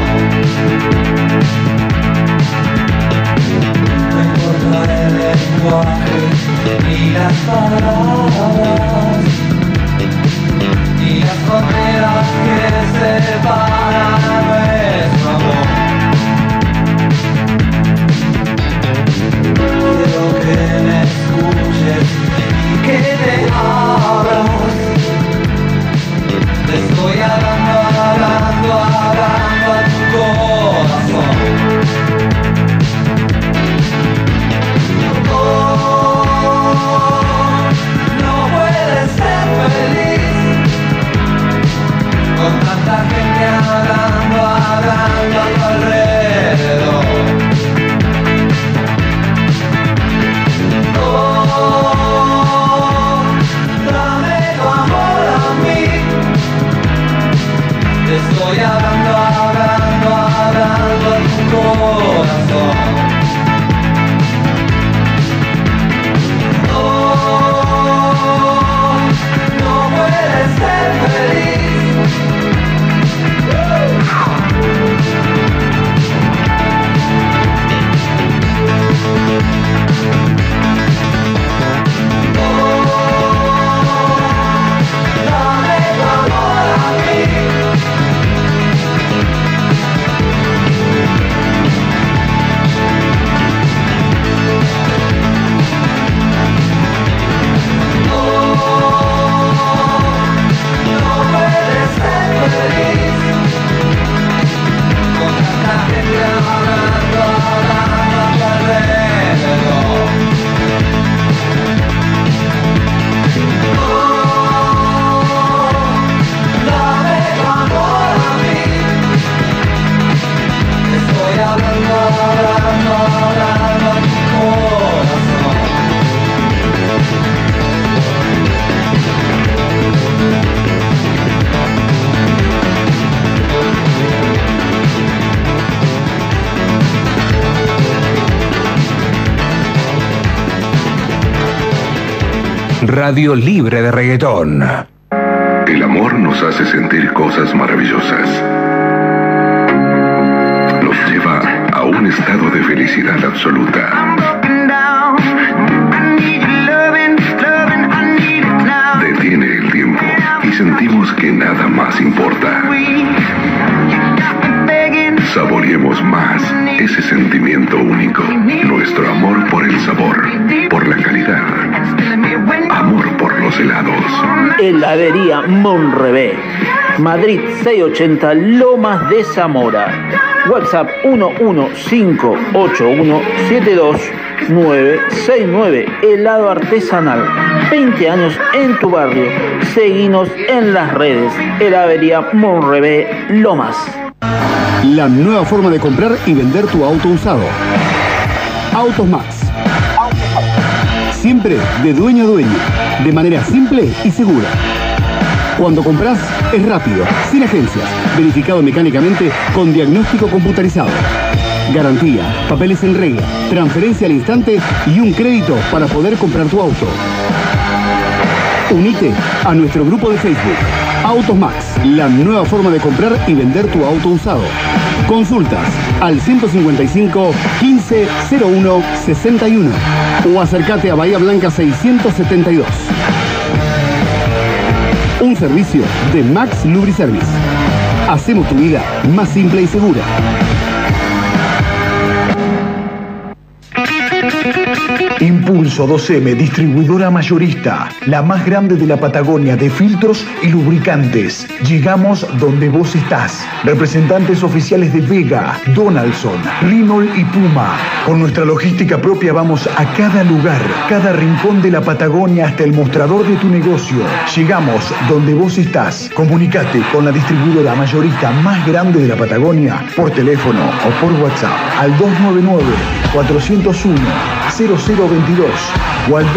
No importa el lenguaje ni las palabras, ni las fronteras que separan nuestro amor. Quiero que me escuches y que te abras. Te estoy hablando a tu corazón. No puedes ser feliz con tanta gente hablando a tu alrededor. Dame tu amor a mí. Te estoy hablando a tu corazón. No puedes ser feliz. Dame tu amor a mí. No puedes ser feliz con tanta gente hablando a tu alrededor. Dame tu amor a mí. Te estoy hablando a tu corazón. Radio libre de reggaetón. El amor nos hace sentir cosas maravillosas. Nos lleva a un estado de felicidad absoluta. Detiene el tiempo y sentimos que nada más importa. Saboreamos Queremos más, ese sentimiento único. Nuestro amor por el sabor, por la calidad. Amor por los helados. Heladería Monrebé. Madrid 680 Lomas de Zamora. WhatsApp 11581722969. Helado artesanal. 20 años en tu barrio. Seguinos en las redes. Heladería Monrebé Lomas. La nueva forma de comprar y vender tu auto usado. Autos Max. Siempre de dueño a dueño, de manera simple y segura. Cuando compras es rápido, sin agencias, verificado mecánicamente con diagnóstico computarizado. Garantía, papeles en regla, transferencia al instante y un crédito para poder comprar tu auto. Unite a nuestro grupo de Facebook, Autos Max, la nueva forma de comprar y vender tu auto usado. Consultas al 155 15 01 61 o acércate a Bahía Blanca 672. Un servicio de Max Lubriservice. Hacemos tu vida más simple y segura. Impulso 2M, distribuidora mayorista, la más grande de la Patagonia de filtros y lubricantes. Llegamos donde vos estás. Representantes oficiales de Vega, Donaldson, Renault y Puma. Con nuestra logística propia vamos a cada lugar, cada rincón de la Patagonia hasta el mostrador de tu negocio. Llegamos donde vos estás. Comunicate con la distribuidora mayorista más grande de la Patagonia por teléfono o por WhatsApp al 299-401-0022 o al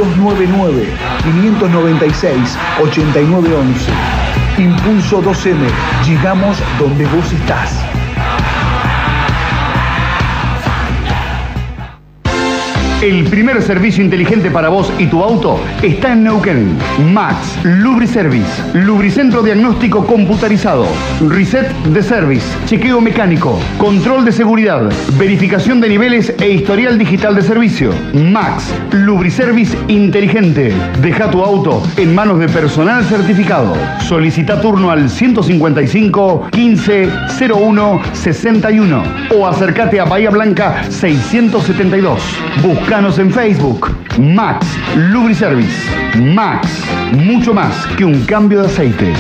299-596-8911. Impulso 2M. Llegamos donde vos estás. El primer servicio inteligente para vos y tu auto está en Neuquén. Max Lubriservice. Lubricentro diagnóstico computarizado. Reset de service. Chequeo mecánico. Control de seguridad. Verificación de niveles e historial digital de servicio. Max Lubriservice inteligente. Deja tu auto en manos de personal certificado. Solicita turno al 155 15 01 61 o acércate a Bahía Blanca 672. Búscanos en Facebook. Max Lubriservice. Max, mucho más que un cambio de aceite.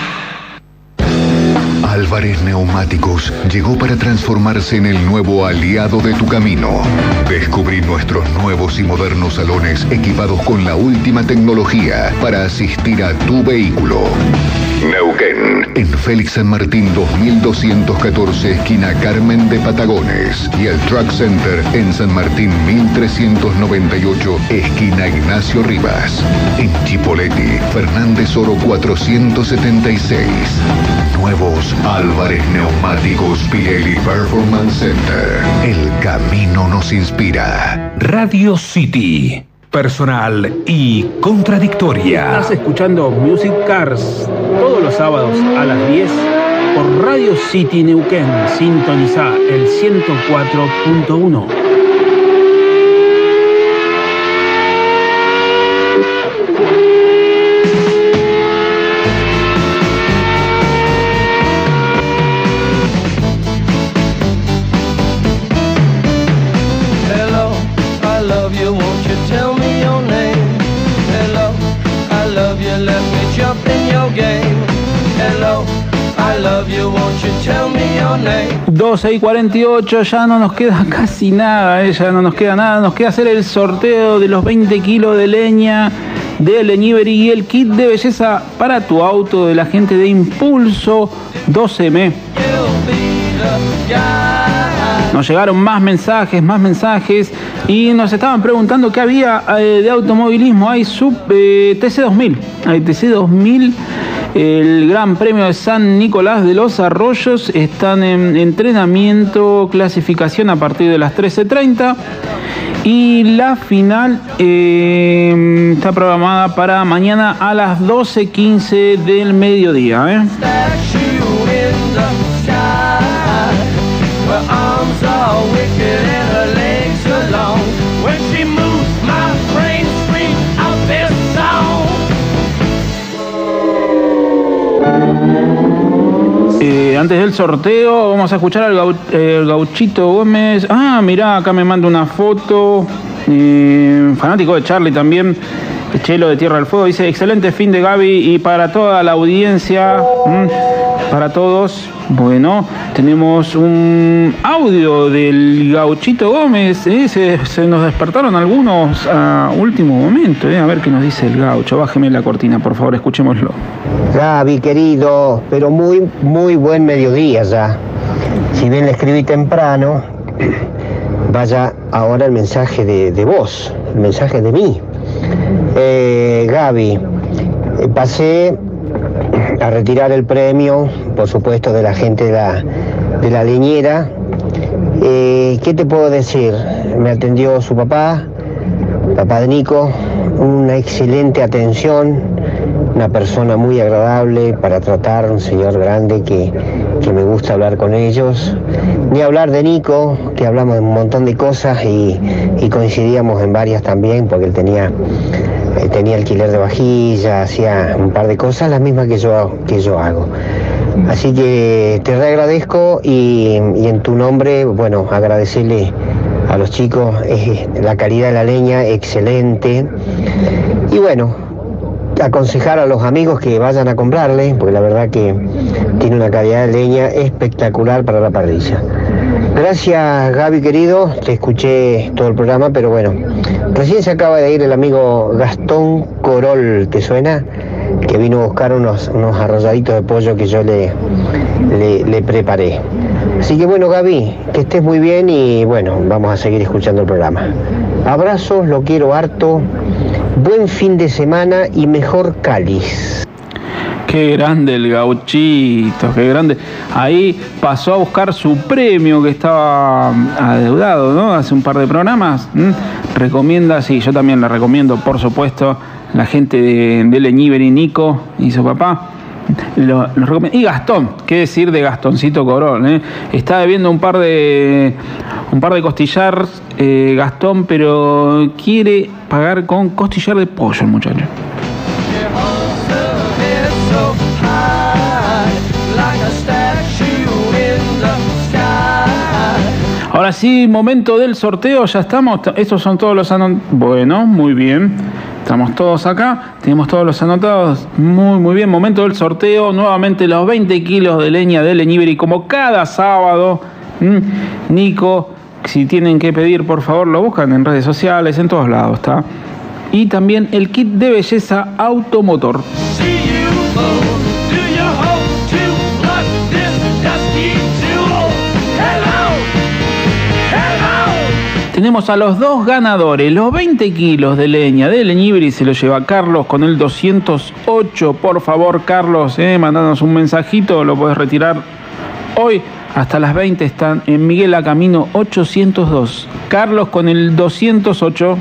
Álvarez Neumáticos llegó para transformarse en el nuevo aliado de tu camino. Descubrí nuestros nuevos y modernos salones equipados con la última tecnología para asistir a tu vehículo. Neuquén, en Félix San Martín 2214, esquina Carmen de Patagones, y el Truck Center en San Martín 1398, esquina Ignacio Rivas. En Chipoleti, Fernández Oro 476. Nuevos Álvarez Neumáticos Pirelli Performance Center. El camino nos inspira. Radio City. Personal y contradictoria. Estás escuchando Music Cars todos los sábados a las 10 por Radio City Neuquén. Sintoniza el 104.1. Let me jump in your game. Hello, I love you, won't you tell me your name? 12:48, ya no nos queda casi nada, ya no nos queda nada. Nos queda hacer el sorteo de los 20 kilos de leña de Leñivery y el kit de belleza para tu auto de la gente de Impulso 12M. Nos llegaron más mensajes y nos estaban preguntando qué había de automovilismo. Hay TC2000, hay TC2000, el Gran Premio de San Nicolás de los Arroyos. Están en entrenamiento, clasificación a partir de las 13:30 y la final está programada para mañana a las 12:15 del mediodía. Antes del sorteo. Vamos a escuchar al Gauchito Gómez. Ah, mirá, acá me manda una foto. Fanático de Charlie también. Chelo de Tierra del Fuego dice: excelente fin de Gaby y para toda la audiencia, para todos. Bueno, tenemos un audio del Gauchito Gómez. Se nos despertaron algunos a último momento. A ver qué nos dice el Gaucho. Bájeme la cortina, por favor, escuchémoslo. Gaby, querido, pero muy buen mediodía ya. Si bien le escribí temprano, vaya ahora el mensaje de vos, el mensaje de mí. Gaby, pasé a retirar el premio, por supuesto, de la gente de la leñera. ¿Qué te puedo decir? Me atendió su papá de Nico, una excelente atención, una persona muy agradable para tratar, un señor grande que me gusta hablar con ellos. Ni hablar de Nico, que hablamos de un montón de cosas y coincidíamos en varias también, porque él tenía alquiler de vajilla, hacía un par de cosas, las mismas que yo hago. Así que te reagradezco y en tu nombre, bueno, agradecerle a los chicos la calidad de la leña, excelente. Y bueno, aconsejar a los amigos que vayan a comprarle, porque la verdad que tiene una calidad de leña espectacular para la parrilla. Gracias, Gaby, querido, te escuché todo el programa, pero bueno, recién se acaba de ir el amigo Gastón Corol, ¿te suena? Que vino a buscar unos arrolladitos de pollo que yo le preparé. Así que bueno, Gaby, que estés muy bien y bueno, vamos a seguir escuchando el programa. Abrazos, lo quiero harto, buen fin de semana y mejor cáliz. Qué grande el Gauchito, qué grande. Ahí pasó a buscar su premio que estaba adeudado, ¿no? Hace un par de programas. Recomienda, sí, yo también la recomiendo, por supuesto, la gente de Leñiberi, Nico y su papá. Lo recomiendo. Y Gastón, qué decir de Gastoncito Corón, Está debiendo un par de costillar, Gastón, pero quiere pagar con costillar de pollo el muchacho. Ahora sí, momento del sorteo, ya estamos. Estos son todos los anotados. Bueno, muy bien. Estamos todos acá, tenemos todos los anotados. Muy bien, momento del sorteo. Nuevamente los 20 kilos de leña de Leñiberi, como cada sábado. Nico, si tienen que pedir, por favor, lo buscan en redes sociales, en todos lados, ¿está? Y también el kit de belleza automotor. Tenemos a los dos ganadores. Los 20 kilos de leña de Leñiberi se lo lleva Carlos con el 208. Por favor, Carlos, mandanos un mensajito. Lo podés retirar hoy. Hasta las 20 están en Miguel A. Camino 802. Carlos con el 208.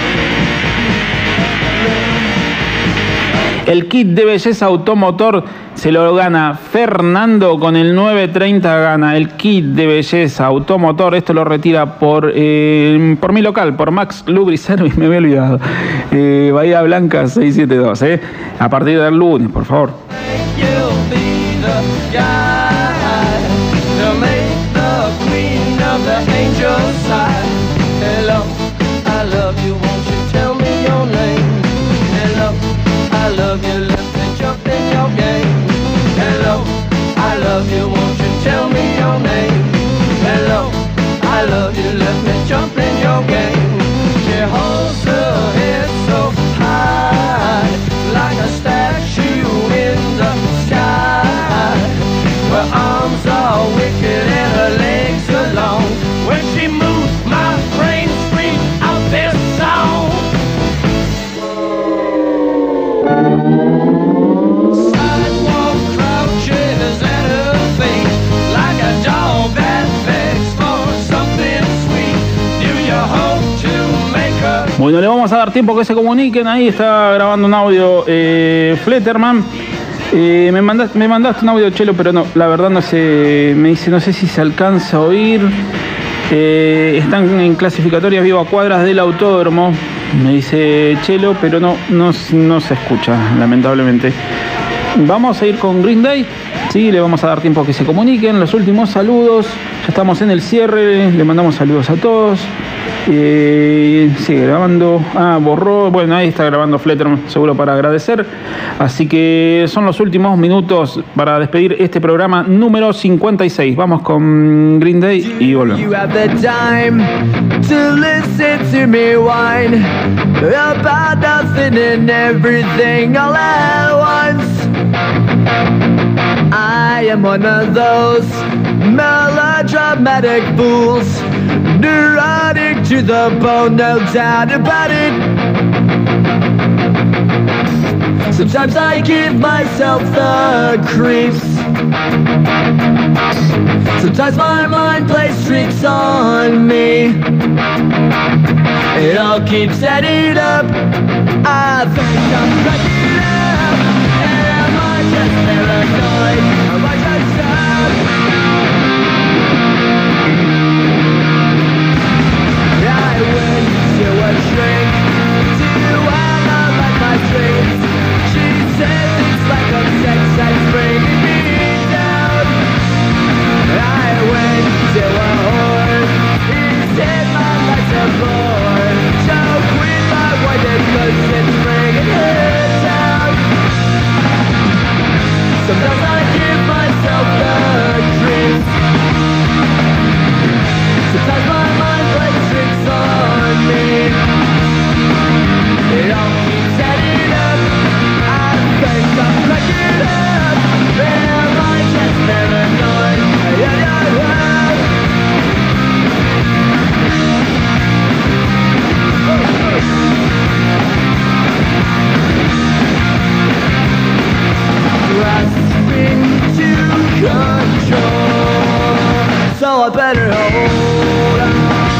El kit de belleza automotor se lo gana Fernando con el 930. Gana el kit de belleza automotor. Esto lo retira por mi local, por Max Lubriservice, me había olvidado. Bahía Blanca 672. A partir del lunes, por favor. I love you, let me jump in your game. Hello, I love you, won't you tell me your name? Hello, I love you, let me jump in your game. She holds her head so high, like a statue in the sky. Her arms are wicked and her legs are long. When she moves, my brain screams out this song. Sidewalk crouches at her feet, like a dog that begs for something sweet. Do you hope to make her? Bueno, le vamos a dar tiempo que se comuniquen. Ahí está grabando un audio Fletterman. Me mandaste un audio, Chelo, pero no, la verdad no sé. Me dice, no sé si se alcanza a oír. Están en clasificatorias vivo a cuadras del autódromo. Me dice Chelo, pero no se escucha, lamentablemente. Vamos a ir con Green Day. Sí, le vamos a dar tiempo a que se comuniquen. Los últimos saludos. Ya estamos en el cierre. Le mandamos saludos a todos. Sigue grabando. Borró. Bueno, ahí está grabando Fletter, seguro para agradecer. Así que son los últimos minutos para despedir este programa número 56. Vamos con Green Day y volvemos. You have the time to listen to me whine about nothing and everything all at once. I am one of those melodramatic fools, neurotic to the bone, no doubt about it. Sometimes I give myself the creeps. Sometimes my mind plays tricks on me. It all keeps adding up. I think I'm cracking up. Am I just paranoid? Am I just up? I went to a shrink to analyze my dreams. She said things like a sex that's bringing me down. I went to a whore. He said my life's a bore. So quit my wife because it's bringing her down. Sometimes I give myself the creeps. Sometimes my mind plays tricks on me. It all keeps adding up. I think I'm cracking up. Am I just paranoid? Grasping to control, so I better hold on.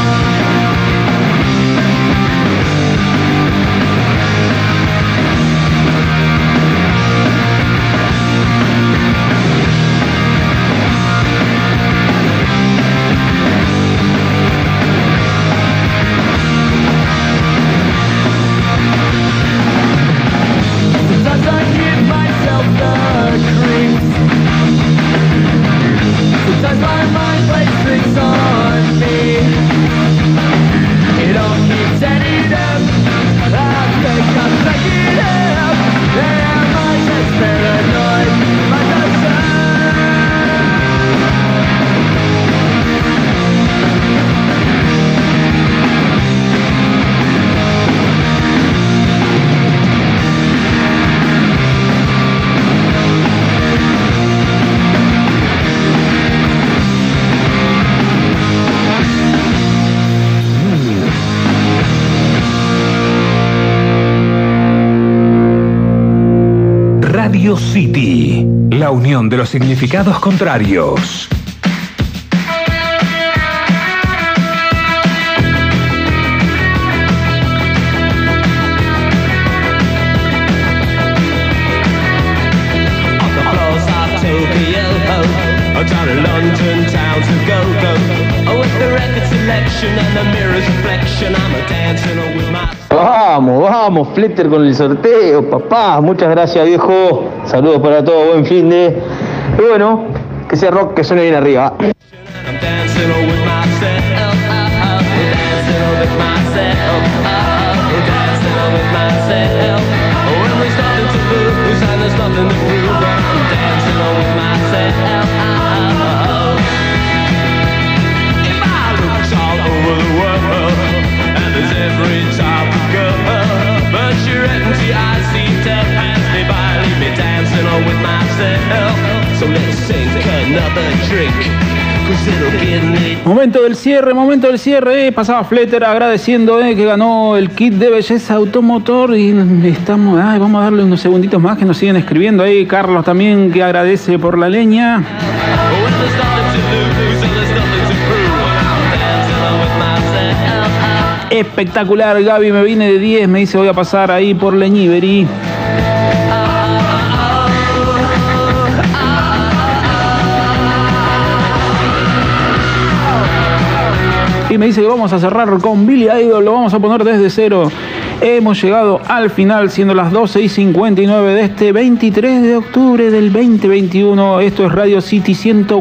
Sometimes I give myself the creeps. Sometimes my mind plays tricks on me. It all keeps adding up. I think I'm cracking up. Am I just paranoid? Am I just Radio City, la unión de los significados contrarios. Down in London town to go. With the record selection and the mirror's reflection, I'm a dancing with my... Vamos, Fletter con el sorteo, papá. Muchas gracias, viejo. Saludos para todos, buen fin de... Y bueno, que sea rock que suene bien arriba. I'm dancing with myself, dancing with myself, dancing with myself. When there's nothing to lose and there's nothing to prove, I'm dancing with myself. If I looked all over the world, and there's every type of girl, but your empty eyes seem to pass me by, leave me dancing with myself. So let's sink another drink. Momento del cierre, pasaba Fletter agradeciendo que ganó el kit de belleza automotor y estamos, vamos a darle unos segunditos más que nos siguen escribiendo ahí. Carlos también que agradece por la leña. Espectacular, Gaby, me vine de 10, me dice voy a pasar ahí por Leñiverí. Y me dice que vamos a cerrar con Billy Idol, lo vamos a poner desde cero. Hemos llegado al final, siendo las 12:59 de este 23 de octubre del 2021. Esto es Radio City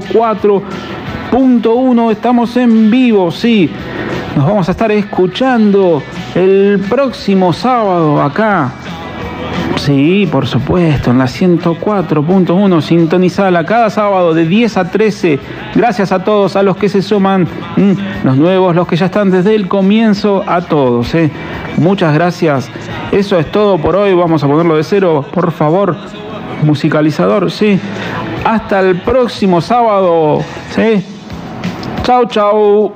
104.1. Estamos en vivo, sí. Nos vamos a estar escuchando el próximo sábado acá. Sí, por supuesto, en la 104.1, sintonizada cada sábado de 10 a 13. Gracias a todos, a los que se suman, los nuevos, los que ya están desde el comienzo, a todos. Muchas gracias. Eso es todo por hoy. Vamos a ponerlo de cero, por favor. Musicalizador, sí. Hasta el próximo sábado. Sí. Chau, chau.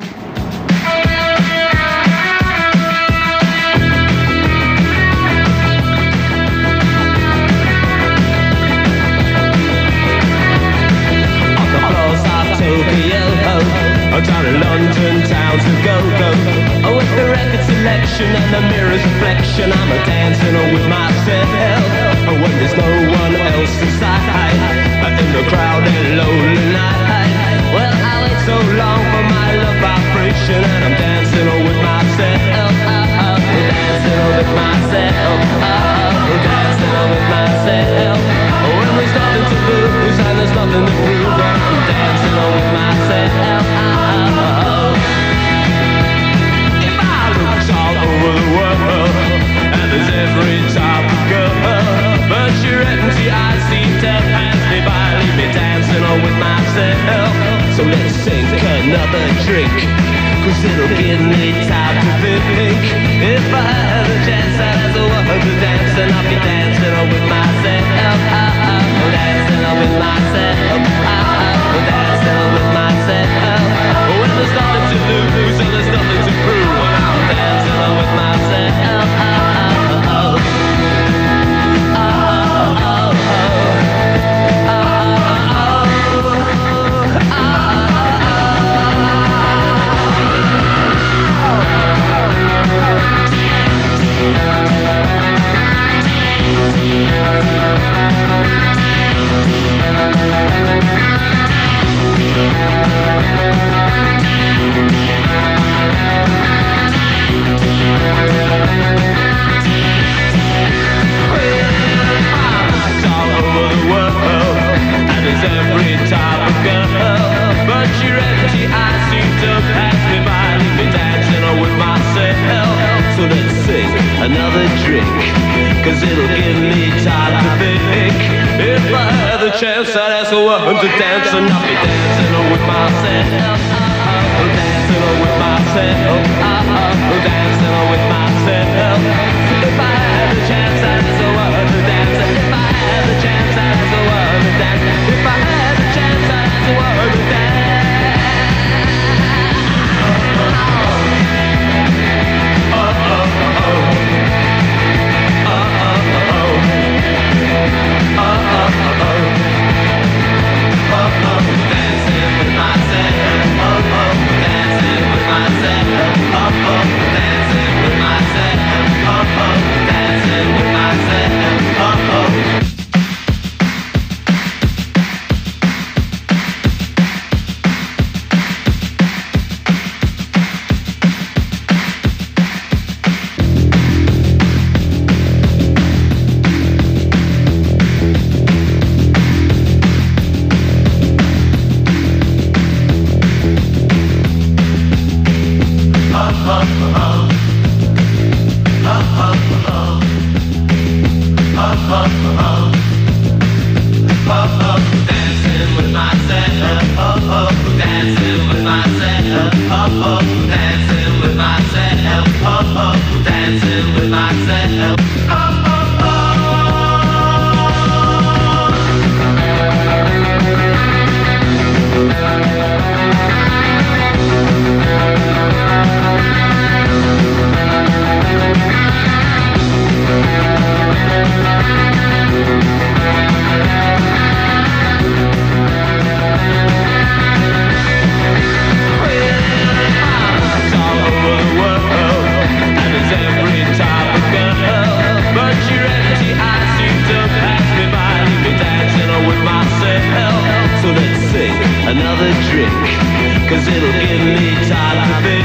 Down in London town to go. With the record selection and the mirror's reflection, I'm a dancing with myself. When there's no one else inside, in the crowded lonely night. Well, I wait so long for my love vibration, and I'm dancing with myself. Dancing with myself. Dancing with myself. When there's nothing to lose and there's nothing to prove, I'm dancing with myself. Over the world, and there's every type of girl, but your empty eyes seem to pass me by, leave me dancing with myself. So let's sink another drink, 'cause it'll give me time to think. If I had a chance as a woman to dance, then I'll be dancing with myself. Dancing with myself. Dancing with myself. When there's nothing to lose and there's nothing to prove, I'm dancing with myself. Every type of girl, but your empty eyes seem to pass me by, leave me dancing with myself. So let's sing another drink, 'cause it'll give me time to think. If I had the chance, I'd ask a woman to dance, and I'll be dancing with myself. Dancing with myself. Dancing with myself. If I had the chance, I'd ask a woman to dance. If I had the chance, I'd ask a woman to dance. If I had the chance, I'd ask a woman to dance. Dancing with myself. Dancing with myself. Dancing with myself. Dancing with myself. Another drink, 'cause it'll give me time.